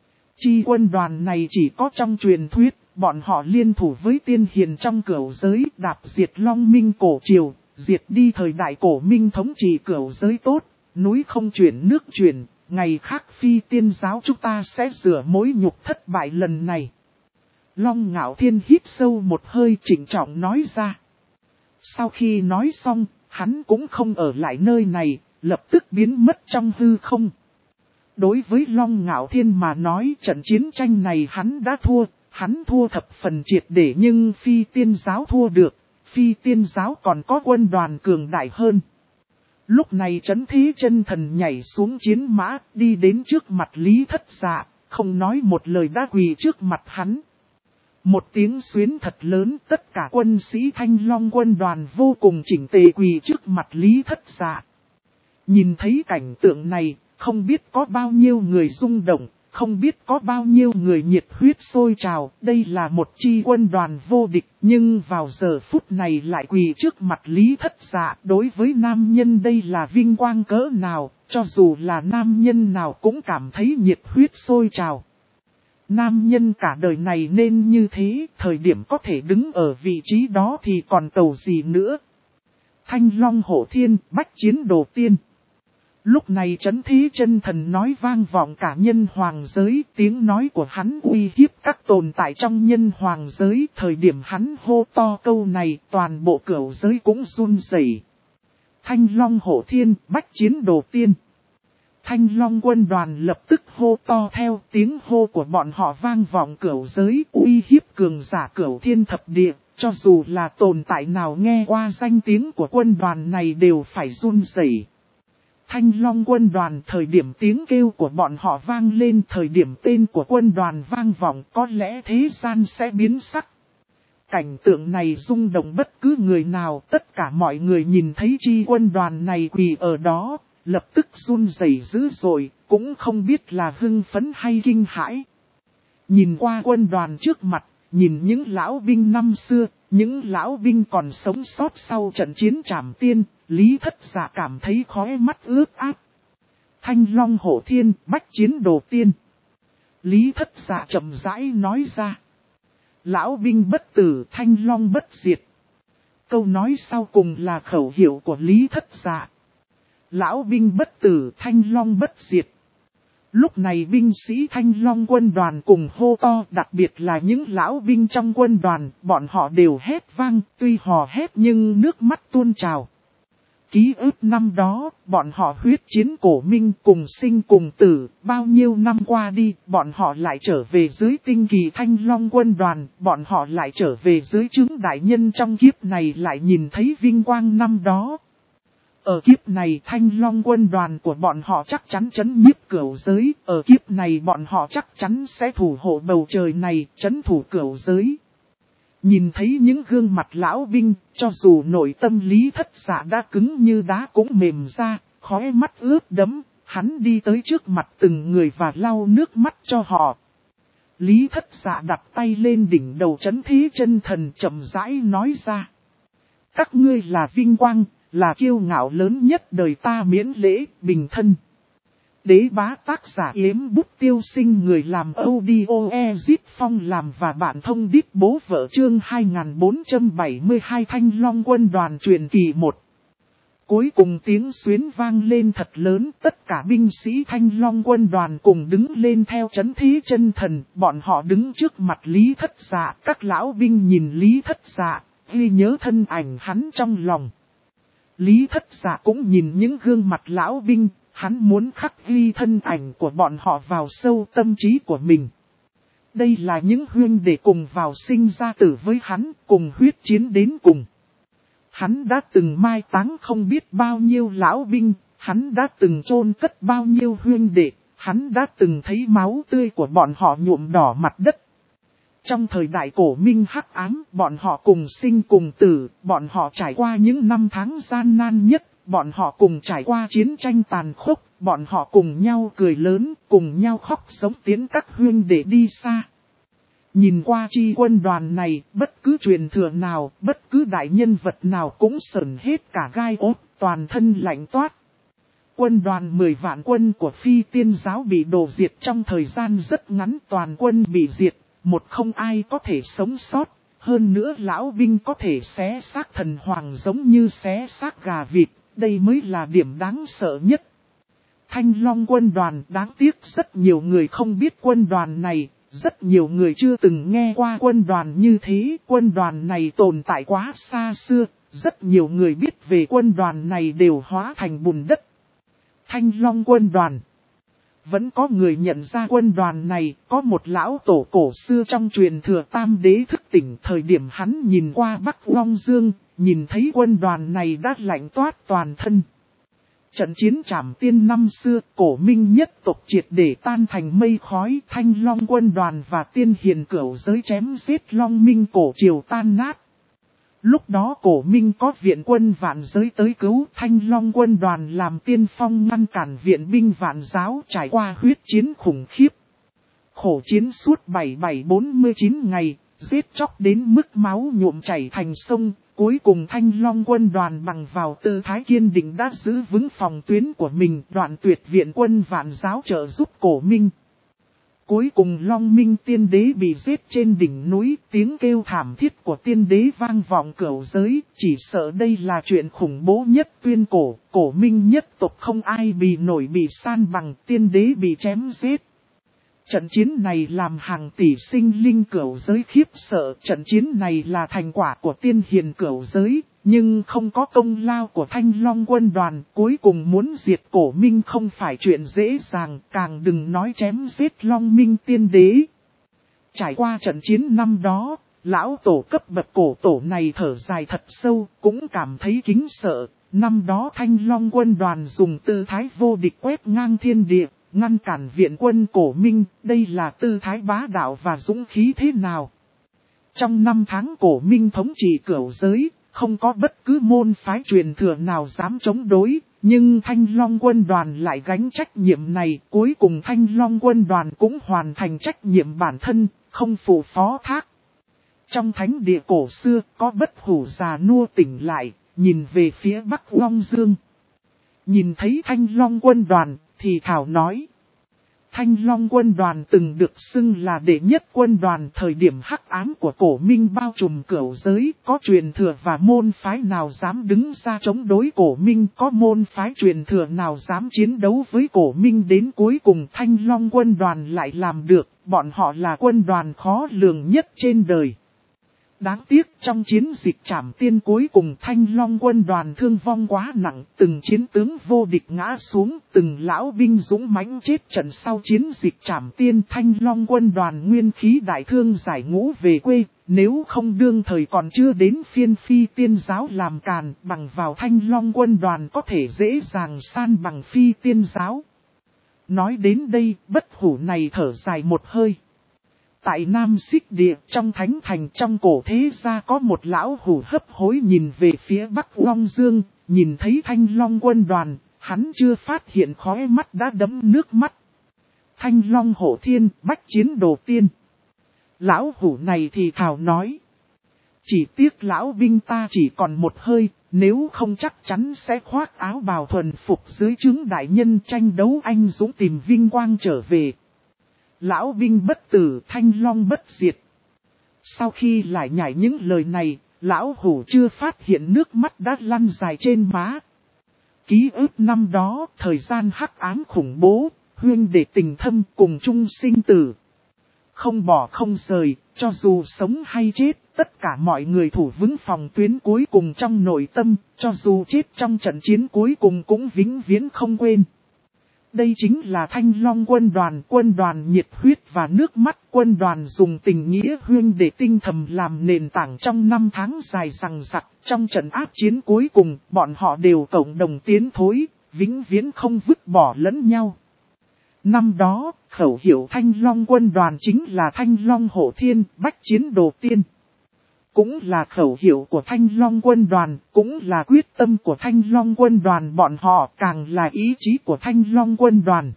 Speaker 1: Chi quân đoàn này chỉ có trong truyền thuyết, bọn họ liên thủ với tiên hiền trong cửu giới, đạp diệt Long Minh cổ triều, diệt đi thời đại Cổ Minh thống trị cửu giới tốt, núi không chuyển nước chuyển, ngày khác Phi Tiên giáo chúng ta sẽ rửa mối nhục thất bại lần này. Long Ngạo Thiên hít sâu một hơi trịnh trọng nói ra. Sau khi nói xong, hắn cũng không ở lại nơi này, lập tức biến mất trong hư không. Đối với Long Ngạo Thiên mà nói trận chiến tranh này hắn đã thua, hắn thua thập phần triệt để nhưng Phi Tiên giáo thua được, Phi Tiên giáo còn có quân đoàn cường đại hơn. Lúc này Chấn Thế Chân Thần nhảy xuống chiến mã, đi đến trước mặt Lý Thất Dạ, không nói một lời đã quỳ trước mặt hắn. Một tiếng xuyến thật lớn, tất cả quân sĩ Thanh Long quân đoàn vô cùng chỉnh tề quỳ trước mặt Lý Thất Dạ. Nhìn thấy cảnh tượng này, không biết có bao nhiêu người rung động, không biết có bao nhiêu người nhiệt huyết sôi trào. Đây là một chi quân đoàn vô địch, nhưng vào giờ phút này lại quỳ trước mặt Lý Thất Dạ. Đối với nam nhân đây là vinh quang cỡ nào, cho dù là nam nhân nào cũng cảm thấy nhiệt huyết sôi trào. Nam nhân cả đời này nên như thế, thời điểm có thể đứng ở vị trí đó thì còn tầu gì nữa. Thanh Long Hổ Thiên, bách chiến đồ tiên. Lúc này Chấn Thế Chân Thần nói vang vọng cả nhân hoàng giới, tiếng nói của hắn uy hiếp các tồn tại trong nhân hoàng giới. Thời điểm hắn hô to câu này, toàn bộ cửu giới cũng run rẩy. Thanh Long Hổ Thiên, bách chiến đồ tiên. Thanh Long quân đoàn lập tức hô to theo, tiếng hô của bọn họ vang vọng cửu giới, uy hiếp cường giả cửu thiên thập địa. Cho dù là tồn tại nào nghe qua danh tiếng của quân đoàn này đều phải run rẩy. Thanh Long quân đoàn thời điểm tiếng kêu của bọn họ vang lên, thời điểm tên của quân đoàn vang vọng, có lẽ thế gian sẽ biến sắc. Cảnh tượng này rung động bất cứ người nào, tất cả mọi người nhìn thấy chi quân đoàn này quỳ ở đó, lập tức run rẩy dữ dội, cũng không biết là hưng phấn hay kinh hãi. Nhìn qua quân đoàn trước mặt, nhìn những lão binh năm xưa, những lão binh còn sống sót sau trận chiến Trảm Tiên, Lý Thất Dạ cảm thấy khóe mắt ướt át. Thanh Long Hổ Thiên, bách chiến đồ tiên. Lý Thất Dạ chậm rãi nói ra. Lão binh bất tử, Thanh Long bất diệt. Câu nói sau cùng là khẩu hiệu của Lý Thất Dạ. Lão binh bất tử, Thanh Long bất diệt. Lúc này binh sĩ Thanh Long quân đoàn cùng hô to, đặc biệt là những lão binh trong quân đoàn, bọn họ đều hét vang, tuy hò hét nhưng nước mắt tuôn trào. Ký ức năm đó, bọn họ huyết chiến cổ minh cùng sinh cùng tử, bao nhiêu năm qua đi, bọn họ lại trở về dưới tinh kỳ Thanh Long quân đoàn, bọn họ lại trở về dưới chứng đại nhân trong kiếp này lại nhìn thấy vinh quang năm đó. Ở kiếp này Thanh Long quân đoàn của bọn họ chắc chắn trấn nhiếp cửu giới, ở kiếp này bọn họ chắc chắn sẽ thủ hộ bầu trời này, trấn thủ cửu giới. Nhìn thấy những gương mặt lão binh, cho dù nội tâm Lý Thất Dạ đã cứng như đá cũng mềm ra, khóe mắt ướt đẫm, hắn đi tới trước mặt từng người và lau nước mắt cho họ. Lý Thất Dạ đặt tay lên đỉnh đầu trấn thế chân thần chậm rãi nói ra. Các ngươi là vinh quang, là kiêu ngạo lớn nhất đời ta miễn lễ, bình thân. Đế bá tác giả Yếm Bút Tiêu Sinh, người làm audio Ezit Phong làm và bạn thông đít bố vợ chương 2472 Thanh Long quân đoàn truyền kỳ 1. Cuối cùng tiếng xuyến vang lên thật lớn, tất cả binh sĩ Thanh Long quân đoàn cùng đứng lên theo trấn thế chân thần, bọn họ đứng trước mặt Lý Thất Dạ, các lão binh nhìn Lý Thất Dạ, ghi nhớ thân ảnh hắn trong lòng. Lý Thất Dạ cũng nhìn những gương mặt lão binh, hắn muốn khắc ghi thân ảnh của bọn họ vào sâu tâm trí của mình. Đây là những huynh đệ cùng vào sinh ra tử với hắn, cùng huyết chiến đến cùng. Hắn đã từng mai táng không biết bao nhiêu lão binh, hắn đã từng chôn cất bao nhiêu huynh đệ, hắn đã từng thấy máu tươi của bọn họ nhuộm đỏ mặt đất. Trong thời đại cổ minh hắc ám, bọn họ cùng sinh cùng tử, bọn họ trải qua những năm tháng gian nan nhất, bọn họ cùng trải qua chiến tranh tàn khốc, bọn họ cùng nhau cười lớn, cùng nhau khóc sống tiến các huynh để đi xa. Nhìn qua chi quân đoàn này, bất cứ truyền thừa nào, bất cứ đại nhân vật nào cũng sởn hết cả gai ốt, toàn thân lạnh toát. Quân đoàn 10 vạn quân của Phi Tiên giáo bị đổ diệt trong thời gian rất ngắn, toàn quân bị diệt, một không ai có thể sống sót, hơn nữa lão binh có thể xé xác thần hoàng giống như xé xác gà vịt, đây mới là điểm đáng sợ nhất. Thanh Long quân đoàn, đáng tiếc rất nhiều người không biết quân đoàn này, rất nhiều người chưa từng nghe qua quân đoàn như thế, quân đoàn này tồn tại quá xa xưa, rất nhiều người biết về quân đoàn này đều hóa thành bùn đất. Thanh Long quân đoàn. Vẫn có người nhận ra quân đoàn này, có một lão tổ cổ xưa trong truyền thừa Tam Đế thức tỉnh, thời điểm hắn nhìn qua Bắc Long Dương, nhìn thấy quân đoàn này đã lạnh toát toàn thân. Trận chiến Trảm Tiên năm xưa, cổ minh nhất tộc triệt để tan thành mây khói, Thanh Long quân đoàn và tiên hiền cửu giới chém giết Long Minh cổ triều tan nát. Lúc đó cổ minh có viện quân vạn giới tới cứu, Thanh Long quân đoàn làm tiên phong ngăn cản viện binh vạn giáo, trải qua huyết chiến khủng khiếp. Khổ chiến suốt 7749 ngày, giết chóc đến mức máu nhuộm chảy thành sông, cuối cùng Thanh Long quân đoàn bằng vào tư thái kiên định đã giữ vững phòng tuyến của mình, đoạn tuyệt viện quân vạn giáo trợ giúp cổ minh. Cuối cùng Long Minh tiên đế bị giết trên đỉnh núi, tiếng kêu thảm thiết của tiên đế vang vọng cửu giới, chỉ sợ đây là chuyện khủng bố nhất tuyên cổ, cổ minh nhất tộc không ai bị nổi bị san bằng, tiên đế bị chém giết. Trận chiến này làm hàng tỷ sinh linh cửu giới khiếp sợ, trận chiến này là thành quả của tiên hiền cửu giới, nhưng không có công lao của Thanh Long quân đoàn, cuối cùng muốn diệt cổ minh không phải chuyện dễ dàng, càng đừng nói chém giết Long Minh tiên đế. Trải qua trận chiến năm đó, lão tổ cấp bậc cổ tổ này thở dài thật sâu, cũng cảm thấy kính sợ, năm đó Thanh Long quân đoàn dùng tư thái vô địch quét ngang thiên địa. Ngăn cản viện quân cổ minh, đây là tư thái bá đạo và dũng khí thế nào? Trong năm tháng cổ minh thống trị cửu giới, không có bất cứ môn phái truyền thừa nào dám chống đối, nhưng Thanh Long quân đoàn lại gánh trách nhiệm này, cuối cùng Thanh Long quân đoàn cũng hoàn thành trách nhiệm bản thân, không phụ phó thác. Trong thánh địa cổ xưa, có bất hủ già nua tỉnh lại, nhìn về phía Bắc Long Dương. Nhìn thấy Thanh Long quân đoàn, thì thảo nói. Thanh Long quân đoàn từng được xưng là đệ nhất quân đoàn thời điểm hắc ám của cổ minh bao trùm cửu giới, có truyền thừa và môn phái nào dám đứng ra chống đối cổ minh, có môn phái truyền thừa nào dám chiến đấu với cổ minh đến cuối cùng Thanh Long quân đoàn lại làm được, bọn họ là quân đoàn khó lường nhất trên đời. Đáng tiếc trong chiến dịch trảm tiên cuối cùng Thanh Long quân đoàn thương vong quá nặng, từng chiến tướng vô địch ngã xuống, từng lão binh dũng mãnh chết trận sau chiến dịch trảm tiên Thanh Long quân đoàn nguyên khí đại thương giải ngũ về quê, nếu không đương thời còn chưa đến phiên phi tiên giáo làm càn, bằng vào Thanh Long quân đoàn có thể dễ dàng san bằng phi tiên giáo. Nói đến đây, bất hủ này thở dài một hơi. Tại Nam Xích Địa trong thánh thành trong cổ thế gia có một lão hủ hấp hối nhìn về phía Bắc Long Dương, nhìn thấy Thanh Long quân đoàn, hắn chưa phát hiện khóe mắt đã đẫm nước mắt. Thanh Long hộ thiên, bách chiến đồ tiên. Lão hủ này thì thào nói. Chỉ tiếc lão binh ta chỉ còn một hơi, nếu không chắc chắn sẽ khoác áo bào thuần phục dưới trướng đại nhân tranh đấu anh dũng tìm vinh quang trở về. Lão binh bất tử, Thanh Long bất diệt. Sau khi lại nhảy những lời này, lão hủ chưa phát hiện nước mắt đã lăn dài trên má. Ký ức năm đó, thời gian hắc ám khủng bố, huynh đệ tình thâm cùng chung sinh tử. Không bỏ không rời, cho dù sống hay chết, tất cả mọi người thủ vững phòng tuyến cuối cùng trong nội tâm, cho dù chết trong trận chiến cuối cùng cũng vĩnh viễn không quên. Đây chính là Thanh Long quân đoàn nhiệt huyết và nước mắt, quân đoàn dùng tình nghĩa huynh để tinh thầm làm nền tảng trong 5 tháng dài dằng dặc. Trong trận ác chiến cuối cùng, bọn họ đều cộng đồng tiến thối, vĩnh viễn không vứt bỏ lẫn nhau. Năm đó, khẩu hiệu Thanh Long quân đoàn chính là Thanh Long hộ thiên, bách chiến đồ tiên. Cũng là khẩu hiệu của Thanh Long quân đoàn, cũng là quyết tâm của Thanh Long quân đoàn, bọn họ càng là ý chí của Thanh Long quân đoàn.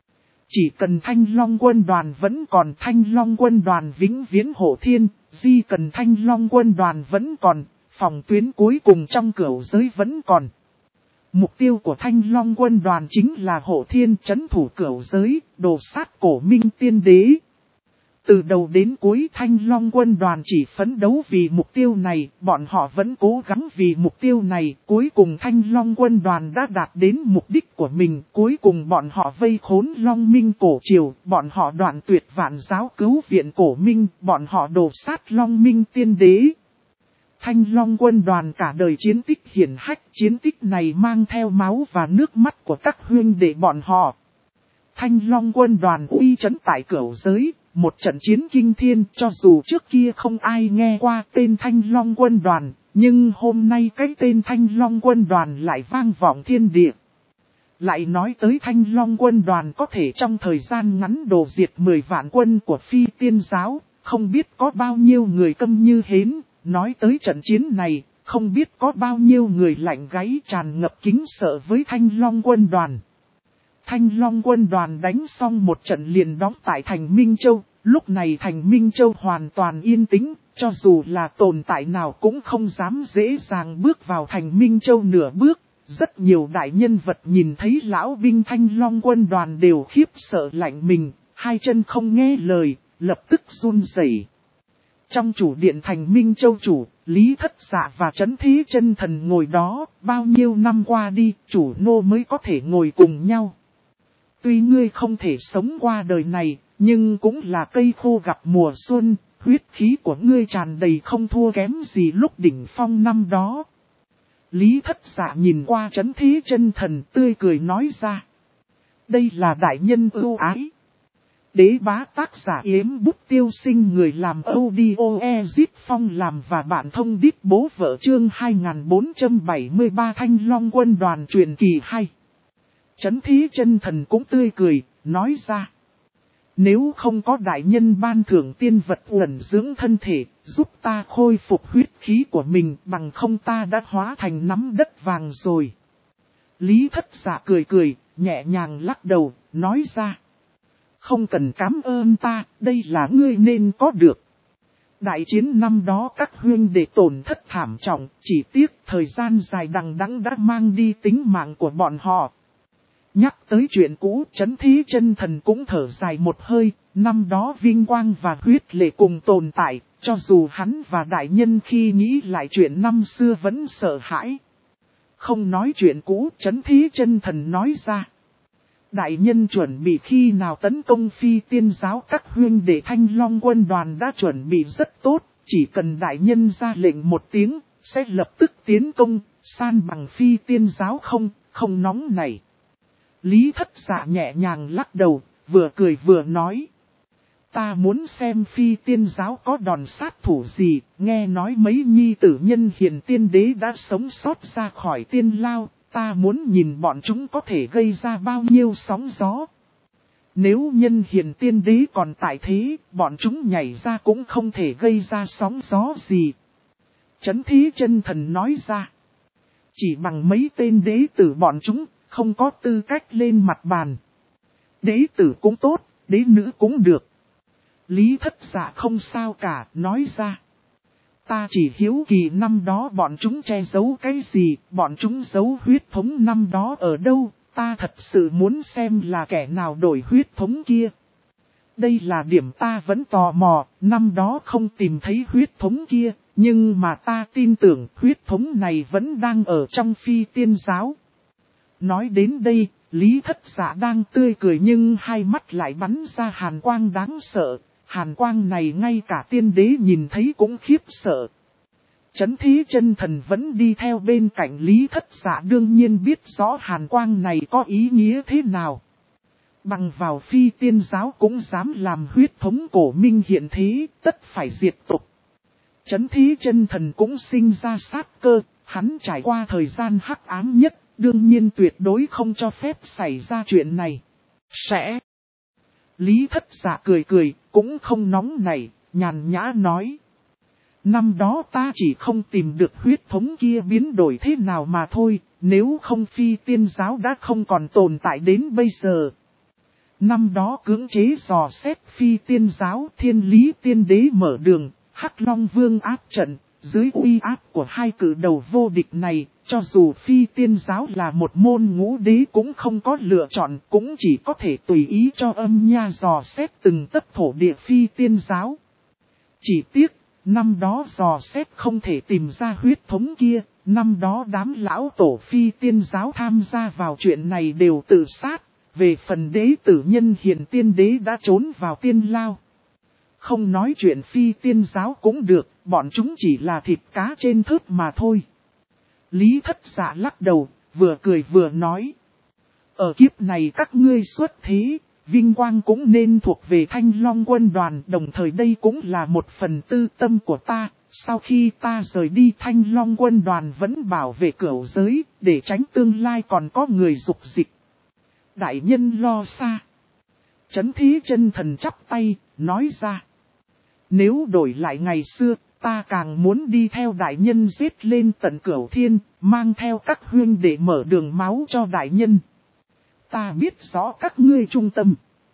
Speaker 1: Chỉ cần Thanh Long quân đoàn vẫn còn, Thanh Long quân đoàn vĩnh viễn hộ thiên, chỉ cần Thanh Long quân đoàn vẫn còn, phòng tuyến cuối cùng trong cửu giới vẫn còn. Mục tiêu của Thanh Long quân đoàn chính là hộ thiên trấn thủ cửu giới, đồ sát cổ minh tiên đế. Từ đầu đến cuối Thanh Long quân đoàn chỉ phấn đấu vì mục tiêu này, bọn họ vẫn cố gắng vì mục tiêu này, cuối cùng Thanh Long quân đoàn đã đạt đến mục đích của mình, cuối cùng bọn họ vây khốn Long Minh cổ triều, bọn họ đoạn tuyệt vạn giáo cứu viện cổ Minh, bọn họ đổ sát Long Minh tiên đế. Thanh Long quân đoàn cả đời chiến tích hiển hách, chiến tích này mang theo máu và nước mắt của các huynh đệ bọn họ. Thanh Long quân đoàn uy chấn tại cửu giới, một trận chiến kinh thiên, cho dù trước kia không ai nghe qua tên Thanh Long quân đoàn, nhưng hôm nay cái tên Thanh Long quân đoàn lại vang vọng thiên địa. Lại nói tới Thanh Long quân đoàn có thể trong thời gian ngắn đổ diệt 10 vạn quân của phi tiên giáo, không biết có bao nhiêu người câm như hến, nói tới trận chiến này, không biết có bao nhiêu người lạnh gáy tràn ngập kính sợ với Thanh Long quân đoàn. Thanh Long quân đoàn đánh xong một trận liền đóng tại thành Minh Châu, lúc này thành Minh Châu hoàn toàn yên tĩnh, cho dù là tồn tại nào cũng không dám dễ dàng bước vào thành Minh Châu nửa bước. Rất nhiều đại nhân vật nhìn thấy lão binh Thanh Long quân đoàn đều khiếp sợ lạnh mình, hai chân không nghe lời, lập tức run rẩy. Trong chủ điện thành Minh Châu chủ, Lý Thất Dạ và Trấn Thế Chân Thần ngồi đó, bao nhiêu năm qua đi, chủ nô mới có thể ngồi cùng nhau. Tuy ngươi không thể sống qua đời này, nhưng cũng là cây khô gặp mùa xuân, huyết khí của ngươi tràn đầy không thua kém gì lúc đỉnh phong năm đó. Lý Thất Dạ nhìn qua Trấn Thế Chân Thần tươi cười nói ra. Đây là đại nhân ưu ái. Đế bá tác giả Yếm Bút Tiêu Sinh, người làm audio Ezit Phong làm và bạn thông đít bố vợ chương 2473 Thanh Long quân đoàn truyền kỳ hay. Trấn Thế Chân Thần cũng tươi cười, nói ra. Nếu không có đại nhân ban thưởng tiên vật ẩn dưỡng thân thể, giúp ta khôi phục huyết khí của mình, bằng không ta đã hóa thành nắm đất vàng rồi. Lý Thất Dạ cười cười, nhẹ nhàng lắc đầu, nói ra. Không cần cảm ơn ta, đây là ngươi nên có được. Đại chiến năm đó các huynh đệ tổn thất thảm trọng, chỉ tiếc thời gian dài đằng đẵng đã mang đi tính mạng của bọn họ. Nhắc tới chuyện cũ, Trấn Thí Chân Thần cũng thở dài một hơi, năm đó vinh quang và huyết lệ cùng tồn tại, cho dù hắn và đại nhân khi nghĩ lại chuyện năm xưa vẫn sợ hãi. Không nói chuyện cũ, Trấn Thí Chân Thần nói ra. Đại nhân chuẩn bị khi nào tấn công Phi Tiên giáo, các huynh đệ Thanh Long quân đoàn đã chuẩn bị rất tốt, chỉ cần đại nhân ra lệnh một tiếng, sẽ lập tức tiến công, san bằng Phi Tiên giáo không nóng này. Lý Thất Dạ nhẹ nhàng lắc đầu, vừa cười vừa nói. Ta muốn xem Phi Tiên giáo có đòn sát thủ gì, nghe nói mấy nhi tử nhân hiền tiên đế đã sống sót ra khỏi tiên lao, ta muốn nhìn bọn chúng có thể gây ra bao nhiêu sóng gió. Nếu nhân hiền tiên đế còn tại thế, bọn chúng nhảy ra cũng không thể gây ra sóng gió gì. Trấn Thí Chân Thần nói ra. Chỉ bằng mấy tên đế tử bọn chúng, không có tư cách lên mặt bàn. Đế tử cũng tốt, đế nữ cũng được. Lý Thất Dạ không sao cả, nói ra. Ta chỉ hiếu kỳ năm đó bọn chúng che giấu cái gì, bọn chúng giấu huyết thống năm đó ở đâu, ta thật sự muốn xem là kẻ nào đổi huyết thống kia. Đây là điểm ta vẫn tò mò, năm đó không tìm thấy huyết thống kia, nhưng mà ta tin tưởng huyết thống này vẫn đang ở trong Phi Tiên giáo. Nói đến đây, Lý Thất Dạ đang tươi cười nhưng hai mắt lại bắn ra hàn quang đáng sợ. Hàn quang này ngay cả tiên đế nhìn thấy cũng khiếp sợ. Trấn Thí Chân Thần vẫn đi theo bên cạnh Lý Thất Dạ, đương nhiên biết rõ hàn quang này có ý nghĩa thế nào. Bằng vào Phi Tiên giáo cũng dám làm huyết thống cổ minh hiện thế, tất phải diệt tộc. Trấn Thí Chân Thần cũng sinh ra sát cơ, hắn trải qua thời gian hắc ám nhất, đương nhiên tuyệt đối không cho phép xảy ra chuyện này. Sẽ. Lý Thất Dạ cười cười, cũng không nóng nảy, nhàn nhã nói. Năm đó ta chỉ không tìm được huyết thống kia biến đổi thế nào mà thôi, nếu không Phi Tiên giáo đã không còn tồn tại đến bây giờ. Năm đó cưỡng chế dò xét Phi Tiên giáo, Thiên Lý Tiên Đế mở đường, Hắc Long Vương áp trận, dưới uy áp của hai cử đầu vô địch này, cho dù Phi Tiên giáo là một môn ngũ đế cũng không có lựa chọn, cũng chỉ có thể tùy ý cho âm nha dò xét từng tấc thổ địa Phi Tiên giáo. Chỉ tiếc, năm đó dò xét không thể tìm ra huyết thống kia, năm đó đám lão tổ Phi Tiên giáo tham gia vào chuyện này đều tự sát, về phần đế tử nhân hiền tiên đế đã trốn vào tiên lao. Không nói chuyện Phi Tiên giáo cũng được, bọn chúng chỉ là thịt cá trên thớt mà thôi. Lý Thất Dạ lắc đầu, vừa cười vừa nói. Ở kiếp này các ngươi xuất thế, vinh quang cũng nên thuộc về Thanh Long quân đoàn, đồng thời đây cũng là một phần tư tâm của ta. Sau khi ta rời đi, Thanh Long quân đoàn vẫn bảo vệ cửu giới, để tránh tương lai còn có người dục dịch. Đại nhân lo xa. Trấn Thí Chân Thần chắp tay, nói ra. Nếu đổi lại ngày xưa, ta càng muốn đi theo đại nhân giết lên tận cửu thiên, mang theo các huynh để mở đường máu cho đại nhân. Ta biết rõ các ngươi trung tâm.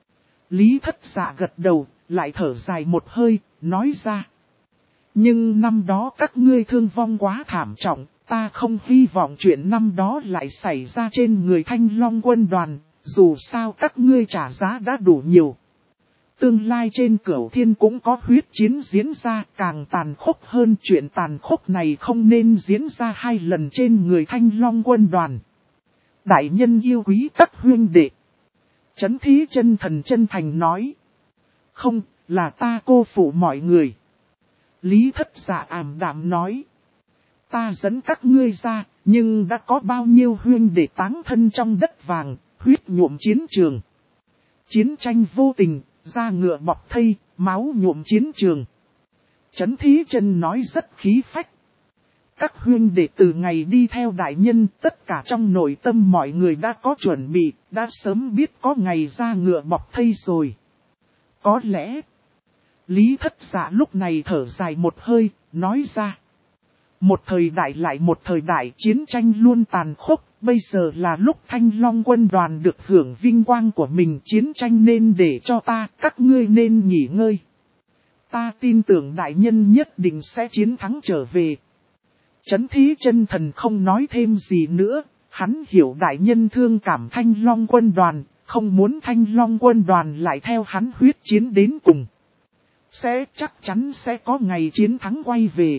Speaker 1: Lý Thất Dạ gật đầu, lại thở dài một hơi, nói ra. Nhưng năm đó các ngươi thương vong quá thảm trọng, ta không hy vọng chuyện năm đó lại xảy ra trên người Thanh Long quân đoàn, dù sao các ngươi trả giá đã đủ nhiều. Tương lai trên cửu thiên cũng có huyết chiến diễn ra, càng tàn khốc hơn, chuyện tàn khốc này không nên diễn ra hai lần trên người Thanh Long quân đoàn. Đại nhân yêu quý các huynh đệ. Trấn Thí Chân Thần chân thành nói. Không, là ta cô phụ mọi người. Lý Thất Dạ ảm đạm nói. Ta dẫn các ngươi ra, nhưng đã có bao nhiêu huynh đệ táng thân trong đất vàng, huyết nhuộm chiến trường. Chiến tranh vô tình, da ngựa bọc thây, máu nhuộm chiến trường. Trấn Thí Chân nói rất khí phách. Các huynh đệ từ ngày đi theo đại nhân, tất cả trong nội tâm mọi người đã có chuẩn bị, đã sớm biết có ngày da ngựa bọc thây rồi. Có lẽ, Lý Thất Dạ lúc này thở dài một hơi, nói ra. Một thời đại lại một thời đại, chiến tranh luôn tàn khốc, bây giờ là lúc Thanh Long quân đoàn được hưởng vinh quang của mình, chiến tranh nên để cho ta, các ngươi nên nghỉ ngơi. Ta tin tưởng đại nhân nhất định sẽ chiến thắng trở về. Trấn Thí Chân Thần không nói thêm gì nữa, Hắn hiểu đại nhân thương cảm Thanh Long quân đoàn, không muốn Thanh Long quân đoàn lại theo hắn huyết chiến đến cùng. Chắc chắn sẽ có ngày chiến thắng quay về.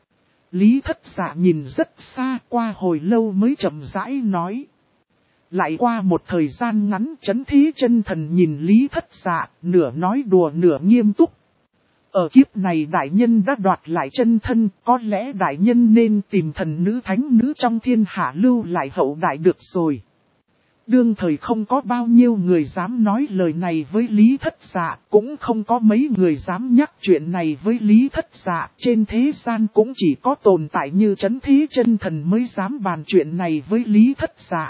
Speaker 1: Lý Thất Dạ nhìn rất xa, qua hồi lâu mới chậm rãi nói. Lại qua một thời gian ngắn, Chấn Thế Chân Thần nhìn Lý Thất Dạ, nửa nói đùa nửa nghiêm túc. Ở kiếp này đại nhân đã đoạt lại chân thân, có lẽ đại nhân nên tìm thần nữ thánh nữ trong thiên hạ lưu lại hậu đại được rồi. Đương thời không có bao nhiêu người dám nói lời này với Lý Thất Dạ, cũng không có mấy người dám nhắc chuyện này với Lý Thất Dạ. Trên thế gian cũng chỉ có tồn tại như Chấn Thế Chân Thần mới dám bàn chuyện này với Lý Thất Dạ.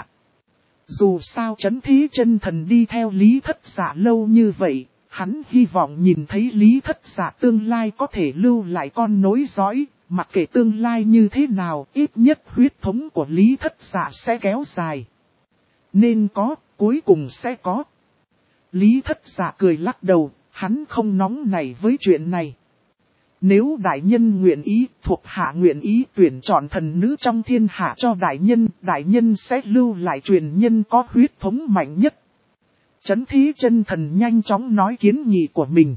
Speaker 1: Dù sao Chấn Thế Chân Thần đi theo Lý Thất Dạ lâu như vậy, hắn hy vọng nhìn thấy Lý Thất Dạ tương lai có thể lưu lại con nối dõi, mặc kệ tương lai như thế nào, ít nhất huyết thống của Lý Thất Dạ sẽ kéo dài. Nên có, cuối cùng sẽ có. Lý Thất Dạ cười lắc đầu, hắn không nóng nảy với chuyện này. Nếu đại nhân nguyện ý, thuộc hạ nguyện ý tuyển chọn thần nữ trong thiên hạ cho đại nhân sẽ lưu lại truyền nhân có huyết thống mạnh nhất. Chấn Thế Chân Thần nhanh chóng nói kiến nghị của mình.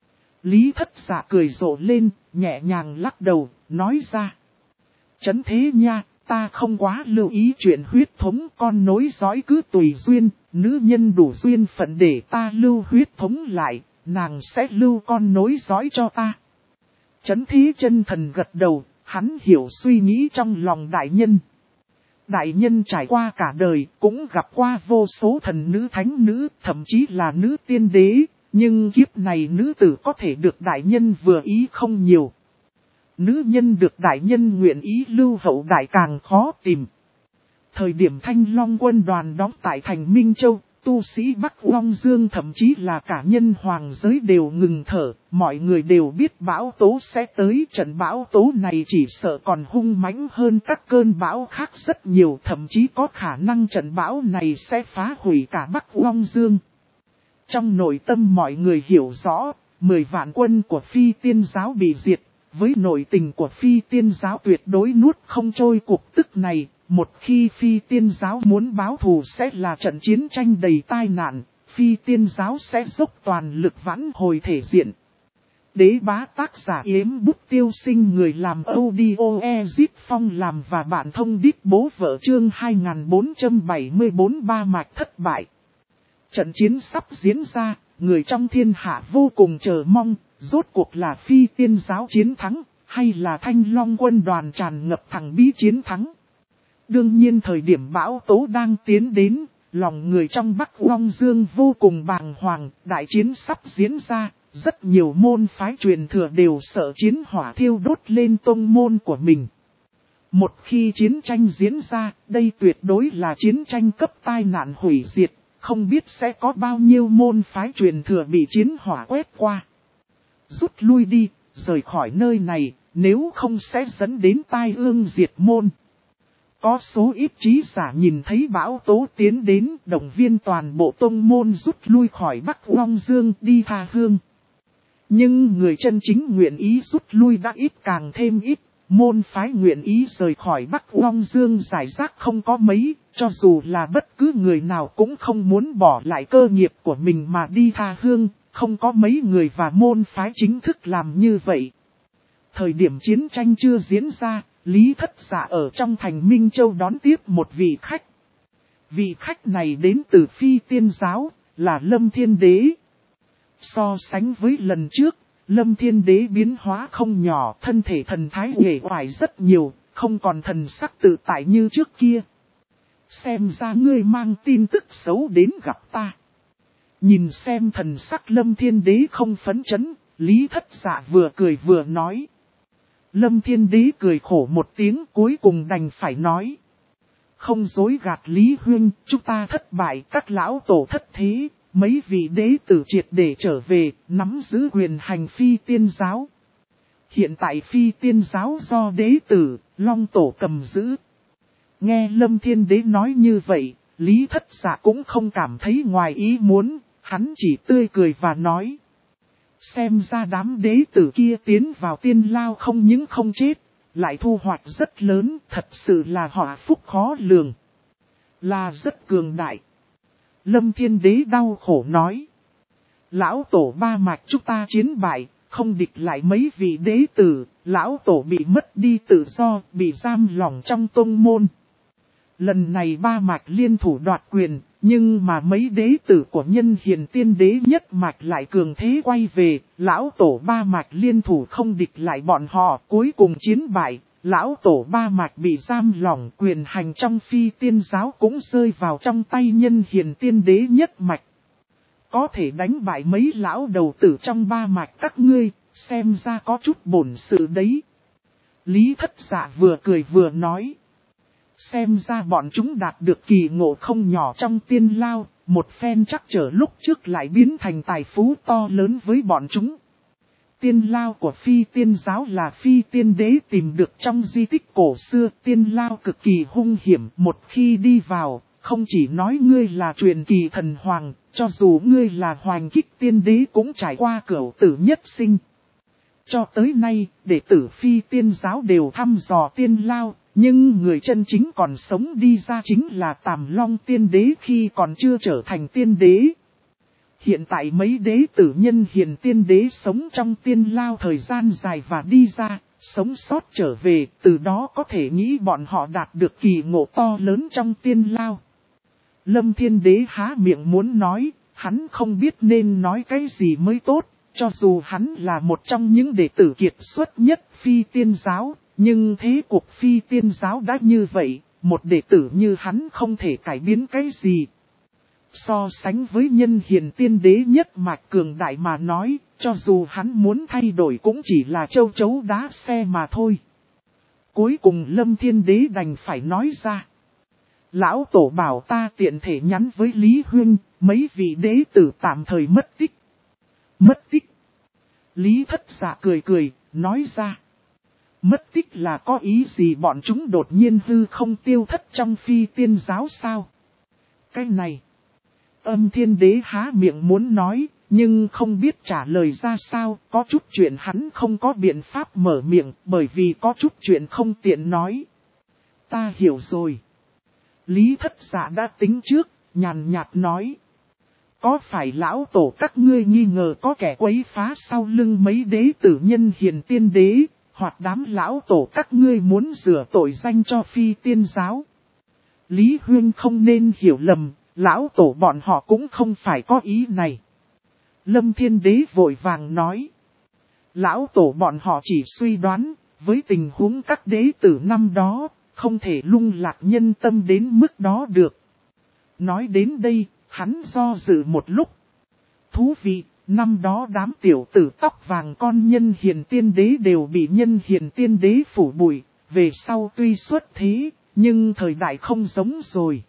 Speaker 1: Lý Thất Dạ cười rộ lên, nhẹ nhàng lắc đầu, nói ra. Chấn Thế nha, ta không quá lưu ý chuyện huyết thống, con nối dõi cứ tùy duyên, nữ nhân đủ duyên phận để ta lưu huyết thống lại, nàng sẽ lưu con nối dõi cho ta. Chấn Thế Chân Thần gật đầu, hắn hiểu suy nghĩ trong lòng đại nhân. Đại nhân trải qua cả đời, cũng gặp qua vô số thần nữ thánh nữ, thậm chí là nữ tiên đế, nhưng kiếp này nữ tử có thể được đại nhân vừa ý không nhiều. Nữ nhân được đại nhân nguyện ý lưu hậu đại càng khó tìm. Thời điểm Thanh Long quân đoàn đóng tại thành Minh Châu, tu sĩ Bắc Long Dương thậm chí là cả nhân hoàng giới đều ngừng thở, mọi người đều biết bão tố sẽ tới. Trận bão tố này chỉ sợ còn hung mãnh hơn các cơn bão khác rất nhiều, thậm chí có khả năng trận bão này sẽ phá hủy cả Bắc Long Dương. Trong nội tâm mọi người hiểu rõ, 10 vạn quân của Phi Tiên giáo bị diệt, với nội tình của Phi Tiên giáo tuyệt đối nuốt không trôi cuộc tức này. Một khi Phi Tiên giáo muốn báo thù sẽ là trận chiến tranh đầy tai nạn, Phi Tiên giáo sẽ dốc toàn lực vãn hồi thể diện. Đế bá tác giả Yếm Bút Tiêu Sinh, người làm audio Ezit Phong làm và bạn thông đít bố vợ chương 2474 ba mạch thất bại. Trận chiến sắp diễn ra, người trong thiên hạ vô cùng chờ mong, rốt cuộc là Phi Tiên giáo chiến thắng, hay là Thanh Long quân đoàn tràn ngập thằng bí chiến thắng. Đương nhiên thời điểm bão tố đang tiến đến, lòng người trong Bắc Long Dương vô cùng bàng hoàng, đại chiến sắp diễn ra, rất nhiều môn phái truyền thừa đều sợ chiến hỏa thiêu đốt lên tông môn của mình. Một khi chiến tranh diễn ra, đây tuyệt đối là chiến tranh cấp tai nạn hủy diệt, không biết sẽ có bao nhiêu môn phái truyền thừa bị chiến hỏa quét qua. Rút lui đi, rời khỏi nơi này, nếu không sẽ dẫn đến tai ương diệt môn. Có số ít trí giả nhìn thấy bão tố tiến đến, động viên toàn bộ tông môn rút lui khỏi Bắc Long Dương đi tha hương. Nhưng người chân chính nguyện ý rút lui đã ít càng thêm ít, môn phái nguyện ý rời khỏi Bắc Long Dương giải rác không có mấy, cho dù là bất cứ người nào cũng không muốn bỏ lại cơ nghiệp của mình mà đi tha hương, không có mấy người và môn phái chính thức làm như vậy. Thời điểm chiến tranh chưa diễn ra, Lý Thất Dạ ở trong thành Minh Châu đón tiếp một vị khách. Vị khách này đến từ Phi Tiên giáo, là Lâm Thiên Đế. So sánh với lần trước, Lâm Thiên Đế biến hóa không nhỏ, thân thể thần thái uể oải rất nhiều, không còn thần sắc tự tại như trước kia. Xem ra ngươi mang tin tức xấu đến gặp ta. Nhìn xem thần sắc Lâm Thiên Đế không phấn chấn, Lý Thất Dạ vừa cười vừa nói. Lâm Thiên Đế cười khổ một tiếng, cuối cùng đành phải nói. Không dối gạt Lý Huynh, chúng ta thất bại, các lão tổ thất thế, mấy vị đế tử triệt để trở về, nắm giữ quyền hành Phi Tiên giáo. Hiện tại Phi Tiên giáo do đế tử, Long tổ cầm giữ. Nghe Lâm Thiên Đế nói như vậy, Lý Thất Dạ cũng không cảm thấy ngoài ý muốn, hắn chỉ tươi cười và nói. Xem ra đám đế tử kia tiến vào tiên lao không những không chết, lại thu hoạch rất lớn, thật sự là họa phúc khó lường. là rất cường đại. Lâm Thiên Đế đau khổ nói. Lão tổ ba mạch chúng ta chiến bại, không địch lại mấy vị đế tử, lão tổ bị mất đi tự do, bị giam lỏng trong tông môn. Lần này ba mạch liên thủ đoạt quyền, nhưng mà mấy đế tử của Nhân Hiền Tiên Đế nhất mạch lại cường thế quay về, lão tổ ba mạch liên thủ không địch lại bọn họ, cuối cùng chiến bại, lão tổ ba mạch bị giam lỏng, quyền hành trong Phi Tiên giáo cũng rơi vào trong tay Nhân Hiền Tiên Đế nhất mạch. Có thể đánh bại mấy lão đầu tử trong ba mạch các ngươi, xem ra có chút bổn sự đấy. Lý Thất Dạ vừa cười vừa nói. Xem ra bọn chúng đạt được kỳ ngộ không nhỏ trong tiên lao, một phen chắc trở lúc trước lại biến thành tài phú to lớn với bọn chúng. Tiên lao của Phi Tiên giáo là Phi Tiên Đế tìm được trong di tích cổ xưa, tiên lao cực kỳ hung hiểm, một khi đi vào, không chỉ nói ngươi là truyền kỳ thần hoàng, cho dù ngươi là Hoành Kích Tiên Đế cũng trải qua cửu tử nhất sinh. Cho tới nay, đệ tử Phi Tiên giáo đều thăm dò tiên lao, nhưng người chân chính còn sống đi ra chính là Tàm Long Tiên Đế khi còn chưa trở thành tiên đế. Hiện tại mấy đế tử Nhân Hiền Tiên Đế sống trong tiên lao thời gian dài và đi ra, sống sót trở về, từ đó có thể nghĩ bọn họ đạt được kỳ ngộ to lớn trong tiên lao. Lâm Thiên Đế há miệng muốn nói, hắn không biết nên nói cái gì mới tốt, cho dù hắn là một trong những đệ tử kiệt xuất nhất Phi Tiên giáo, nhưng thế cuộc Phi Tiên giáo đã như vậy, một đệ tử như hắn không thể cải biến cái gì. So sánh với Nhân Hiền Tiên Đế nhất mạch cường đại mà nói, cho dù hắn muốn thay đổi cũng chỉ là châu chấu đá xe mà thôi. Cuối cùng Lâm Thiên Đế đành phải nói ra. Lão tổ bảo ta tiện thể nhắn với Lý Huynh, mấy vị đế tử tạm thời mất tích. Mất tích. Lý Thất Dạ cười cười, nói ra. Mất tích là có ý gì bọn chúng đột nhiên hư không tiêu thất trong Phi Tiên giáo sao? Cái này. Âm Thiên Đế há miệng muốn nói, nhưng không biết trả lời ra sao, có chút chuyện hắn không có biện pháp mở miệng, bởi vì có chút chuyện không tiện nói. Ta hiểu rồi. Lý Thất Dạ đã tính trước, nhàn nhạt nói. Có phải lão tổ các ngươi nghi ngờ có kẻ quấy phá sau lưng mấy đế tử Nhân Hiền Tiên Đế, hoặc đám lão tổ các ngươi muốn rửa tội danh cho Phi Tiên giáo? Lý Huynh không nên hiểu lầm, lão tổ bọn họ cũng không phải có ý này. Lâm Thiên Đế vội vàng nói. Lão tổ bọn họ chỉ suy đoán, với tình huống các đế tử năm đó, không thể lung lạc nhân tâm đến mức đó được. Nói đến đây, hắn do dự một lúc. Thú vị, năm đó đám tiểu tử tóc vàng con Nhân Hiền Tiên Đế đều bị Nhân Hiền Tiên Đế phủ bụi, về sau tuy xuất thế, nhưng thời đại không giống rồi.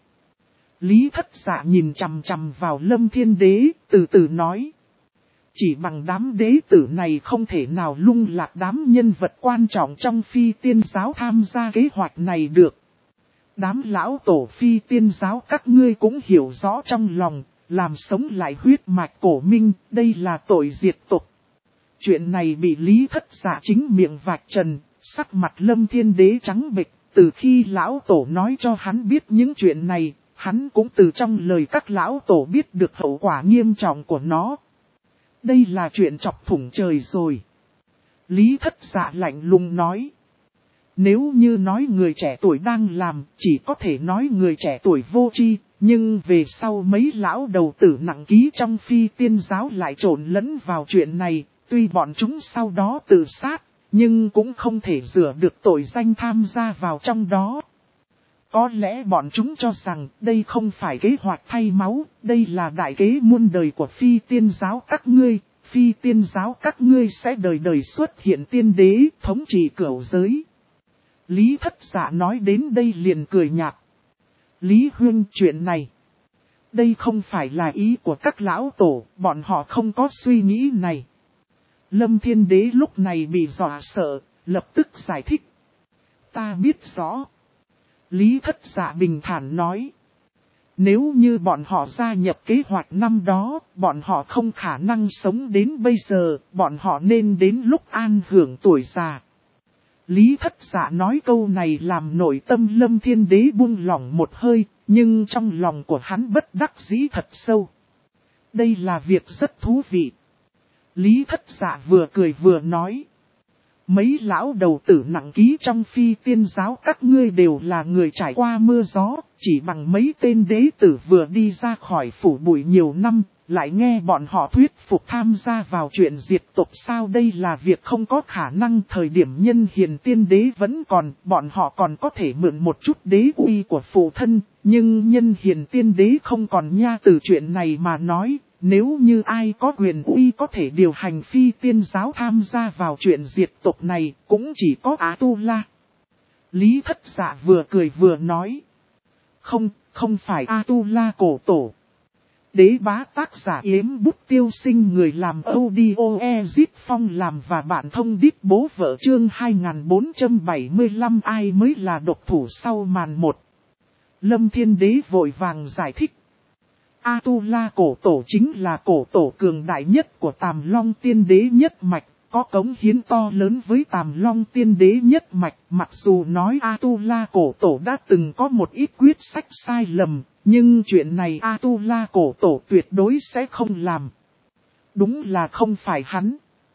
Speaker 1: Lý Thất Dạ nhìn chằm chằm vào Lâm Thiên Đế, từ từ nói. Chỉ bằng đám đế tử này không thể nào lung lạc đám nhân vật quan trọng trong Phi Tiên giáo tham gia kế hoạch này được. Đám lão tổ Phi Tiên giáo các ngươi cũng hiểu rõ trong lòng, làm sống lại huyết mạch cổ minh, đây là tội diệt tộc. Chuyện này bị Lý Thất Dạ chính miệng vạch trần, sắc mặt Lâm Thiên Đế trắng bệch, từ khi lão tổ nói cho hắn biết những chuyện này, hắn cũng từ trong lời các lão tổ biết được hậu quả nghiêm trọng của nó. Đây là chuyện chọc thủng trời rồi. Lý Thất Dạ lạnh lùng nói. Nếu như nói người trẻ tuổi đang làm, chỉ có thể nói người trẻ tuổi vô tri, nhưng về sau mấy lão đầu tử nặng ký trong Phi Tiên giáo lại trộn lẫn vào chuyện này, tuy bọn chúng sau đó tự sát, nhưng cũng không thể rửa được tội danh tham gia vào trong đó. Có lẽ bọn chúng cho rằng đây không phải kế hoạch thay máu, đây là đại kế muôn đời của Phi Tiên giáo các ngươi. Phi Tiên giáo các ngươi sẽ đời đời xuất hiện tiên đế, thống trị cửu giới. Lý Thất Dạ nói đến đây liền cười nhạt. Lý Huynh, chuyện này, đây không phải là ý của các lão tổ, bọn họ không có suy nghĩ này. Lâm Thiên Đế lúc này bị dọa sợ, lập tức giải thích. Ta biết rõ. Lý Thất Dạ bình thản nói. Nếu như bọn họ gia nhập kế hoạch năm đó, bọn họ không khả năng sống đến bây giờ, bọn họ nên đến lúc an hưởng tuổi già. Lý Thất Dạ nói câu này làm nội tâm Lâm Thiên Đế buông lỏng một hơi, Nhưng trong lòng của hắn bất đắc dĩ thật sâu. Đây là việc rất thú vị. Lý Thất Dạ vừa cười vừa nói. Mấy lão đầu tử nặng ký trong phi tiên giáo các ngươi đều là người trải qua mưa gió, chỉ bằng mấy tên đế tử vừa đi ra khỏi phủ bụi nhiều năm, lại nghe bọn họ thuyết phục tham gia vào chuyện diệt tộc sao đây là việc không có khả năng. Thời điểm nhân hiền tiên đế vẫn còn, bọn họ còn có thể mượn một chút đế uy của phụ thân, nhưng nhân hiền tiên đế không còn nha. Từ chuyện này mà nói. Nếu như ai có quyền uy có thể điều hành phi tiên giáo tham gia vào chuyện diệt tộc này, cũng chỉ có A-tu-la. Lý Thất Dạ vừa cười vừa nói. Không phải A-tu-la cổ tổ. Đế bá tác giả Yếm Bút Tiêu Sinh người làm audio Phong làm và bạn thông đít bố vợ chương 2475 ai mới là độc thủ sau màn 1. Lâm Thiên Đế vội vàng giải thích. A-tu-la cổ tổ chính là cổ tổ cường đại nhất của Tàm Long Tiên Đế nhất mạch, có cống hiến to lớn với Tàm Long Tiên Đế nhất mạch. Mặc dù nói A-tu-la cổ tổ đã từng có một ít quyết sách sai lầm, nhưng chuyện này A-tu-la cổ tổ tuyệt đối sẽ không làm. Đúng là không phải hắn.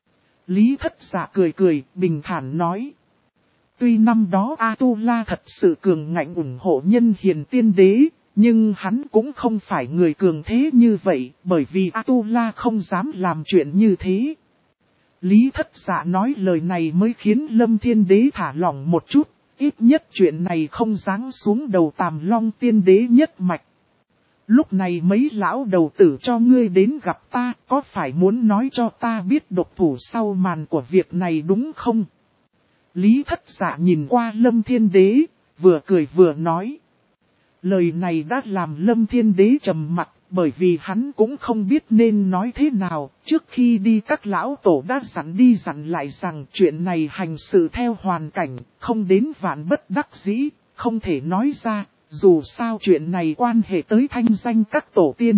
Speaker 1: Lý Thất Dạ cười, bình thản nói. Tuy năm đó A-tu-la thật sự cường ngạnh ủng hộ nhân hiền tiên đế, nhưng hắn cũng không phải người cường thế như vậy, bởi vì A-tu-la không dám làm chuyện như thế. Lý Thất Dạ nói lời này mới khiến Lâm Thiên Đế thả lỏng một chút, ít nhất chuyện này không giáng xuống đầu Tàm Long Tiên Đế nhất mạch. Lúc này mấy lão đầu tử cho ngươi đến gặp ta, có phải muốn nói cho ta biết độc thủ sau màn của việc này đúng không? Lý Thất Dạ nhìn qua Lâm Thiên Đế, vừa cười vừa nói. Lời này đã làm Lâm Thiên Đế trầm mặt, bởi vì hắn cũng không biết nên nói thế nào. Trước khi đi các lão tổ đã dặn đi dặn lại rằng chuyện này hành sự theo hoàn cảnh, không đến vạn bất đắc dĩ, không thể nói ra, dù sao chuyện này quan hệ tới thanh danh các tổ tiên.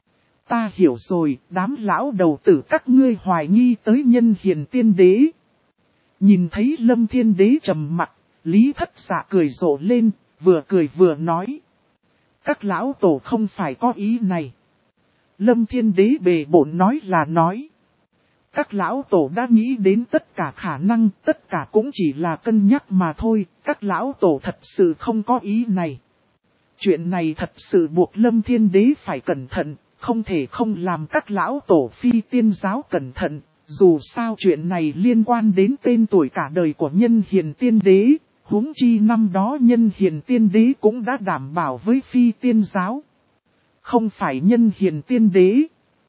Speaker 1: Ta hiểu rồi, đám lão đầu tử các ngươi hoài nghi tới nhân hiền tiên đế. Nhìn thấy Lâm Thiên Đế trầm mặt, Lý Thất Dạ cười rộ lên, vừa cười vừa nói. Các lão tổ không phải có ý này. Lâm Thiên Đế bề bổn nói là nói. Các lão tổ đã nghĩ đến tất cả khả năng, tất cả cũng chỉ là cân nhắc mà thôi, các lão tổ thật sự không có ý này. Chuyện này thật sự buộc Lâm Thiên Đế phải cẩn thận, không thể không làm các lão tổ phi tiên giáo cẩn thận, dù sao chuyện này liên quan đến tên tuổi cả đời của nhân hiền tiên đế. Huống chi năm đó nhân hiền tiên đế cũng đã đảm bảo với phi tiên giáo. Không phải nhân hiền tiên đế.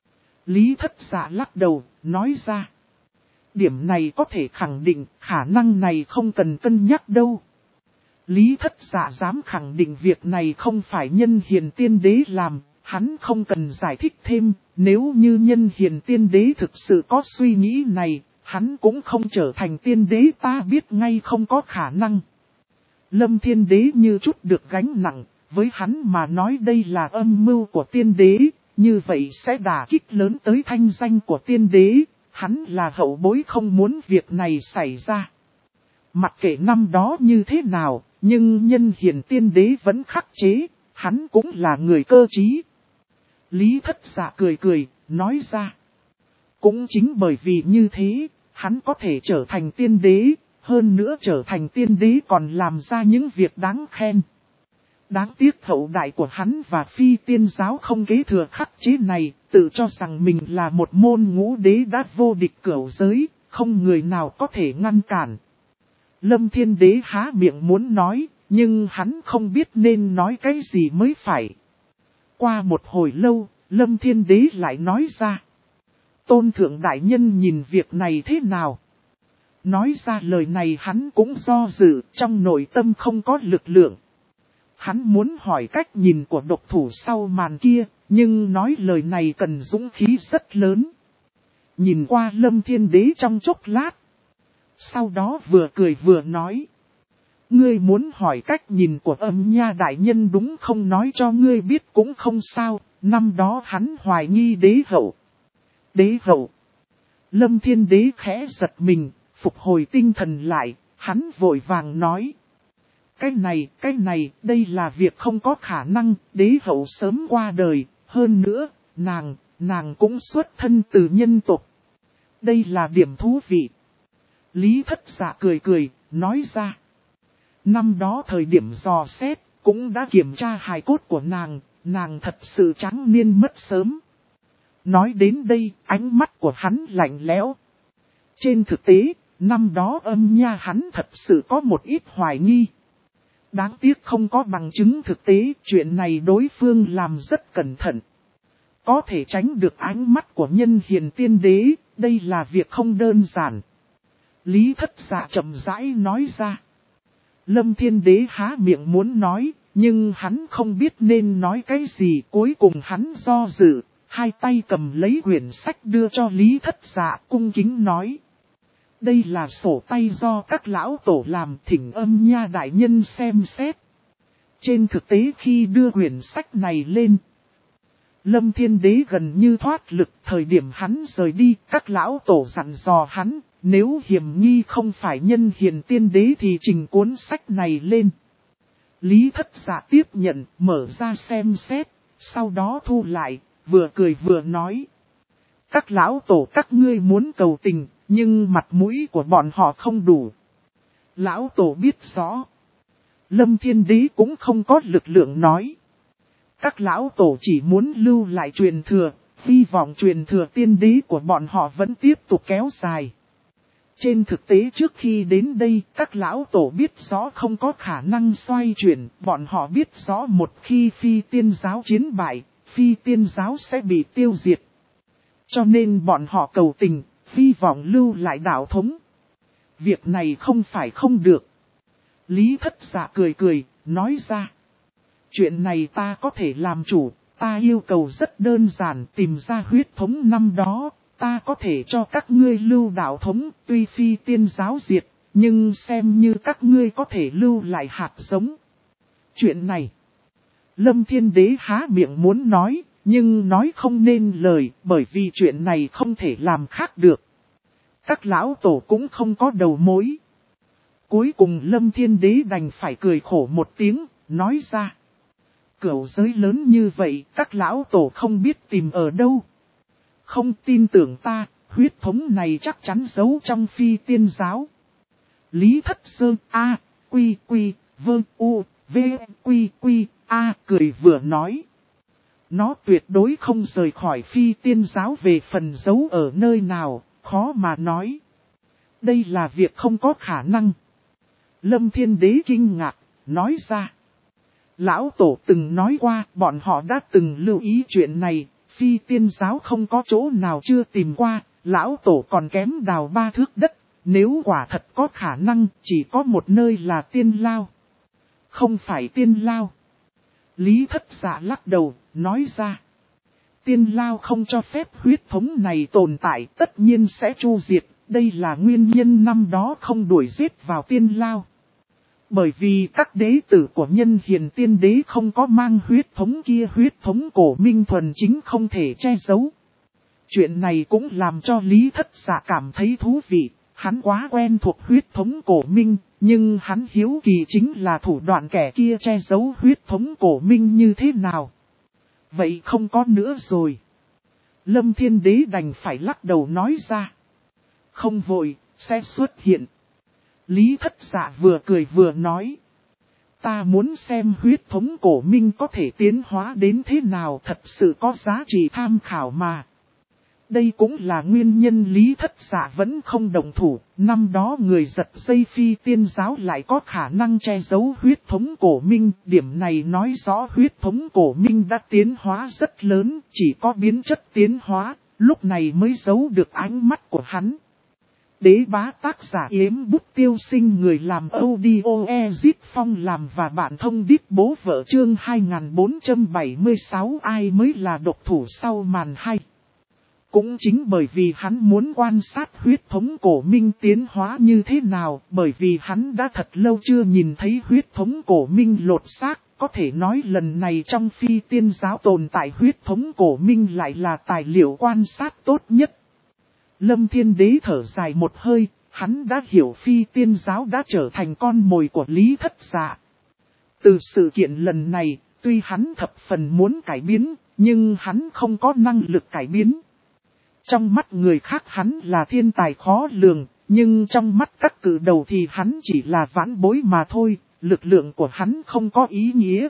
Speaker 1: Lý Thất Dạ lắc đầu, nói ra. Điểm này có thể khẳng định, khả năng này không cần cân nhắc đâu. Lý Thất Dạ dám khẳng định việc này không phải nhân hiền tiên đế làm, hắn không cần giải thích thêm, nếu như nhân hiền tiên đế thực sự có suy nghĩ này, hắn cũng không trở thành tiên đế ta biết ngay không có khả năng. Lâm Thiên Đế như chút được gánh nặng, với hắn mà nói đây là âm mưu của tiên đế, như vậy sẽ đả kích lớn tới thanh danh của tiên đế, hắn là hậu bối không muốn việc này xảy ra. Mặc kệ năm đó như thế nào, nhưng nhân hiền tiên đế vẫn khắc chế, hắn cũng là người cơ trí. Lý Thất Dạ cười, nói ra. Cũng chính bởi vì như thế, hắn có thể trở thành tiên đế. Hơn nữa trở thành tiên đế còn làm ra những việc đáng khen. Đáng tiếc hậu đại của hắn và phi tiên giáo không kế thừa khắc chế này, tự cho rằng mình là một môn ngũ đế đã vô địch cửu giới, không người nào có thể ngăn cản. Lâm Thiên Đế há miệng muốn nói, nhưng hắn không biết nên nói cái gì mới phải. Qua một hồi lâu, Lâm Thiên Đế lại nói ra. Tôn thượng đại nhân nhìn việc này thế nào? Nói ra lời này hắn cũng do dự, trong nội tâm không có lực lượng. Hắn muốn hỏi cách nhìn của độc thủ sau màn kia, nhưng nói lời này cần dũng khí rất lớn. Nhìn qua Lâm Thiên Đế trong chốc lát. Sau đó vừa cười vừa nói. Ngươi muốn hỏi cách nhìn của Âm Nha đại nhân đúng không, nói cho ngươi biết cũng không sao, năm đó hắn hoài nghi đế hậu. Đế hậu. Lâm Thiên Đế khẽ giật mình. Phục hồi tinh thần lại, hắn vội vàng nói. cái này, đây là việc không có khả năng, đế hậu sớm qua đời, hơn nữa, nàng cũng xuất thân từ nhân tộc. Đây là điểm thú vị. Lý Thất Dạ cười, nói ra. Năm đó thời điểm dò xét, cũng đã kiểm tra hài cốt của nàng thật sự trắng niên mất sớm. Nói đến đây, ánh mắt của hắn lạnh lẽo. Trên thực tế, năm đó Âm Nha hắn thật sự có một ít hoài nghi. Đáng tiếc không có bằng chứng thực tế, chuyện này đối phương làm rất cẩn thận. Có thể tránh được ánh mắt của nhân hiền tiên đế, đây là việc không đơn giản. Lý Thất Dạ chậm rãi nói ra. Lâm Thiên Đế há miệng muốn nói, nhưng hắn không biết nên nói cái gì, cuối cùng hắn do dự, hai tay cầm lấy quyển sách đưa cho Lý Thất Dạ, cung kính nói. Đây là sổ tay do các lão tổ làm, thỉnh Âm Nha đại nhân xem xét. Trên thực tế khi đưa quyển sách này lên, Lâm Thiên Đế gần như thoát lực, thời điểm hắn rời đi, các lão tổ dặn dò hắn, nếu hiểm nghi không phải nhân hiền tiên đế thì trình cuốn sách này lên. Lý Thất Dạ tiếp nhận, mở ra xem xét, sau đó thu lại, vừa cười vừa nói. Các lão tổ các ngươi muốn cầu tình, nhưng mặt mũi của bọn họ không đủ. Lão tổ biết rõ. Lâm Thiên Đế cũng không có lực lượng nói. Các lão tổ chỉ muốn lưu lại truyền thừa, hy vọng truyền thừa tiên đế của bọn họ vẫn tiếp tục kéo dài. Trên thực tế trước khi đến đây, các lão tổ biết rõ không có khả năng xoay chuyển, bọn họ biết rõ một khi phi tiên giáo chiến bại, phi tiên giáo sẽ bị tiêu diệt. Cho nên bọn họ cầu tình, hy vọng lưu lại đạo thống. Việc này không phải không được. Lý Thất Dạ cười, nói ra. Chuyện này ta có thể làm chủ, ta yêu cầu rất đơn giản, tìm ra huyết thống năm đó, ta có thể cho các ngươi lưu đạo thống, tuy phi tiên giáo diệt, nhưng xem như các ngươi có thể lưu lại hạt giống. Chuyện này, Lâm Thiên Đế há miệng muốn nói, nhưng nói không nên lời, bởi vì chuyện này không thể làm khác được. Các lão tổ cũng không có đầu mối. Cuối cùng Lâm Thiên Đế đành phải cười khổ một tiếng, nói ra. Cửu giới lớn như vậy, các lão tổ không biết tìm ở đâu. Không tin tưởng ta, huyết thống này chắc chắn giấu trong phi tiên giáo. Lý Thất Sơn A, Quy, Vương U, V, Quy, A cười vừa nói. Nó tuyệt đối không rời khỏi phi tiên giáo, về phần giấu ở nơi nào, khó mà nói. Đây là việc không có khả năng. Lâm Thiên Đế kinh ngạc, nói ra. Lão tổ từng nói qua, bọn họ đã từng lưu ý chuyện này, phi tiên giáo không có chỗ nào chưa tìm qua, lão tổ còn kém đào 3 thước đất, nếu quả thật có khả năng, chỉ có một nơi là tiên lao. Không phải tiên lao. Lý Thất Dạ lắc đầu, nói ra. Tiên lao không cho phép huyết thống này tồn tại, tất nhiên sẽ tru diệt, đây là nguyên nhân năm đó không đuổi giết vào tiên lao. Bởi vì các đế tử của nhân hiền tiên đế không có mang huyết thống kia, huyết thống cổ minh thuần chính không thể che giấu. Chuyện này cũng làm cho Lý Thất Dạ cảm thấy thú vị, hắn quá quen thuộc huyết thống cổ minh, nhưng hắn hiếu kỳ chính là thủ đoạn kẻ kia che giấu huyết thống cổ minh như thế nào. Vậy không có nữa rồi. Lâm Thiên Đế đành phải lắc đầu nói ra. Không vội, sẽ xuất hiện. Lý Thất Dạ vừa cười vừa nói. Ta muốn xem huyết thống cổ minh có thể tiến hóa đến thế nào, thật sự có giá trị tham khảo mà. Đây cũng là nguyên nhân Lý Thất Dạ vẫn không đồng thủ, năm đó người giật dây phi tiên giáo lại có khả năng che giấu huyết thống cổ minh, điểm này nói rõ huyết thống cổ minh đã tiến hóa rất lớn, chỉ có biến chất tiến hóa, lúc này mới giấu được ánh mắt của hắn. Đế bá tác giả Yếm Bút Tiêu Sinh, người làm audio Ezit Phong làm và bản thông điệp bố vợ, chương 2476, ai mới là độc thủ sau màn hay. Cũng chính bởi vì hắn muốn quan sát huyết thống cổ minh tiến hóa như thế nào, bởi vì hắn đã thật lâu chưa nhìn thấy huyết thống cổ minh lột xác, có thể nói lần này trong phi tiên giáo tồn tại huyết thống cổ minh lại là tài liệu quan sát tốt nhất. Lâm Thiên Đế thở dài một hơi, hắn đã hiểu phi tiên giáo đã trở thành con mồi của Lý Thất Dạ, Từ sự kiện lần này, tuy hắn thập phần muốn cải biến, nhưng hắn không có năng lực cải biến. Trong mắt người khác hắn là thiên tài khó lường, nhưng trong mắt các cử đầu thì hắn chỉ là vãn bối mà thôi, lực lượng của hắn không có ý nghĩa.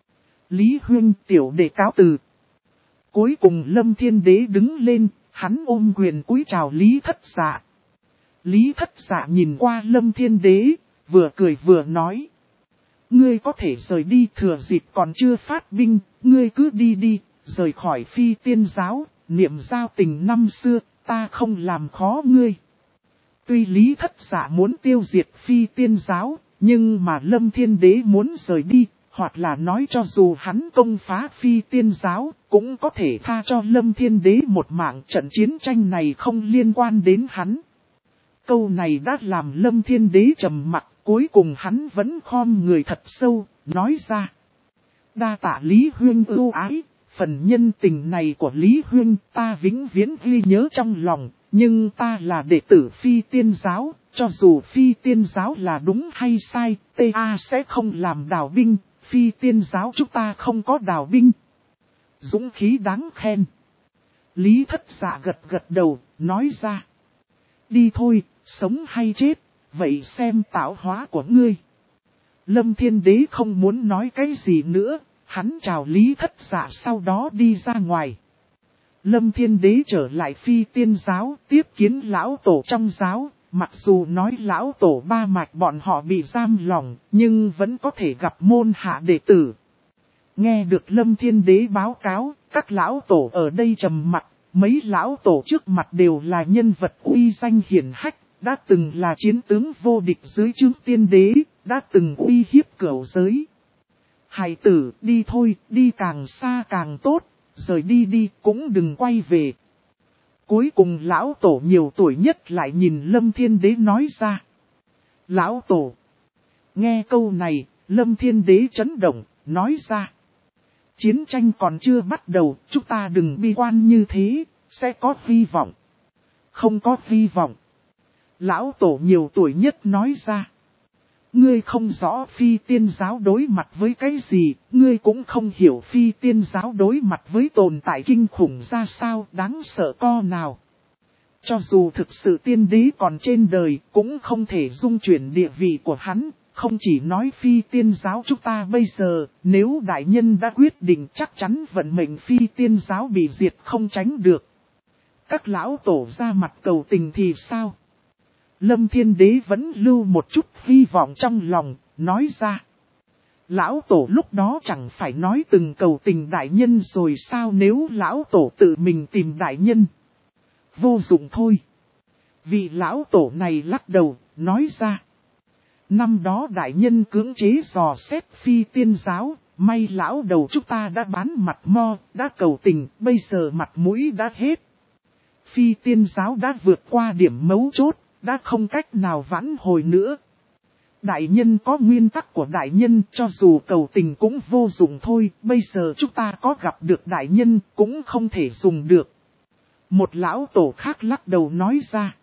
Speaker 1: Lý Huynh tiểu đệ cáo từ. Cuối cùng Lâm Thiên Đế đứng lên, hắn ôm quyền cúi chào Lý Thất Dạ. Lý Thất Dạ nhìn qua Lâm Thiên Đế, vừa cười vừa nói. Ngươi có thể rời đi, thừa dịp còn chưa phát binh, ngươi cứ đi đi, rời khỏi Phi Tiên giáo, niệm giao tình năm xưa, ta không làm khó ngươi. Tuy Lý Thất Dạ muốn tiêu diệt Phi Tiên giáo, nhưng mà Lâm Thiên Đế muốn rời đi, hoặc là nói cho dù hắn công phá Phi Tiên giáo, cũng có thể tha cho Lâm Thiên Đế một mạng, trận chiến tranh này không liên quan đến hắn. Câu này đã làm Lâm Thiên Đế trầm mặc, cuối cùng hắn vẫn khom người thật sâu, nói ra. Đa tạ Lý Huynh ưu ái, phần nhân tình này của Lý Huynh ta vĩnh viễn ghi nhớ trong lòng, nhưng ta là đệ tử Phi Tiên giáo, cho dù Phi Tiên giáo là đúng hay sai, ta sẽ không làm đào binh, Phi Tiên giáo chúng ta không có đào binh. Dũng khí đáng khen. Lý Thất Dạ gật gật đầu, nói ra. Đi thôi, sống hay chết, vậy xem tạo hóa của ngươi. Lâm Thiên Đế không muốn nói cái gì nữa, hắn chào Lý Thất Dạ sau đó đi ra ngoài. Lâm Thiên Đế trở lại Phi Tiên giáo, tiếp kiến lão tổ trong giáo, mặc dù nói lão tổ ba mạch bọn họ bị giam lỏng, nhưng vẫn có thể gặp môn hạ đệ tử. Nghe được Lâm Thiên Đế báo cáo, các lão tổ ở đây trầm mặt, mấy lão tổ trước mặt đều là nhân vật uy danh hiển hách, đã từng là chiến tướng vô địch dưới trướng tiên đế, đã từng uy hiếp cửu giới. Hài tử, đi thôi, đi càng xa càng tốt, rời đi đi, cũng đừng quay về. Cuối cùng lão tổ nhiều tuổi nhất lại nhìn Lâm Thiên Đế nói ra. Lão tổ. Nghe câu này, Lâm Thiên Đế chấn động, nói ra. Chiến tranh còn chưa bắt đầu, chúng ta đừng bi quan như thế, sẽ có hy vọng. Không có hy vọng. Lão tổ nhiều tuổi nhất nói ra. Ngươi không rõ Phi Tiên giáo đối mặt với cái gì, ngươi cũng không hiểu Phi Tiên giáo đối mặt với tồn tại kinh khủng ra sao, đáng sợ co nào. Cho dù thực sự tiên đế còn trên đời, cũng không thể dung chuyển địa vị của hắn, không chỉ nói Phi Tiên giáo chúng ta bây giờ, nếu đại nhân đã quyết định chắc chắn vận mệnh Phi Tiên giáo bị diệt không tránh được. Các lão tổ ra mặt cầu tình thì sao? Lâm Thiên Đế vẫn lưu một chút hy vọng trong lòng, nói ra. Lão tổ lúc đó chẳng phải nói từng cầu tình đại nhân rồi sao, nếu lão tổ tự mình tìm đại nhân? Vô dụng thôi. Vì lão tổ này lắc đầu, nói ra. Năm đó đại nhân cưỡng chế dò xét Phi Tiên giáo, may lão đầu chúng ta đã bán mặt mo, đã cầu tình, bây giờ mặt mũi đã hết. Phi Tiên giáo đã vượt qua điểm mấu chốt, đã không cách nào vãn hồi nữa. Đại nhân có nguyên tắc của đại nhân, cho dù cầu tình cũng vô dụng thôi, bây giờ chúng ta có gặp được đại nhân cũng không thể dùng được. Một lão tổ khác lắc đầu nói ra.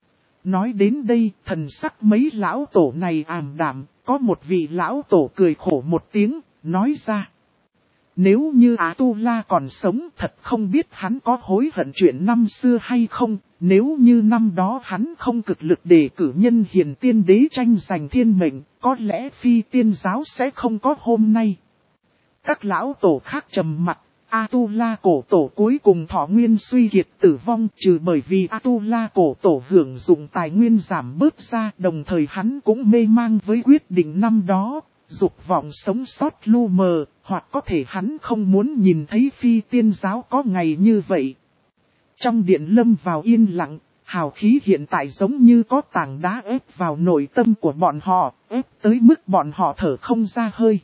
Speaker 1: Nói đến đây, thần sắc mấy lão tổ này ảm đạm, có một vị lão tổ cười khổ một tiếng, nói ra. Nếu như A-tu-la còn sống, thật không biết hắn có hối hận chuyện năm xưa hay không, nếu như năm đó hắn không cực lực để cử nhân hiền tiên đế tranh giành thiên mệnh, có lẽ Phi Tiên giáo sẽ không có hôm nay. Các lão tổ khác trầm mặt, A-tu-la cổ tổ cuối cùng thọ nguyên suy kiệt tử vong, trừ bởi vì A-tu-la cổ tổ hưởng dụng tài nguyên giảm bớt ra, đồng thời hắn cũng mê mang với quyết định năm đó. Dục vọng sống sót lu mờ, hoặc có thể hắn không muốn nhìn thấy Phi Tiên giáo có ngày như vậy. Trong điện lâm vào yên lặng, hào khí hiện tại giống như có tảng đá ép vào nội tâm của bọn họ, ép tới mức bọn họ thở không ra hơi.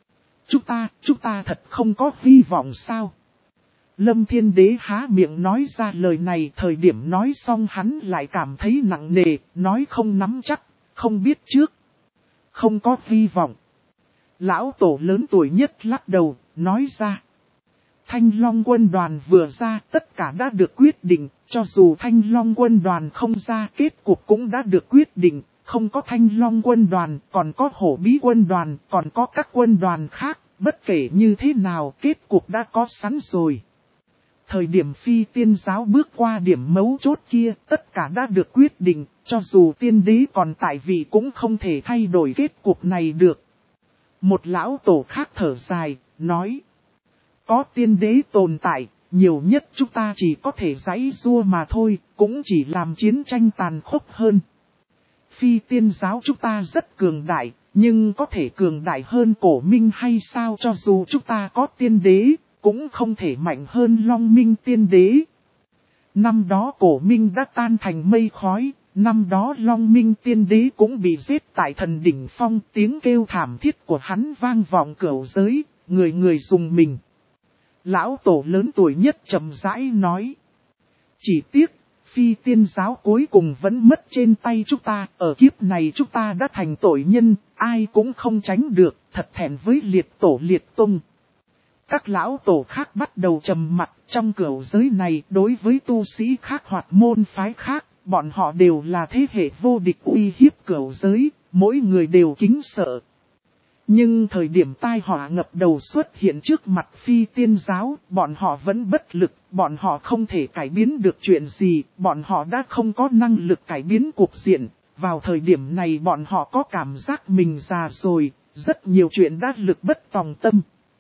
Speaker 1: Chúng ta thật không có hy vọng sao? Lâm Thiên Đế há miệng nói ra lời này, thời điểm nói xong hắn lại cảm thấy nặng nề, nói không nắm chắc, không biết trước. Không có hy vọng. Lão tổ lớn tuổi nhất lắc đầu, nói ra. Thanh Long quân đoàn vừa ra, tất cả đã được quyết định, cho dù Thanh Long quân đoàn không ra, kết cục cũng đã được quyết định, không có Thanh Long quân đoàn, còn có Hổ Bí quân đoàn, còn có các quân đoàn khác, bất kể như thế nào kết cục đã có sẵn rồi. Thời điểm Phi Tiên giáo bước qua điểm mấu chốt kia, tất cả đã được quyết định, cho dù tiên đế còn tại vị cũng không thể thay đổi kết cục này được. Một lão tổ khác thở dài, nói, có tiên đế tồn tại, nhiều nhất chúng ta chỉ có thể giãy giụa mà thôi, cũng chỉ làm chiến tranh tàn khốc hơn. Phi Tiên giáo chúng ta rất cường đại, nhưng có thể cường đại hơn Cổ Minh hay sao? Cho dù chúng ta có tiên đế, cũng không thể mạnh hơn Long Minh tiên đế. Năm đó Cổ Minh đã tan thành mây khói, năm đó Long Minh tiên đế cũng bị giết tại Thần Đỉnh Phong, tiếng kêu thảm thiết của hắn vang vọng cửu giới, người người rùng mình. Lão tổ lớn tuổi nhất trầm rãi nói, chỉ tiếc, Phi Tiên giáo cuối cùng vẫn mất trên tay chúng ta, ở kiếp này chúng ta đã thành tội nhân, ai cũng không tránh được, thật thẹn với liệt tổ liệt tung. Các lão tổ khác bắt đầu trầm mặc, trong cửu giới này đối với tu sĩ khác hoặc môn phái khác, bọn họ đều là thế hệ vô địch uy hiếp cửu giới, mỗi người đều kính sợ. Nhưng thời điểm tai họa ngập đầu xuất hiện trước mặt Phi Tiên giáo, bọn họ vẫn bất lực, bọn họ không thể cải biến được chuyện gì, bọn họ đã không có năng lực cải biến cuộc diện. Vào thời điểm này bọn họ có cảm giác mình già rồi, rất nhiều chuyện đã lực bất tòng tâm.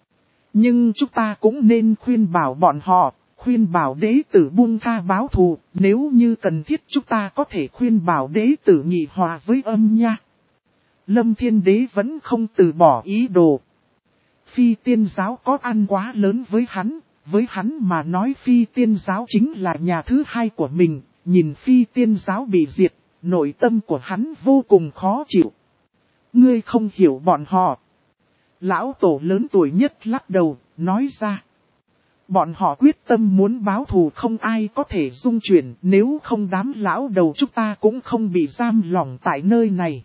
Speaker 1: Nhưng chúng ta cũng nên khuyên bảo bọn họ, khuyên bảo đế tử buông tha báo thù, nếu như cần thiết chúng ta có thể khuyên bảo đế tử nghị hòa với âm nha. Lâm Thiên Đế vẫn không từ bỏ ý đồ. Phi Tiên giáo có ăn quá lớn với hắn mà nói Phi Tiên giáo chính là nhà thứ hai của mình, nhìn Phi Tiên giáo bị diệt, nội tâm của hắn vô cùng khó chịu. Ngươi không hiểu bọn họ. Lão tổ lớn tuổi nhất lắc đầu, nói ra. Bọn họ quyết tâm muốn báo thù không ai có thể dung chuyển, nếu không đám lão đầu chúng ta cũng không bị giam lỏng tại nơi này.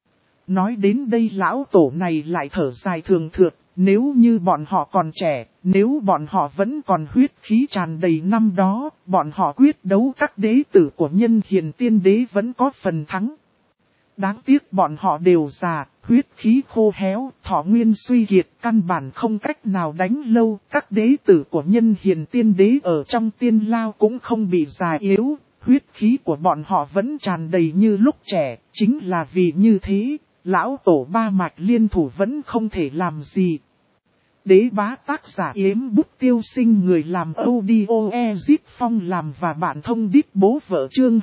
Speaker 1: Nói đến đây lão tổ này lại thở dài thường thượt, nếu như bọn họ còn trẻ, nếu bọn họ vẫn còn huyết khí tràn đầy năm đó, bọn họ quyết đấu các đế tử của Nhân Hiền Tiên Đế vẫn có phần thắng. Đáng tiếc bọn họ đều già, huyết khí khô héo, thọ nguyên suy kiệt, căn bản không cách nào đánh lâu, các đế tử của Nhân Hiền Tiên Đế ở trong tiên lao cũng không bị già yếu, huyết khí của bọn họ vẫn tràn đầy như lúc trẻ, chính là vì như thế. Lão tổ ba mạch liên thủ vẫn không thể làm gì. Đế bá tác giả Yếm Bút Tiêu Sinh, người làm audio Ezit Phong làm và bạn thông đít bố vợ chương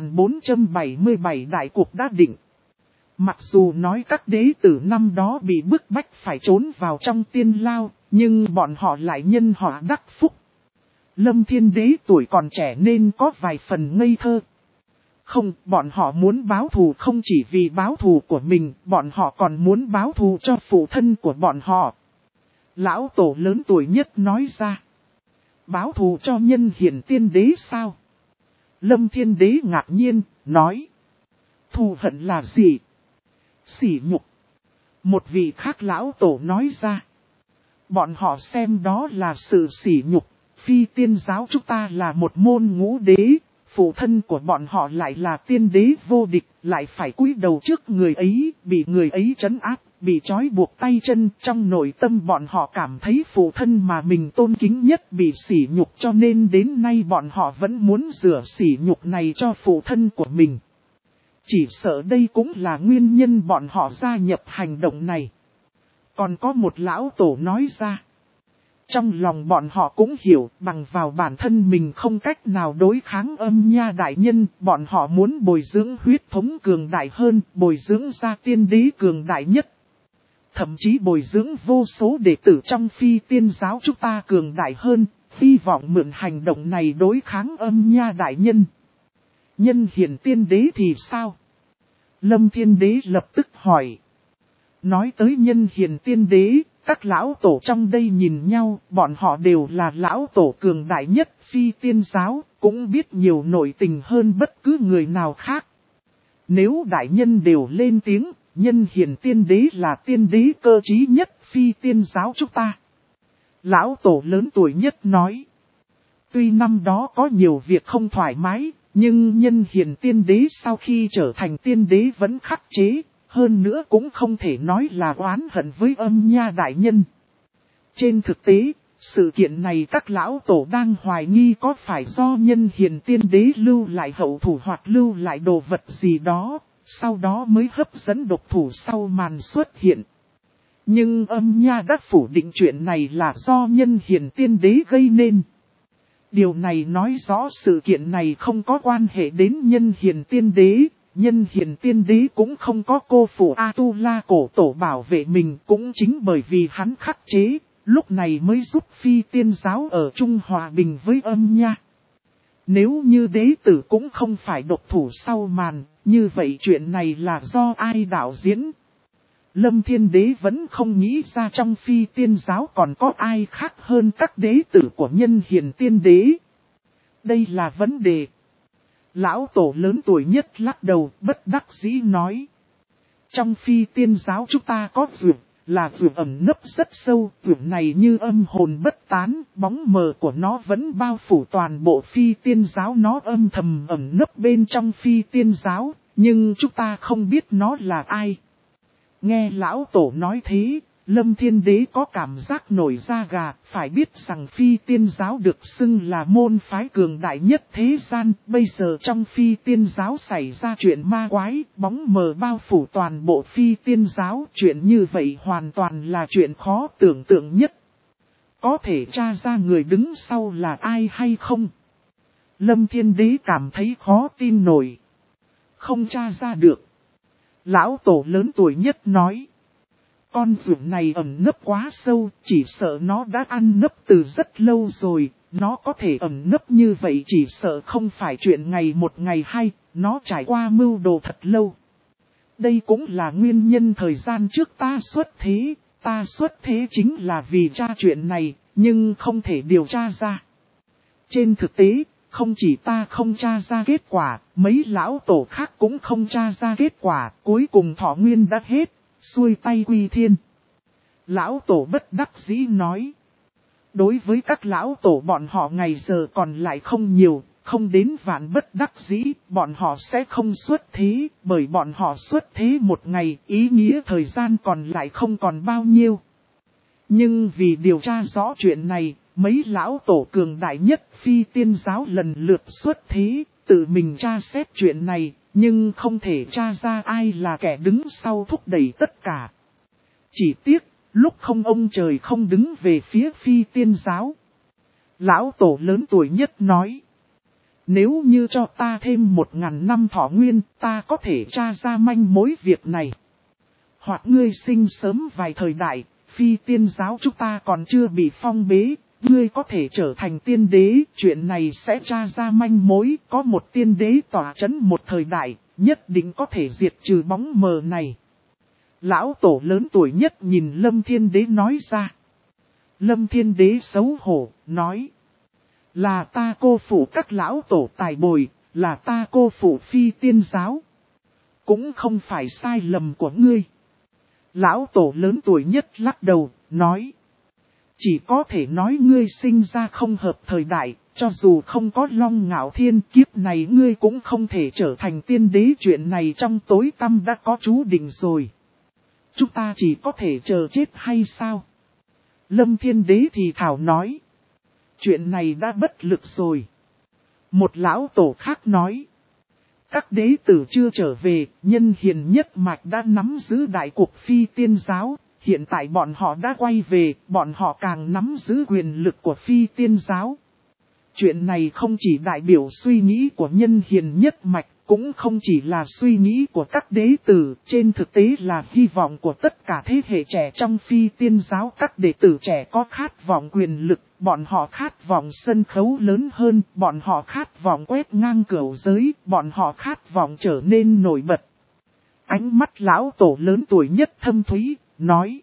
Speaker 1: 2477 đại cuộc đã định. Mặc dù nói các đế tử năm đó bị bức bách phải trốn vào trong tiên lao, nhưng bọn họ lại nhân họa đắc phúc. Lâm Thiên Đế tuổi còn trẻ nên có vài phần ngây thơ. Không, bọn họ muốn báo thù không chỉ vì báo thù của mình, bọn họ còn muốn báo thù cho phụ thân của bọn họ. Lão tổ lớn tuổi nhất nói ra. Báo thù cho Nhân Hiền Tiên Đế sao? Lâm Thiên Đế ngạc nhiên, nói. Thù hận là gì? Sỉ nhục. Một vị khác lão tổ nói ra. Bọn họ xem đó là sự sỉ nhục. Phi Tiên giáo chúng ta là một môn ngũ đế. Phụ thân của bọn họ lại là tiên đế vô địch, lại phải cúi đầu trước người ấy, bị người ấy trấn áp, bị trói buộc tay chân. Trong nội tâm bọn họ cảm thấy phụ thân mà mình tôn kính nhất bị sỉ nhục, cho nên đến nay bọn họ vẫn muốn rửa sỉ nhục này cho phụ thân của mình. Chỉ sợ đây cũng là nguyên nhân bọn họ gia nhập hành động này. Còn có một lão tổ nói ra. Trong lòng bọn họ cũng hiểu, bằng vào bản thân mình không cách nào đối kháng âm nha đại nhân, bọn họ muốn bồi dưỡng huyết thống cường đại hơn, bồi dưỡng ra tiên đế cường đại nhất. Thậm chí bồi dưỡng vô số đệ tử trong Phi Tiên giáo chúng ta cường đại hơn, hy vọng mượn hành động này đối kháng âm nha đại nhân. Nhân Hiền Tiên Đế thì sao? Lâm Thiên Đế lập tức hỏi. Nói tới Nhân Hiền Tiên Đế, các lão tổ trong đây nhìn nhau, bọn họ đều là lão tổ cường đại nhất Phi Tiên giáo, cũng biết nhiều nội tình hơn bất cứ người nào khác. Nếu đại nhân đều lên tiếng, Nhân Hiền Tiên Đế là tiên đế cơ trí nhất Phi Tiên giáo chúng ta. Lão tổ lớn tuổi nhất nói. Tuy năm đó có nhiều việc không thoải mái, Nhưng nhân hiền tiên đế sau khi trở thành tiên đế vẫn khắc chế, hơn nữa cũng không thể nói là oán hận với Âm Nha đại nhân. Trên thực tế, sự kiện này các lão tổ đang hoài nghi có phải do nhân hiền tiên đế lưu lại hậu thủ hoặc lưu lại đồ vật gì đó, sau đó mới hấp dẫn độc thủ sau màn xuất hiện. Nhưng Âm Nha đã phủ định chuyện này là do nhân hiền tiên đế gây nên. Điều này nói rõ sự kiện này không có quan hệ đến nhân hiền tiên đế. Nhân hiền tiên đế cũng không có cô phụ Atula cổ tổ bảo vệ mình, cũng chính bởi vì hắn khắc chế, lúc này mới giúp phi tiên giáo ở chung hòa bình với Âm Nha. Nếu như đế tử cũng không phải độc thủ sau màn, như vậy chuyện này là do ai đạo diễn? Lâm Thiên Đế vẫn không nghĩ ra trong phi tiên giáo còn có ai khác hơn các đế tử của nhân hiền tiên đế. Đây là vấn đề. Lão tổ lớn tuổi nhất lắc đầu bất đắc dĩ nói. Trong phi tiên giáo chúng ta có vượt, là vượt ẩn nấp rất sâu, vượt này như âm hồn bất tán, bóng mờ của nó vẫn bao phủ toàn bộ phi tiên giáo, nó âm thầm ẩn nấp bên trong phi tiên giáo, nhưng chúng ta không biết nó là ai. Nghe lão tổ nói thế, Lâm Thiên Đế có cảm giác nổi da gà, phải biết rằng phi tiên giáo được xưng là môn phái cường đại nhất thế gian, bây giờ trong phi tiên giáo xảy ra chuyện ma quái, bóng mờ bao phủ toàn bộ phi tiên giáo, chuyện như vậy hoàn toàn là chuyện khó tưởng tượng nhất. Có thể tra ra người đứng sau là ai hay không? Lâm Thiên Đế cảm thấy khó tin nổi. Không tra ra được. Lão tổ lớn tuổi nhất nói. Con vượn này ẩn nấp quá sâu, chỉ sợ nó đã ăn nấp từ rất lâu rồi, nó có thể ẩn nấp như vậy chỉ sợ không phải chuyện ngày một ngày hai, nó trải qua mưu đồ thật lâu. Đây cũng là nguyên nhân thời gian trước ta xuất thế chính là vì tra chuyện này, nhưng không thể điều tra ra. Trên thực tế, không chỉ ta không tra ra kết quả, mấy lão tổ khác cũng không tra ra kết quả, cuối cùng thọ nguyên đã hết. Xuôi tay quy thiên. Lão tổ bất đắc dĩ nói. Đối với các lão tổ bọn họ ngày giờ còn lại không nhiều, không đến vạn bất đắc dĩ, bọn họ sẽ không xuất thế, bởi bọn họ xuất thế một ngày, ý nghĩa thời gian còn lại không còn bao nhiêu. Nhưng vì điều tra rõ chuyện này, mấy lão tổ cường đại nhất phi tiên giáo lần lượt xuất thế, tự mình tra xét chuyện này. Nhưng không thể tra ra ai là kẻ đứng sau thúc đẩy tất cả. Chỉ tiếc, lúc không ông trời không đứng về phía phi tiên giáo. Lão tổ lớn tuổi nhất nói. Nếu như cho ta thêm 1000 năm thọ nguyên, ta có thể tra ra manh mối việc này. Hoặc ngươi sinh sớm vài thời đại, phi tiên giáo chúng ta còn chưa bị phong bế. Ngươi có thể trở thành tiên đế, chuyện này sẽ tra ra manh mối, có một tiên đế tỏa chấn một thời đại, nhất định có thể diệt trừ bóng mờ này. Lão tổ lớn tuổi nhất nhìn Lâm Thiên Đế nói ra. Lâm Thiên Đế xấu hổ, nói. Là ta cô phụ các lão tổ tài bồi, là ta cô phụ phi tiên giáo. Cũng không phải sai lầm của ngươi. Lão tổ lớn tuổi nhất lắc đầu, nói. Chỉ có thể nói ngươi sinh ra không hợp thời đại, cho dù không có Long Ngạo Thiên kiếp này ngươi cũng không thể trở thành tiên đế, chuyện này trong tối tăm đã có chú định rồi. Chúng ta chỉ có thể chờ chết hay sao? Lâm Thiên Đế thì thảo nói. Chuyện này đã bất lực rồi. Một lão tổ khác nói. Các đế tử chưa trở về, nhân hiền nhất mạch đã nắm giữ đại cuộc phi tiên giáo. Hiện tại bọn họ đã quay về, bọn họ càng nắm giữ quyền lực của phi tiên giáo. Chuyện này không chỉ đại biểu suy nghĩ của nhân hiền nhất mạch, cũng không chỉ là suy nghĩ của các đế tử, trên thực tế là hy vọng của tất cả thế hệ trẻ trong phi tiên giáo. Các đệ tử trẻ có khát vọng quyền lực, bọn họ khát vọng sân khấu lớn hơn, bọn họ khát vọng quét ngang cửu giới, bọn họ khát vọng trở nên nổi bật. Ánh mắt lão tổ lớn tuổi nhất thâm thúy, nói.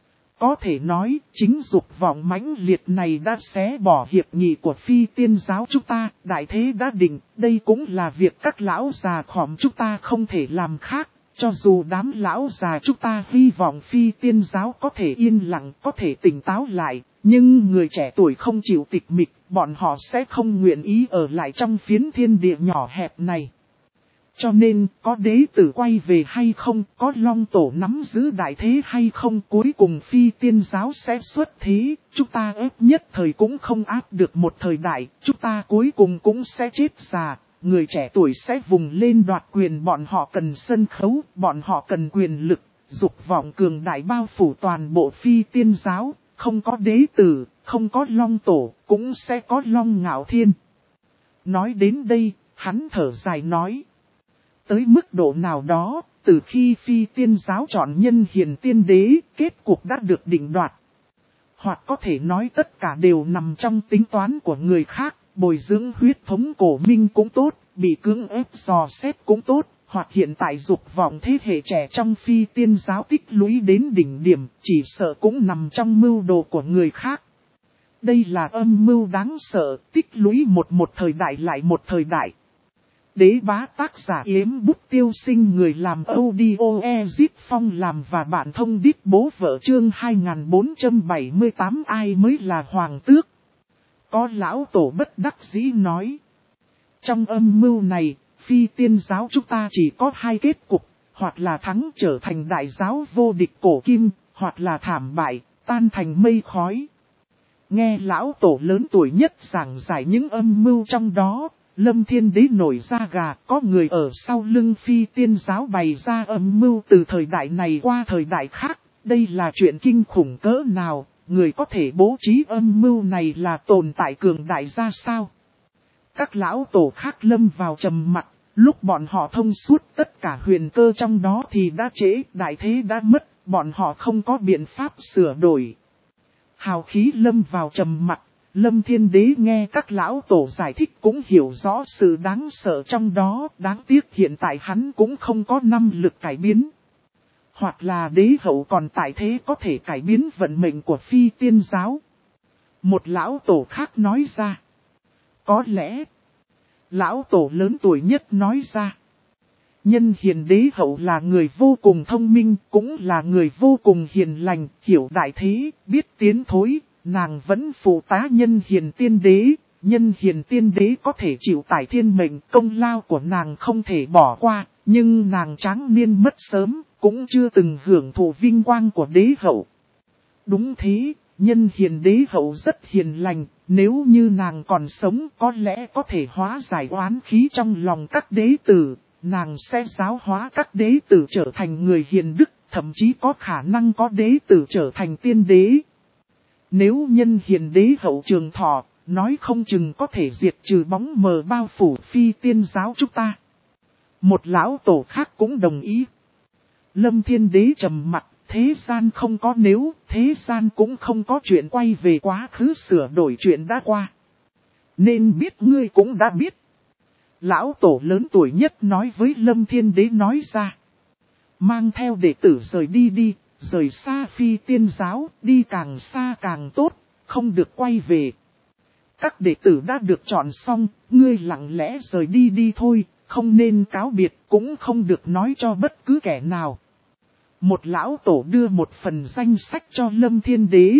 Speaker 1: Có thể nói, chính dục vọng mãnh liệt này đã xé bỏ hiệp nghị của phi tiên giáo chúng ta, đại thế đã định, đây cũng là việc các lão già khòm chúng ta không thể làm khác, Cho dù đám lão già chúng ta hy vọng phi tiên giáo có thể yên lặng, có thể tỉnh táo lại, nhưng người trẻ tuổi không chịu tịch mịch, bọn họ sẽ không nguyện ý ở lại trong phiến thiên địa nhỏ hẹp này. Cho nên, có đế tử quay về hay không, có long tổ nắm giữ đại thế hay không, cuối cùng phi tiên giáo sẽ xuất thế, chúng ta ép nhất thời cũng không áp được một thời đại, chúng ta cuối cùng cũng sẽ chết già. Người trẻ tuổi sẽ vùng lên đoạt quyền, bọn họ cần sân khấu, bọn họ cần quyền lực, dục vọng cường đại bao phủ toàn bộ phi tiên giáo, không có đế tử, không có long tổ, cũng sẽ có long ngạo thiên. Nói đến đây, hắn thở dài nói. Tới mức độ nào đó, từ khi phi tiên giáo chọn nhân hiền tiên đế, kết cuộc đã được định đoạt. Hoặc có thể nói tất cả đều nằm trong tính toán của người khác. Bồi dưỡng huyết thống cổ minh cũng tốt, bị cưỡng ép dò xét cũng tốt, hoặc hiện tại dục vọng thế hệ trẻ trong phi tiên giáo tích lũy đến đỉnh điểm, chỉ sợ cũng nằm trong mưu đồ của người khác. Đây là âm mưu đáng sợ, tích lũy một thời đại lại một thời đại. Đế bá tác giả Yếm Bút Tiêu Sinh, người làm audio Ezip Phong làm và bạn thông đít bố vợ chương 2478 ai mới là hoàng tước. Có lão tổ bất đắc dĩ nói. Trong âm mưu này, phi tiên giáo chúng ta chỉ có hai kết cục, hoặc là thắng trở thành đại giáo vô địch cổ kim, hoặc là thảm bại, tan thành mây khói. Nghe lão tổ lớn tuổi nhất giảng giải những âm mưu trong đó, Lâm Thiên Đế nổi da gà, có người ở sau lưng phi tiên giáo bày ra âm mưu từ thời đại này qua thời đại khác, đây là chuyện kinh khủng cỡ nào. Người có thể bố trí âm mưu này là tồn tại cường đại ra sao? Các lão tổ khác lâm vào trầm mặc, lúc bọn họ thông suốt tất cả huyền cơ trong đó thì đã trễ, đại thế đã mất, bọn họ không có biện pháp sửa đổi. Hào khí lâm vào trầm mặc, Lâm Thiên Đế nghe các lão tổ giải thích cũng hiểu rõ sự đáng sợ trong đó, đáng tiếc hiện tại hắn cũng không có năng lực cải biến. Hoặc là đế hậu còn tại thế có thể cải biến vận mệnh của phi tiên giáo. Một lão tổ khác nói ra. Có lẽ, lão tổ lớn tuổi nhất nói ra. Nhân hiền đế hậu là người vô cùng thông minh, cũng là người vô cùng hiền lành, hiểu đại thế, biết tiến thối, nàng vẫn phụ tá nhân hiền tiên đế. Nhân hiền tiên đế có thể chịu tải thiên mệnh, công lao của nàng không thể bỏ qua, nhưng nàng tráng niên mất sớm, cũng chưa từng hưởng thụ vinh quang của đế hậu. Đúng thế, nhân hiền đế hậu rất hiền lành, nếu như nàng còn sống có lẽ có thể hóa giải oán khí trong lòng các đế tử, nàng sẽ giáo hóa các đế tử trở thành người hiền đức, thậm chí có khả năng có đế tử trở thành tiên đế. Nếu nhân hiền đế hậu trường thọ, nói không chừng có thể diệt trừ bóng mờ bao phủ phi tiên giáo chúng ta. Một lão tổ khác cũng đồng ý. Lâm Thiên Đế trầm mặt, thế gian không có nếu, thế gian cũng không có chuyện quay về quá khứ sửa đổi chuyện đã qua. Nên biết ngươi cũng đã biết. Lão tổ lớn tuổi nhất nói với Lâm Thiên Đế nói ra. Mang theo đệ tử rời đi, rời xa phi tiên giáo, đi càng xa càng tốt, không được quay về. Các đệ tử đã được chọn xong, ngươi lặng lẽ rời đi thôi, không nên cáo biệt, cũng không được nói cho bất cứ kẻ nào. Một lão tổ đưa một phần danh sách cho Lâm Thiên Đế.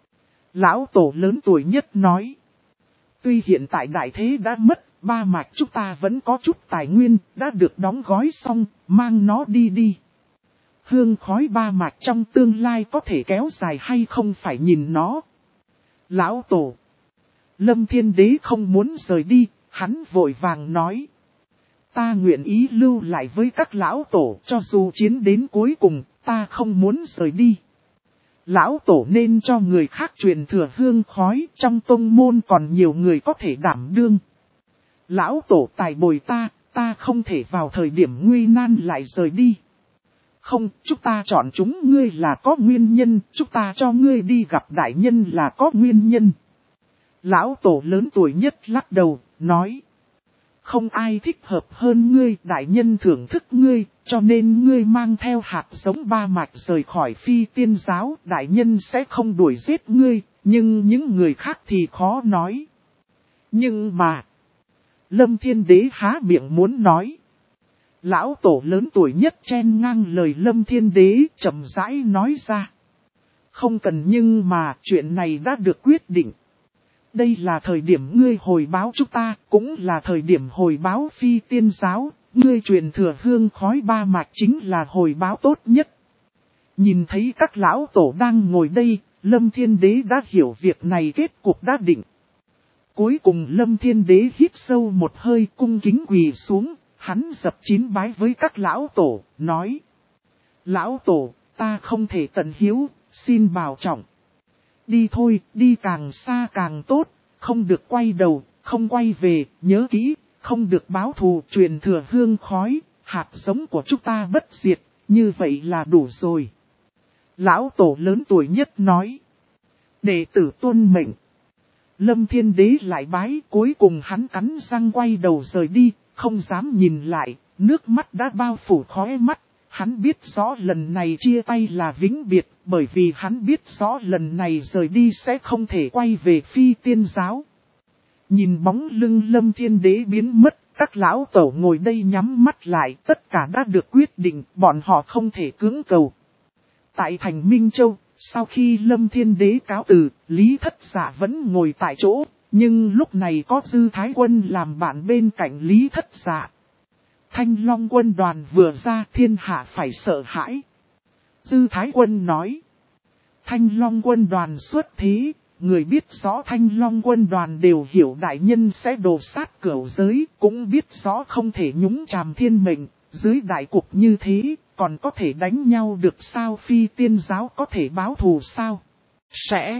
Speaker 1: Lão tổ lớn tuổi nhất nói. Tuy hiện tại đại thế đã mất, ba mạch chúng ta vẫn có chút tài nguyên, đã được đóng gói xong, mang nó đi. Hương khói ba mạch trong tương lai có thể kéo dài hay không phải nhìn nó. Lão tổ. Lâm Thiên Đế không muốn rời đi, hắn vội vàng nói. Ta nguyện ý lưu lại với các lão tổ, cho dù chiến đến cuối cùng, ta không muốn rời đi. Lão tổ nên cho người khác truyền thừa hương khói, trong tông môn còn nhiều người có thể đảm đương. Lão tổ tài bồi ta không thể vào thời điểm nguy nan lại rời đi. Không, chúng ta chọn chúng ngươi là có nguyên nhân, chúng ta cho ngươi đi gặp đại nhân là có nguyên nhân. Lão tổ lớn tuổi nhất lắc đầu, nói. Không ai thích hợp hơn ngươi, đại nhân thưởng thức ngươi, cho nên ngươi mang theo hạt giống ba mạch rời khỏi phi tiên giáo, đại nhân sẽ không đuổi giết ngươi, nhưng những người khác thì khó nói. Nhưng mà, Lâm Thiên Đế há miệng muốn nói. Lão tổ lớn tuổi nhất chen ngang lời Lâm Thiên Đế chậm rãi nói ra. Không cần nhưng mà chuyện này đã được quyết định. Đây là thời điểm ngươi hồi báo chúng ta, cũng là thời điểm hồi báo Phi Tiên giáo, ngươi truyền thừa hương khói ba mạch chính là hồi báo tốt nhất. Nhìn thấy các lão tổ đang ngồi đây, Lâm Thiên Đế đã hiểu việc này kết cục đã định. Cuối cùng Lâm Thiên Đế hít sâu một hơi cung kính quỳ xuống, hắn dập chín bái với các lão tổ, nói. Lão tổ, ta không thể tận hiếu, xin bảo trọng. Đi thôi, đi càng xa càng tốt, không được quay đầu, không quay về, nhớ kỹ, không được báo thù truyền thừa hương khói, hạt giống của chúng ta bất diệt, như vậy là đủ rồi. Lão tổ lớn tuổi nhất nói. Đệ tử tuân mệnh. Lâm Thiên Đế lại bái, cuối cùng hắn cắn răng quay đầu rời đi, không dám nhìn lại, nước mắt đã bao phủ khóe mắt. Hắn biết rõ lần này chia tay là vĩnh biệt, bởi vì hắn biết rõ lần này rời đi sẽ không thể quay về Phi Tiên giáo. Nhìn bóng lưng Lâm Thiên Đế biến mất, các lão tổ ngồi đây nhắm mắt lại, tất cả đã được quyết định, bọn họ không thể cưỡng cầu. Tại thành Minh Châu, sau khi Lâm Thiên Đế cáo từ, Lý Thất Dạ vẫn ngồi tại chỗ, nhưng lúc này có Dư Thái Quân làm bạn bên cạnh Lý Thất Dạ. Thanh Long quân đoàn vừa ra thiên hạ phải sợ hãi. Dư Thái Quân nói. Thanh Long quân đoàn xuất thế, người biết rõ Thanh Long quân đoàn đều hiểu đại nhân sẽ đổ sát cửu giới, cũng biết rõ không thể nhúng chàm thiên mệnh, dưới đại cục như thế, còn có thể đánh nhau được sao? Phi Tiên giáo có thể báo thù sao? Sẽ.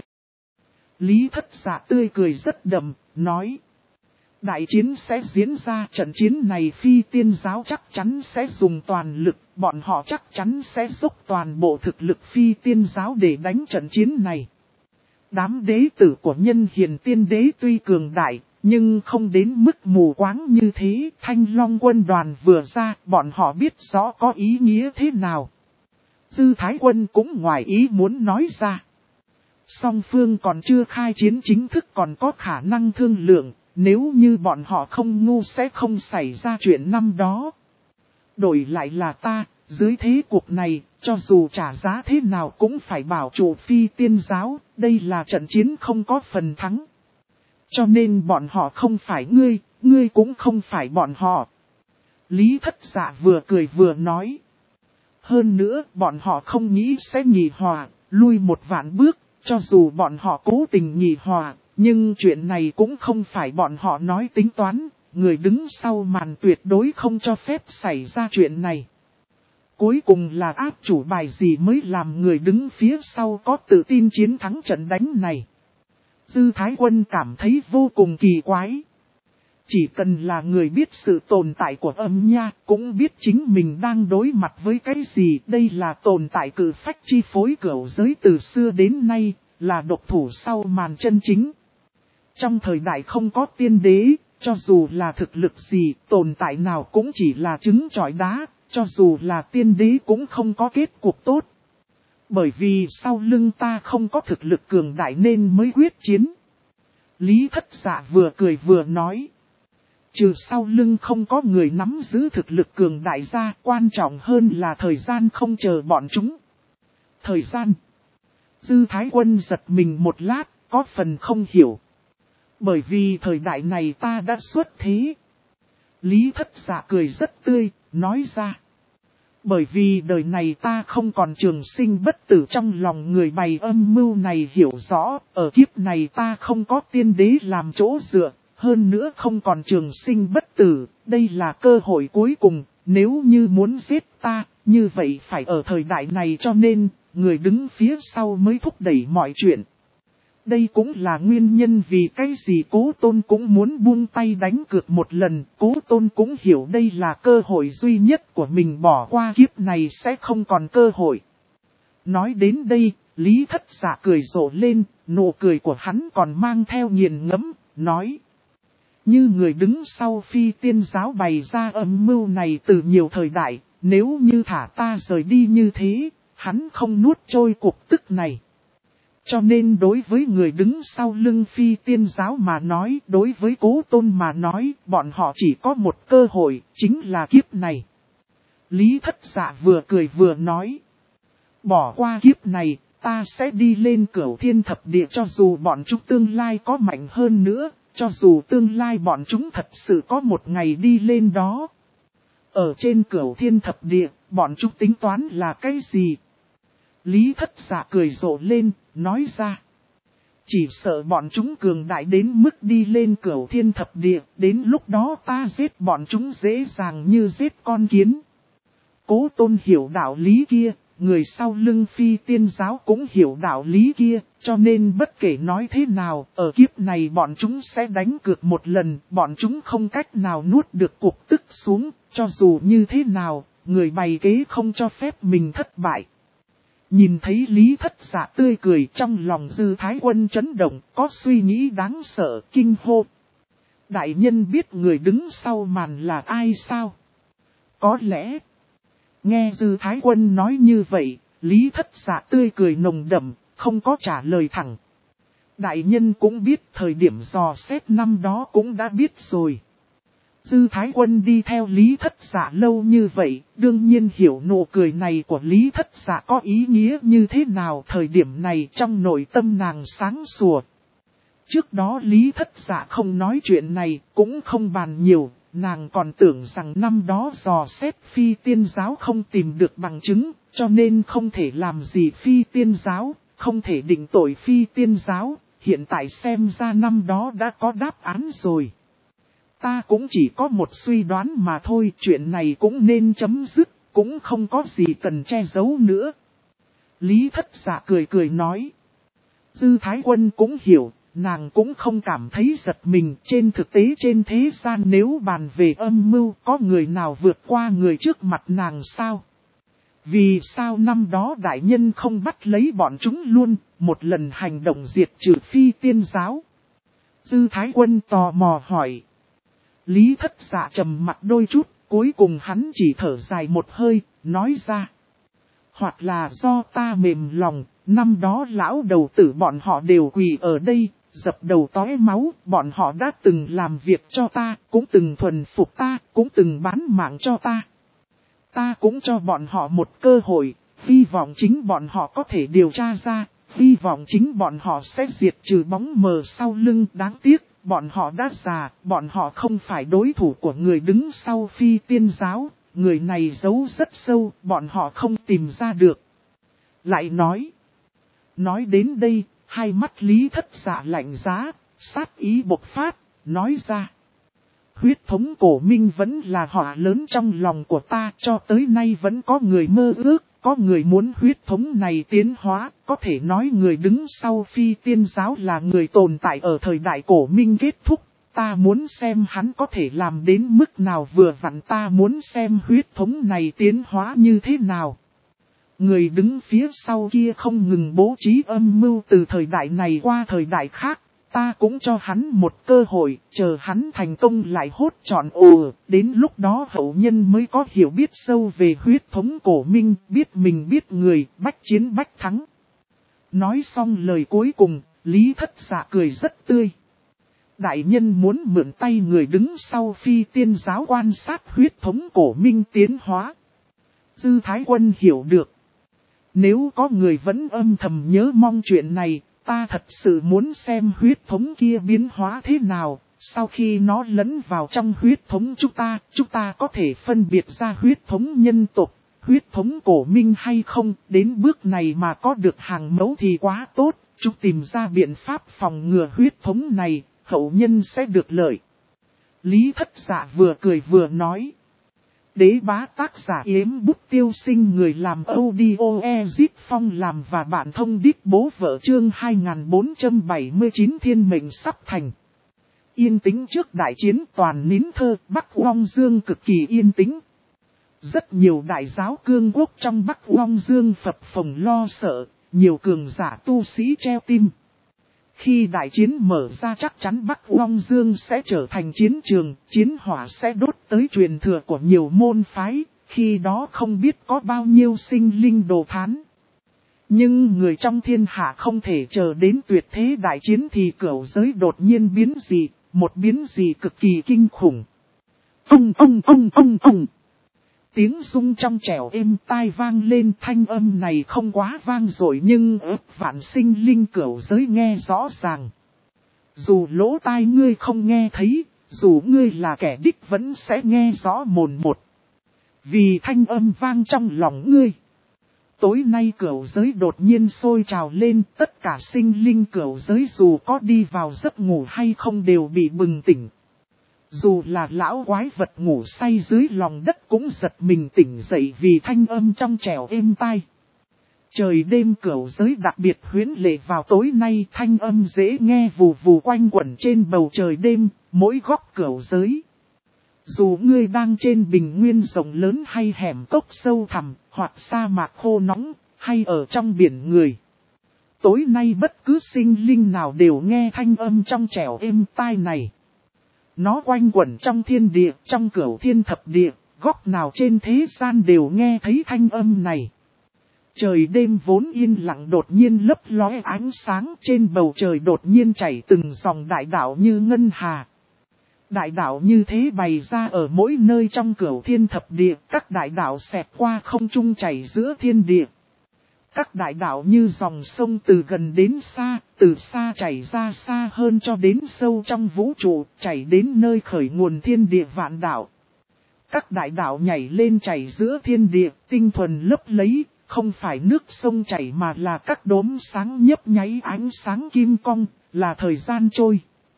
Speaker 1: Lý Thất Dạ tươi cười rất đậm, nói. Đại chiến sẽ diễn ra, trận chiến này Phi Tiên giáo chắc chắn sẽ dùng toàn lực, bọn họ chắc chắn sẽ dốc toàn bộ thực lực Phi Tiên giáo để đánh trận chiến này. Đám đế tử của nhân hiền tiên đế tuy cường đại, nhưng không đến mức mù quáng như thế. Thanh Long quân đoàn vừa ra, bọn họ biết rõ có ý nghĩa thế nào. Dư Thái Quân cũng ngoài ý muốn nói ra. Song phương còn chưa khai chiến chính thức còn có khả năng thương lượng. Nếu như bọn họ không ngu sẽ không xảy ra chuyện năm đó. Đổi lại là ta, dưới thế cuộc này, cho dù trả giá thế nào cũng phải bảo trụ Phi Tiên giáo, đây là trận chiến không có phần thắng. Cho nên bọn họ không phải ngươi, ngươi cũng không phải bọn họ. Lý Thất Dạ vừa cười vừa nói. Hơn nữa, bọn họ không nghĩ sẽ nhị hòa, lui một vạn bước, cho dù bọn họ cố tình nhị hòa. Nhưng chuyện này cũng không phải bọn họ nói tính toán, người đứng sau màn tuyệt đối không cho phép xảy ra chuyện này. Cuối cùng là áp chủ bài gì mới làm người đứng phía sau có tự tin chiến thắng trận đánh này. Dư Thái Quân cảm thấy vô cùng kỳ quái. Chỉ cần là người biết sự tồn tại của âm nha, cũng biết chính mình đang đối mặt với cái gì. Đây là tồn tại cử phách chi phối cửu giới từ xưa đến nay, là độc thủ sau màn chân chính. Trong thời đại không có tiên đế, cho dù là thực lực gì, tồn tại nào cũng chỉ là trứng trọi đá, cho dù là tiên đế cũng không có kết cục tốt. Bởi vì sau lưng ta không có thực lực cường đại nên mới quyết chiến. Lý Thất Dạ vừa cười vừa nói. Trừ sau lưng không có người nắm giữ thực lực cường đại ra, quan trọng hơn là thời gian không chờ bọn chúng. Thời gian. Dư Thái Quân giật mình một lát, có phần không hiểu. Bởi vì thời đại này ta đã xuất thế. Lý Thất Dạ cười rất tươi, nói ra. Bởi vì đời này ta không còn trường sinh bất tử, trong lòng người bày âm mưu này hiểu rõ, ở kiếp này ta không có tiên đế làm chỗ dựa, hơn nữa không còn trường sinh bất tử, đây là cơ hội cuối cùng, nếu như muốn giết ta, như vậy phải ở thời đại này, cho nên, người đứng phía sau mới thúc đẩy mọi chuyện. Đây cũng là nguyên nhân vì cái gì Cố Tôn cũng muốn buông tay đánh cược một lần, Cố Tôn cũng hiểu đây là cơ hội duy nhất của mình, bỏ qua kiếp này sẽ không còn cơ hội. Nói đến đây, Lý Thất Dạ cười rộ lên, nụ cười của hắn còn mang theo nghiền ngẫm, nói. Như người đứng sau Phi Tiên giáo bày ra âm mưu này từ nhiều thời đại, nếu như thả ta rời đi như thế, hắn không nuốt trôi cuộc tức này. Cho nên đối với người đứng sau lưng Phi Tiên giáo mà nói, đối với Cố Tôn mà nói, bọn họ chỉ có một cơ hội, chính là kiếp này. Lý Thất Dạ vừa cười vừa nói. Bỏ qua kiếp này, ta sẽ đi lên Cửu Thiên Thập Địa cho dù bọn chúng tương lai có mạnh hơn nữa, cho dù tương lai bọn chúng thật sự có một ngày đi lên đó. Ở trên Cửu Thiên Thập Địa, bọn chúng tính toán là cái gì? Lý Thất Dạ cười rộ lên, nói ra. Chỉ sợ bọn chúng cường đại đến mức đi lên Cửu Thiên Thập Địa, đến lúc đó ta giết bọn chúng dễ dàng như giết con kiến. Cố Tôn hiểu đạo lý kia, người sau lưng Phi Tiên giáo cũng hiểu đạo lý kia, cho nên bất kể nói thế nào, ở kiếp này bọn chúng sẽ đánh cược một lần, bọn chúng không cách nào nuốt được cục tức xuống, cho dù như thế nào, người bày kế không cho phép mình thất bại. Nhìn thấy Lý Thất Dạ tươi cười, trong lòng Dư Thái Quân chấn động, có suy nghĩ đáng sợ, kinh hô. Đại nhân biết người đứng sau màn là ai sao? Có lẽ... Nghe Dư Thái Quân nói như vậy, Lý Thất Dạ tươi cười nồng đậm, không có trả lời thẳng. Đại nhân cũng biết thời điểm dò xét năm đó cũng đã biết rồi. Dư Thái Quân đi theo Lý Thất Dạ lâu như vậy, đương nhiên hiểu nụ cười này của Lý Thất Dạ có ý nghĩa như thế nào. Thời điểm này trong nội tâm nàng sáng sủa. Trước đó Lý Thất Dạ không nói chuyện này, cũng không bàn nhiều. Nàng còn tưởng rằng năm đó dò xét Phi Tiên giáo không tìm được bằng chứng, cho nên không thể làm gì Phi Tiên giáo, không thể định tội Phi Tiên giáo. Hiện tại xem ra năm đó đã có đáp án rồi. Ta cũng chỉ có một suy đoán mà thôi, chuyện này cũng nên chấm dứt, cũng không có gì cần che giấu nữa. Lý Thất Dạ cười cười nói. Dư Thái Quân cũng hiểu, nàng cũng không cảm thấy giật mình. Trên thực tế trên thế gian nếu bàn về âm mưu, có người nào vượt qua người trước mặt nàng sao? Vì sao năm đó đại nhân không bắt lấy bọn chúng luôn, một lần hành động diệt trừ Phi Tiên giáo? Dư Thái Quân tò mò hỏi. Lý Thất Dạ trầm mặt đôi chút, cuối cùng hắn chỉ thở dài một hơi, nói ra. Hoặc là do ta mềm lòng, năm đó lão đầu tử bọn họ đều quỳ ở đây, dập đầu tóe máu, bọn họ đã từng làm việc cho ta, cũng từng thuần phục ta, cũng từng bán mạng cho ta. Ta cũng cho bọn họ một cơ hội, hy vọng chính bọn họ có thể điều tra ra, hy vọng chính bọn họ sẽ diệt trừ bóng mờ sau lưng. Đáng tiếc, bọn họ đã già, bọn họ không phải đối thủ của người đứng sau Phi Tiên giáo, người này giấu rất sâu, bọn họ không tìm ra được. Lại nói đến đây, hai mắt Lý Thất Dạ lạnh giá, sát ý bộc phát, nói ra. Huyết thống cổ minh vẫn là họa lớn trong lòng của ta, cho tới nay vẫn có người mơ ước, có người muốn huyết thống này tiến hóa, có thể nói người đứng sau Phi Tiên giáo là người tồn tại ở thời đại cổ minh kết thúc. Ta muốn xem hắn có thể làm đến mức nào, vừa vặn ta muốn xem huyết thống này tiến hóa như thế nào. Người đứng phía sau kia không ngừng bố trí âm mưu từ thời đại này qua thời đại khác. Ta cũng cho hắn một cơ hội, chờ hắn thành công lại hốt trọn ồ, đến lúc đó hậu nhân mới có hiểu biết sâu về huyết thống cổ minh, biết mình biết người, bách chiến bách thắng. Nói xong lời cuối cùng, Lý Thất Dạ cười rất tươi. Đại nhân muốn mượn tay người đứng sau Phi Tiên giáo quan sát huyết thống cổ minh tiến hóa. Dư Thái Quân hiểu được. Nếu có người vẫn âm thầm nhớ mong chuyện này, ta thật sự muốn xem huyết thống kia biến hóa thế nào. Sau khi nó lẫn vào trong huyết thống chúng ta có thể phân biệt ra huyết thống nhân tộc, huyết thống cổ minh hay không. Đến bước này mà có được hàng mẫu thì quá tốt, chúng tìm ra biện pháp phòng ngừa huyết thống này, hậu nhân sẽ được lợi. Lý Thất Dạ vừa cười vừa nói. Đế bá tác giả Yếm Bút Tiêu Sinh, người làm audio Ezit Phong làm và bạn thông đích bố vợ chương 2479 thiên mệnh sắp thành. Yên tĩnh trước đại chiến, toàn nín thơ, Bắc Uông Dương cực kỳ yên tĩnh. Rất nhiều đại giáo cương quốc trong Bắc Uông Dương phập phồng lo sợ, nhiều cường giả tu sĩ treo tim. Khi đại chiến mở ra chắc chắn Bắc Uông Dương sẽ trở thành chiến trường, chiến hỏa sẽ đốt tới truyền thừa của nhiều môn phái, khi đó không biết có bao nhiêu sinh linh đồ thán. Nhưng người trong thiên hạ không thể chờ đến tuyệt thế đại chiến thì cửu giới đột nhiên biến dị, một biến dị cực kỳ kinh khủng. tiếng rung trong trẻo êm tai vang lên, thanh âm này không quá vang dội nhưng ức vạn sinh linh cửu giới nghe rõ ràng. Dù lỗ tai ngươi không nghe thấy, dù ngươi là kẻ đích vẫn sẽ nghe rõ mồn một. Vì thanh âm vang trong lòng ngươi. Tối nay cửu giới đột nhiên sôi trào lên, tất cả sinh linh cửu giới dù có đi vào giấc ngủ hay không đều bị bừng tỉnh. Dù là lão quái vật ngủ say dưới lòng đất cũng giật mình tỉnh dậy vì thanh âm trong trẻo êm tai. Trời đêm cửu giới đặc biệt huyễn lệ vào tối nay, thanh âm dễ nghe vù vù quanh quẩn trên bầu trời đêm, mỗi góc cửu giới. Dù ngươi đang trên bình nguyên rộng lớn hay hẻm cốc sâu thẳm, hoặc sa mạc khô nóng, hay ở trong biển người. Tối nay bất cứ sinh linh nào đều nghe thanh âm trong trẻo êm tai này. Nó quanh quẩn trong thiên địa, trong cửu thiên thập địa, góc nào trên thế gian đều nghe thấy thanh âm này. Trời đêm vốn yên lặng đột nhiên lấp lóe ánh sáng, trên bầu trời đột nhiên chảy từng dòng đại đạo như ngân hà. Đại đạo như thế bày ra ở mỗi nơi trong cửu thiên thập địa, các đại đạo xẹt qua không trung chảy giữa thiên địa. Các đại đạo như dòng sông từ gần đến xa, từ xa chảy ra xa hơn cho đến sâu trong vũ trụ, chảy đến nơi khởi nguồn thiên địa vạn đạo. Các đại đạo nhảy lên chảy giữa thiên địa, tinh thuần lấp lấy, không phải nước sông chảy mà là các đốm sáng nhấp nháy ánh sáng kim cong, là thời gian trôi.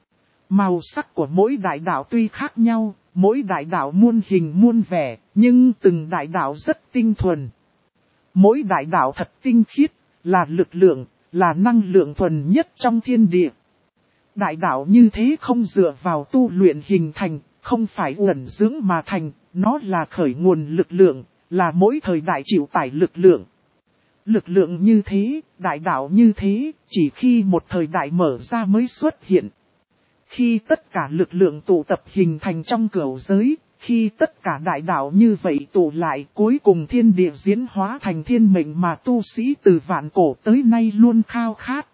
Speaker 1: Màu sắc của mỗi đại đạo tuy khác nhau, mỗi đại đạo muôn hình muôn vẻ, nhưng từng đại đạo rất tinh thuần. Mỗi đại đạo thật tinh khiết, là lực lượng, là năng lượng thuần nhất trong thiên địa. Đại đạo như thế không dựa vào tu luyện hình thành, không phải uẩn dưỡng mà thành, nó là khởi nguồn lực lượng, là mỗi thời đại chịu tải lực lượng. Lực lượng như thế, đại đạo như thế, chỉ khi một thời đại mở ra mới xuất hiện. Khi tất cả lực lượng tụ tập hình thành trong cửu giới, khi tất cả đại đạo như vậy tụ lại, cuối cùng thiên địa diễn hóa thành thiên mệnh mà tu sĩ từ vạn cổ tới nay luôn khao khát.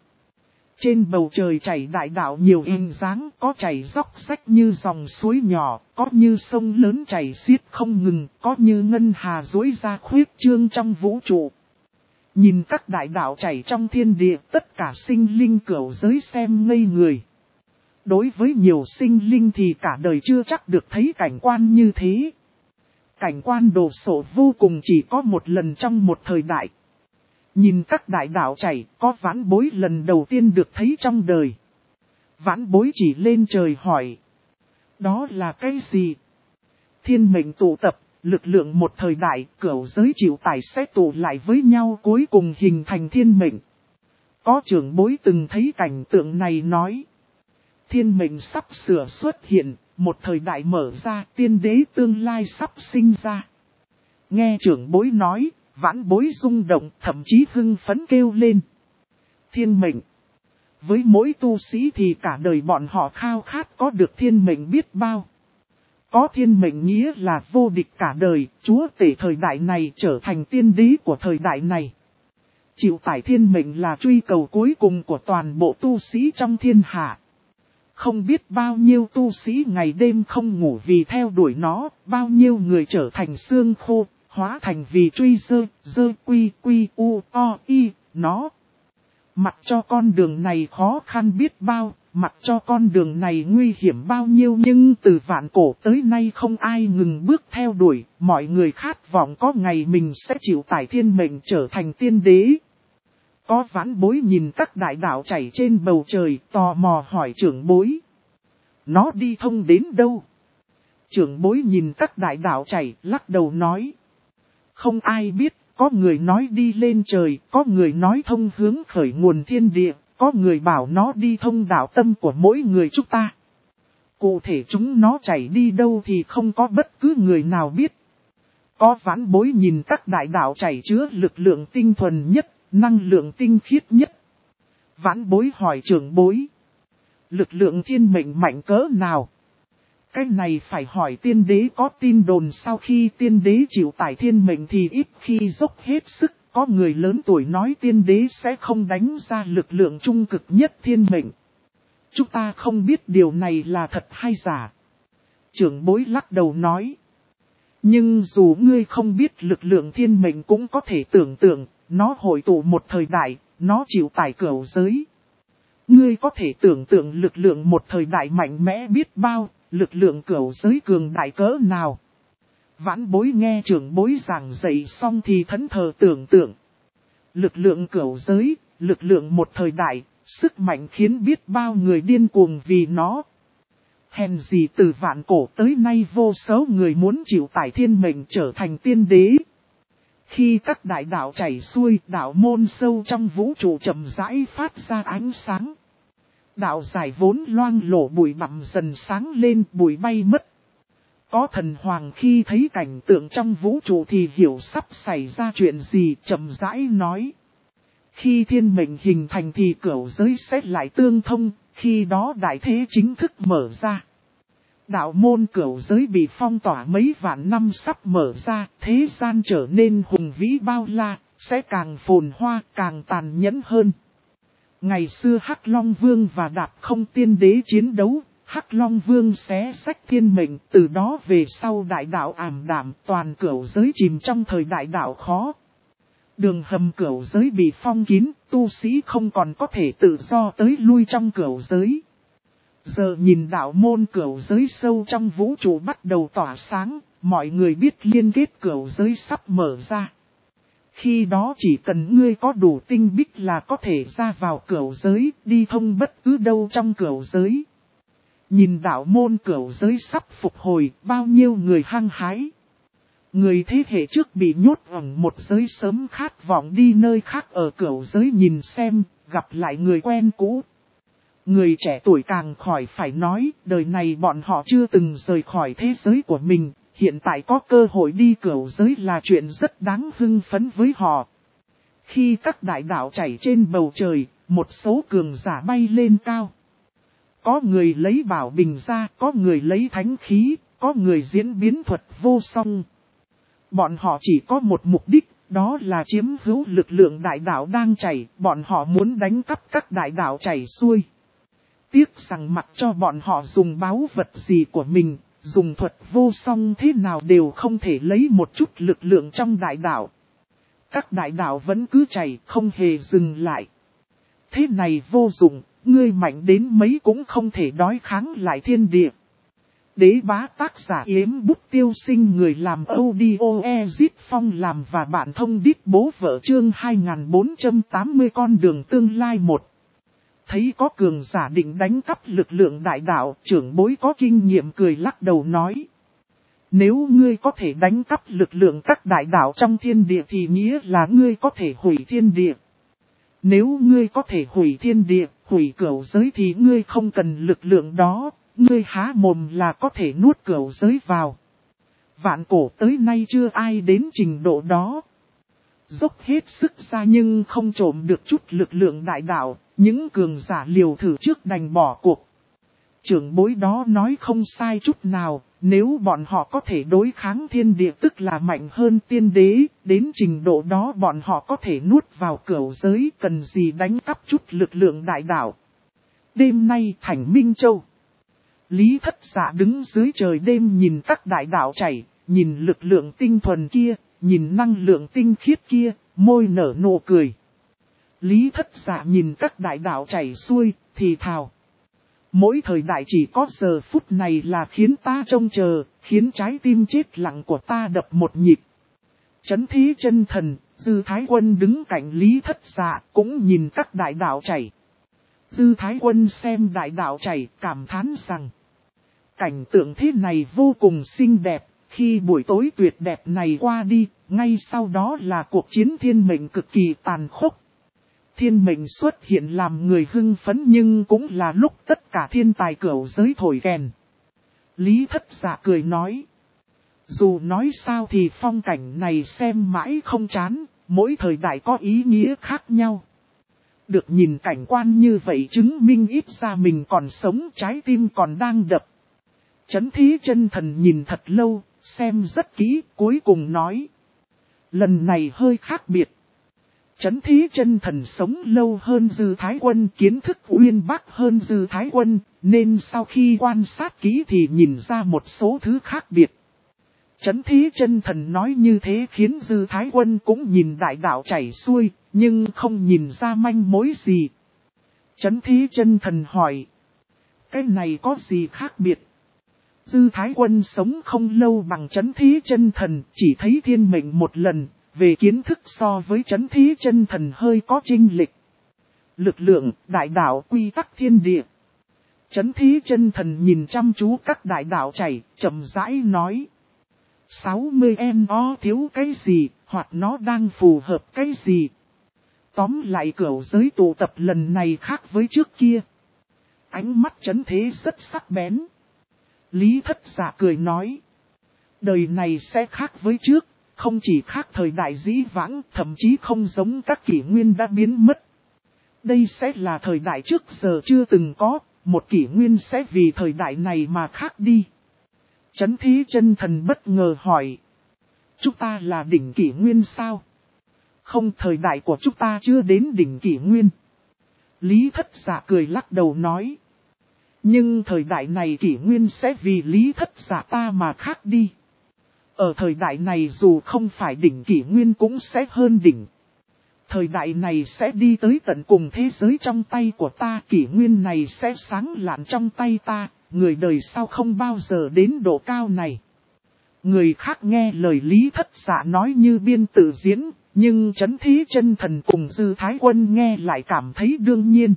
Speaker 1: Trên bầu trời chảy đại đạo nhiều hình dáng, có chảy róc rách như dòng suối nhỏ, có như sông lớn chảy xiết không ngừng, có như ngân hà dối ra khuyết trương trong vũ trụ. Nhìn các đại đạo chảy trong thiên địa, tất cả sinh linh cửu giới xem ngây người. Đối với nhiều sinh linh thì cả đời chưa chắc được thấy cảnh quan như thế. Cảnh quan đồ sộ vô cùng chỉ có một lần trong một thời đại. Nhìn các đại đạo chảy, có vãn bối lần đầu tiên được thấy trong đời. Vãn bối chỉ lên trời hỏi. Đó là cái gì? Thiên mệnh tụ tập, lực lượng một thời đại, cửu giới chịu tải sẽ tụ lại với nhau cuối cùng hình thành thiên mệnh. Có trưởng bối từng thấy cảnh tượng này nói. Thiên mệnh sắp sửa xuất hiện, một thời đại mở ra, tiên đế tương lai sắp sinh ra. Nghe trưởng bối nói, vãn bối rung động, thậm chí hưng phấn kêu lên. Thiên mệnh. Với mỗi tu sĩ thì cả đời bọn họ khao khát có được thiên mệnh biết bao. Có thiên mệnh nghĩa là vô địch cả đời, chúa tể thời đại này trở thành tiên đế của thời đại này. Chịu tải thiên mệnh là truy cầu cuối cùng của toàn bộ tu sĩ trong thiên hạ. Không biết bao nhiêu tu sĩ ngày đêm không ngủ vì theo đuổi nó, bao nhiêu người trở thành xương khô, hóa thành vì truy dơ quy u o y, nó. Mặc cho con đường này khó khăn biết bao, mặc cho con đường này nguy hiểm bao nhiêu nhưng từ vạn cổ tới nay không ai ngừng bước theo đuổi, mọi người khát vọng có ngày mình sẽ chịu tải thiên mệnh trở thành tiên đế. Có vãn bối nhìn các đại đạo chảy trên bầu trời, tò mò hỏi trưởng bối. Nó đi thông đến đâu? Trưởng bối nhìn các đại đạo chảy, lắc đầu nói. Không ai biết, có người nói đi lên trời, có người nói thông hướng khởi nguồn thiên địa, có người bảo nó đi thông đạo tâm của mỗi người chúng ta. Cụ thể chúng nó chảy đi đâu thì không có bất cứ người nào biết. Có vãn bối nhìn các đại đạo chảy chứa lực lượng tinh thuần nhất, năng lượng tinh khiết nhất. Vãn bối hỏi trưởng bối. Lực lượng thiên mệnh mạnh cỡ nào? Cái này phải hỏi tiên đế. Có tin đồn sau khi tiên đế chịu tải thiên mệnh thì ít khi dốc hết sức. Có người lớn tuổi nói tiên đế sẽ không đánh ra lực lượng trung cực nhất thiên mệnh. Chúng ta không biết điều này là thật hay giả. Trưởng bối lắc đầu nói. Nhưng dù ngươi không biết lực lượng thiên mệnh cũng có thể tưởng tượng, nó hội tụ một thời đại, nó chịu tải cửu giới. Ngươi có thể tưởng tượng lực lượng một thời đại mạnh mẽ biết bao, lực lượng cửu giới cường đại cỡ nào. Vãn bối nghe trưởng bối giảng dạy xong thì thẫn thờ tưởng tượng. Lực lượng cửu giới, lực lượng một thời đại, sức mạnh khiến biết bao người điên cuồng vì nó. Hèn gì từ vạn cổ tới nay vô số người muốn chịu tải thiên mệnh trở thành tiên đế. Khi các đại đạo chảy xuôi, đạo môn sâu trong vũ trụ chậm rãi phát ra ánh sáng. Đạo giải vốn loang lổ bụi bặm dần sáng lên, bụi bay mất. Có thần hoàng khi thấy cảnh tượng trong vũ trụ thì hiểu sắp xảy ra chuyện gì, chậm rãi nói. Khi thiên mệnh hình thành thì cửu giới sẽ lại tương thông, khi đó đại thế chính thức mở ra. Đạo môn cửu giới bị phong tỏa mấy vạn năm sắp mở ra, thế gian trở nên hùng vĩ bao la, sẽ càng phồn hoa, càng tàn nhẫn hơn. Ngày xưa Hắc Long Vương và Đạp Không Tiên Đế chiến đấu, Hắc Long Vương xé sách thiên mệnh, từ đó về sau đại đạo ảm đạm, toàn cửu giới chìm trong thời đại đạo khó. Đường hầm cửu giới bị phong kín, tu sĩ không còn có thể tự do tới lui trong cửu giới. Giờ nhìn đạo môn cửu giới sâu trong vũ trụ bắt đầu tỏa sáng, mọi người biết liên kết cửu giới sắp mở ra. Khi đó chỉ cần ngươi có đủ tinh bích là có thể ra vào cửu giới, đi thông bất cứ đâu trong cửu giới. Nhìn đạo môn cửu giới sắp phục hồi, bao nhiêu người hăng hái. Người thế hệ trước bị nhốt ẩn một giới sớm khát vọng đi nơi khác ở cửu giới nhìn xem, gặp lại người quen cũ. Người trẻ tuổi càng khỏi phải nói, đời này bọn họ chưa từng rời khỏi thế giới của mình, hiện tại có cơ hội đi cửu giới là chuyện rất đáng hưng phấn với họ. Khi các đại đạo chảy trên bầu trời, một số cường giả bay lên cao. Có người lấy bảo bình ra, có người lấy thánh khí, có người diễn biến thuật vô song. Bọn họ chỉ có một mục đích, đó là chiếm hữu lực lượng đại đạo đang chảy, bọn họ muốn đánh cắp các đại đạo chảy xuôi. Tiếc rằng mặc cho bọn họ dùng báu vật gì của mình, dùng thuật vô song thế nào đều không thể lấy một chút lực lượng trong đại đạo. Các đại đạo vẫn cứ chảy, không hề dừng lại. Thế này vô dụng, ngươi mạnh đến mấy cũng không thể đối kháng lại thiên địa. Đế bá tác giả Yếm Bút Tiêu Sinh, người làm audio Ezit Phong làm và bạn thông đít bố vợ chương 2480 con đường tương lai 1. Thấy có cường giả định đánh cắp lực lượng đại đạo, trưởng bối có kinh nghiệm cười lắc đầu nói. Nếu ngươi có thể đánh cắp lực lượng các đại đạo trong thiên địa thì nghĩa là ngươi có thể hủy thiên địa. Nếu ngươi có thể hủy thiên địa, hủy cửu giới thì ngươi không cần lực lượng đó, ngươi há mồm là có thể nuốt cửu giới vào. Vạn cổ tới nay chưa ai đến trình độ đó. Dốc hết sức ra nhưng không trộm được chút lực lượng đại đạo, những cường giả liều thử trước đành bỏ cuộc. Trưởng bối đó nói không sai chút nào, nếu bọn họ có thể đối kháng thiên địa tức là mạnh hơn tiên đế, đến trình độ đó bọn họ có thể nuốt vào cửu giới, cần gì đánh cắp chút lực lượng đại đạo. Đêm nay thành Minh Châu. Lý Thất Dạ đứng dưới trời đêm nhìn các đại đạo chảy, nhìn lực lượng tinh thuần kia, nhìn năng lượng tinh khiết kia, môi nở nụ cười. Lý Thất Dạ nhìn các đại đạo chảy xuôi, thì thào. Mỗi thời đại chỉ có giờ phút này là khiến ta trông chờ, khiến trái tim chết lặng của ta đập một nhịp. Chấn Thí Chân Thần, Dư Thái Quân đứng cạnh Lý Thất Dạ cũng nhìn các đại đạo chảy. Dư Thái Quân xem đại đạo chảy cảm thán rằng. Cảnh tượng thế này vô cùng xinh đẹp, khi buổi tối tuyệt đẹp này qua đi, ngay sau đó là cuộc chiến thiên mệnh cực kỳ tàn khốc. Thiên mệnh xuất hiện làm người hưng phấn nhưng cũng là lúc tất cả thiên tài cửu giới thổi kèn. Lý Thất Dạ cười nói. Dù nói sao thì phong cảnh này xem mãi không chán, mỗi thời đại có ý nghĩa khác nhau. Được nhìn cảnh quan như vậy chứng minh ít ra mình còn sống, trái tim còn đang đập. Chấn Thí Chân Thần nhìn thật lâu, xem rất kỹ, cuối cùng nói. Lần này hơi khác biệt. Chấn Thí Chân Thần sống lâu hơn Dư Thái Quân, kiến thức uyên bác hơn Dư Thái Quân, nên sau khi quan sát kỹ thì nhìn ra một số thứ khác biệt. Chấn Thí Chân Thần nói như thế khiến Dư Thái Quân cũng nhìn đại đạo chảy xuôi, nhưng không nhìn ra manh mối gì. Chấn Thí Chân Thần hỏi. Cái này có gì khác biệt? Dư Thái Quân sống không lâu bằng Chấn Thí Chân Thần, chỉ thấy thiên mệnh một lần, về kiến thức so với Chấn Thí Chân Thần hơi có chênh lệch. Lực lượng, đại đạo, quy tắc thiên địa. Chấn Thí Chân Thần nhìn chăm chú các đại đạo chảy, chậm rãi nói. 60 em nó thiếu cái gì, hoặc nó đang phù hợp cái gì. Tóm lại cửu giới tụ tập lần này khác với trước kia. Ánh mắt Chấn Thế rất sắc bén. Lý Thất Dạ cười nói. Đời này sẽ khác với trước, không chỉ khác thời đại dĩ vãng, thậm chí không giống các kỷ nguyên đã biến mất. Đây sẽ là thời đại trước giờ chưa từng có, một kỷ nguyên sẽ vì thời đại này mà khác đi. Chấn Thí Chân Thần bất ngờ hỏi. Chúng ta là đỉnh kỷ nguyên sao? Không, thời đại của chúng ta chưa đến đỉnh kỷ nguyên. Lý Thất Dạ cười lắc đầu nói. Nhưng thời đại này kỷ nguyên sẽ vì Lý Thất Dạ ta mà khác đi. Ở thời đại này dù không phải đỉnh kỷ nguyên cũng sẽ hơn đỉnh. Thời đại này sẽ đi tới tận cùng thế giới trong tay của ta, kỷ nguyên này sẽ sáng lạn trong tay ta, người đời sau không bao giờ đến độ cao này. Người khác nghe lời Lý Thất Dạ nói như biên tự diễn, nhưng Chấn Thí Chân Thần cùng Dư Thái Quân nghe lại cảm thấy đương nhiên.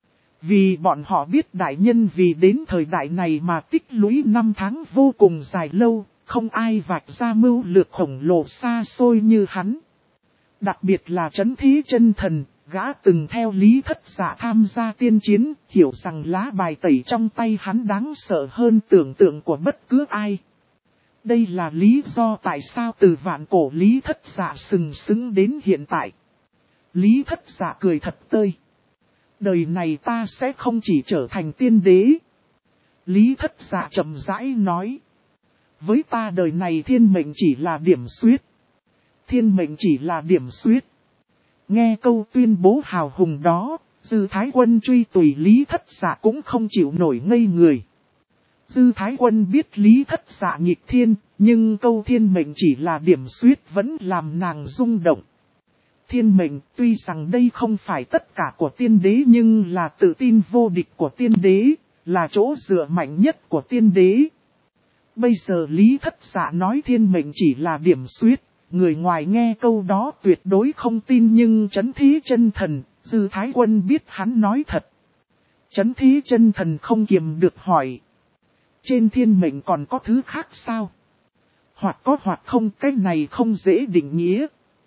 Speaker 1: Vì bọn họ biết đại nhân vì đến thời đại này mà tích lũy năm tháng vô cùng dài lâu, không ai vạch ra mưu lược khổng lồ xa xôi như hắn. Đặc biệt là Chấn Thí Chân Thần, gã từng theo Lý Thất Dạ tham gia tiên chiến, hiểu rằng lá bài tẩy trong tay hắn đáng sợ hơn tưởng tượng của bất cứ ai. Đây là lý do tại sao từ vạn cổ Lý Thất Dạ sừng sững đến hiện tại. Lý Thất Dạ cười thật tươi. Đời này ta sẽ không chỉ trở thành tiên đế. Lý Thất Dạ chậm rãi nói. Với ta đời này thiên mệnh chỉ là điểm xuyết. Thiên mệnh chỉ là điểm xuyết. Nghe câu tuyên bố hào hùng đó, Dư Thái Quân truy tùy Lý Thất Dạ cũng không chịu nổi ngây người. Dư Thái Quân biết Lý Thất Dạ nghịch thiên, nhưng câu thiên mệnh chỉ là điểm xuyết vẫn làm nàng rung động. Thiên mệnh, tuy rằng đây không phải tất cả của tiên đế nhưng là tự tin vô địch của tiên đế, là chỗ dựa mạnh nhất của tiên đế. Bây giờ Lý Thất Dạ nói thiên mệnh chỉ là điểm xuyết, người ngoài nghe câu đó tuyệt đối không tin nhưng Chấn Thí Chân Thần, Dư Thái Quân biết hắn nói thật. Chấn Thí Chân Thần không kiềm được hỏi. Trên thiên mệnh còn có thứ khác sao? Hoặc có hoặc không, cái này không dễ định nghĩa.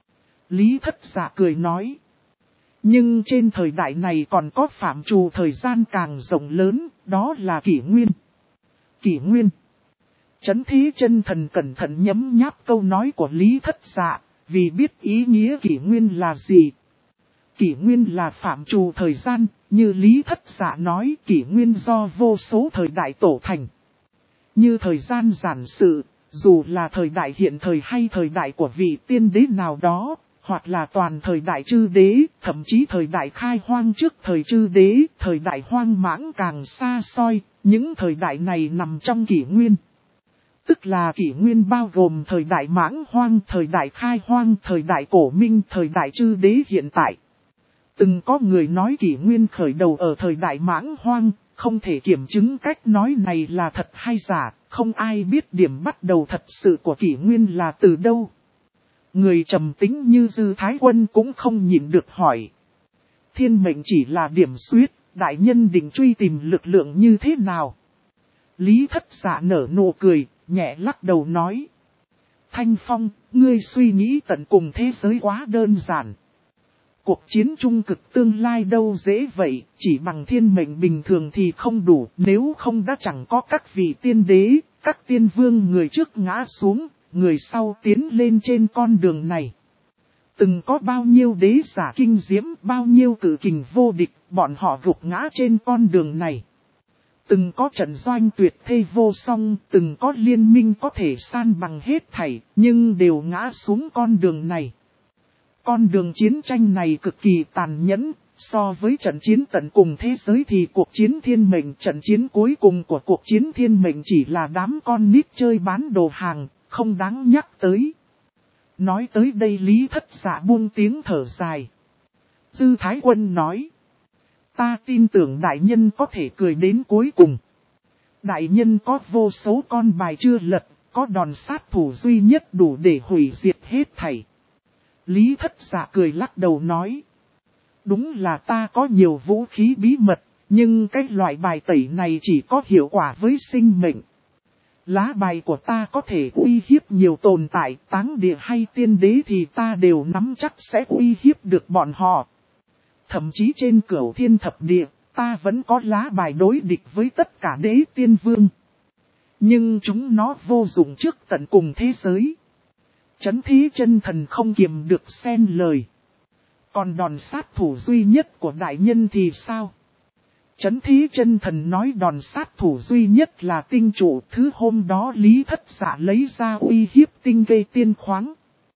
Speaker 1: Lý Thất Dạ cười nói. Nhưng trên thời đại này còn có phạm trù thời gian càng rộng lớn, đó là kỷ nguyên. Kỷ nguyên. Chấn Thí Chân Thần cẩn thận nhấm nháp câu nói của Lý Thất Dạ, vì biết ý nghĩa kỷ nguyên là gì. Kỷ nguyên là phạm trù thời gian, như Lý Thất Dạ nói kỷ nguyên do vô số thời đại tổ thành. Như thời gian giản sự, dù là thời đại hiện thời hay thời đại của vị tiên đế nào đó, hoặc là toàn thời đại chư đế, thậm chí thời đại khai hoang trước thời chư đế, thời đại hoang mãng càng xa xôi, những thời đại này nằm trong kỷ nguyên. Tức là kỷ nguyên bao gồm thời đại mãng hoang, thời đại khai hoang, thời đại cổ minh, thời đại chư đế hiện tại. Từng có người nói kỷ nguyên khởi đầu ở thời đại mãng hoang, không thể kiểm chứng cách nói này là thật hay giả, không ai biết điểm bắt đầu thật sự của kỷ nguyên là từ đâu. Người trầm tính như Dư Thái Quân cũng không nhịn được hỏi. Thiên mệnh chỉ là điểm xuyết, đại nhân định truy tìm lực lượng như thế nào? Lý Thất Dạ nở nụ cười, nhẹ lắc đầu nói. Thanh Phong, ngươi suy nghĩ tận cùng thế giới quá đơn giản. Cuộc chiến trung cực tương lai đâu dễ vậy, chỉ bằng thiên mệnh bình thường thì không đủ, nếu không đã chẳng có các vị tiên đế, các tiên vương người trước ngã xuống, người sau tiến lên trên con đường này. Từng có bao nhiêu đế giả kinh diễm, bao nhiêu cử kình vô địch, bọn họ gục ngã trên con đường này. Từng có trận doanh tuyệt thê vô song, từng có liên minh có thể san bằng hết thảy, nhưng đều ngã xuống con đường này. Con đường chiến tranh này cực kỳ tàn nhẫn, so với trận chiến tận cùng thế giới thì cuộc chiến thiên mệnh, trận chiến cuối cùng của cuộc chiến thiên mệnh chỉ là đám con nít chơi bán đồ hàng, không đáng nhắc tới. Nói tới đây Lý Thất Dạ buông tiếng thở dài. Dư Thái Quân nói. Ta tin tưởng đại nhân có thể cười đến cuối cùng. Đại nhân có vô số con bài chưa lật, có đòn sát thủ duy nhất đủ để hủy diệt hết thảy. Lý Thất Dạ cười lắc đầu nói. Đúng là ta có nhiều vũ khí bí mật, nhưng cái loại bài tẩy này chỉ có hiệu quả với sinh mệnh. Lá bài của ta có thể uy hiếp nhiều tồn tại, táng địa hay tiên đế thì ta đều nắm chắc sẽ uy hiếp được bọn họ. Thậm chí trên cửu thiên thập địa, ta vẫn có lá bài đối địch với tất cả đế tiên vương. Nhưng chúng nó vô dụng trước tận cùng thế giới. Chấn Thế Chân Thần không kiềm được xen lời. Còn đòn sát thủ duy nhất của đại nhân thì sao? Chấn Thế Chân Thần nói đòn sát thủ duy nhất là tinh trụ. Thứ hôm đó Lý Thất Dạ lấy ra uy hiếp tinh gây tiên khoáng.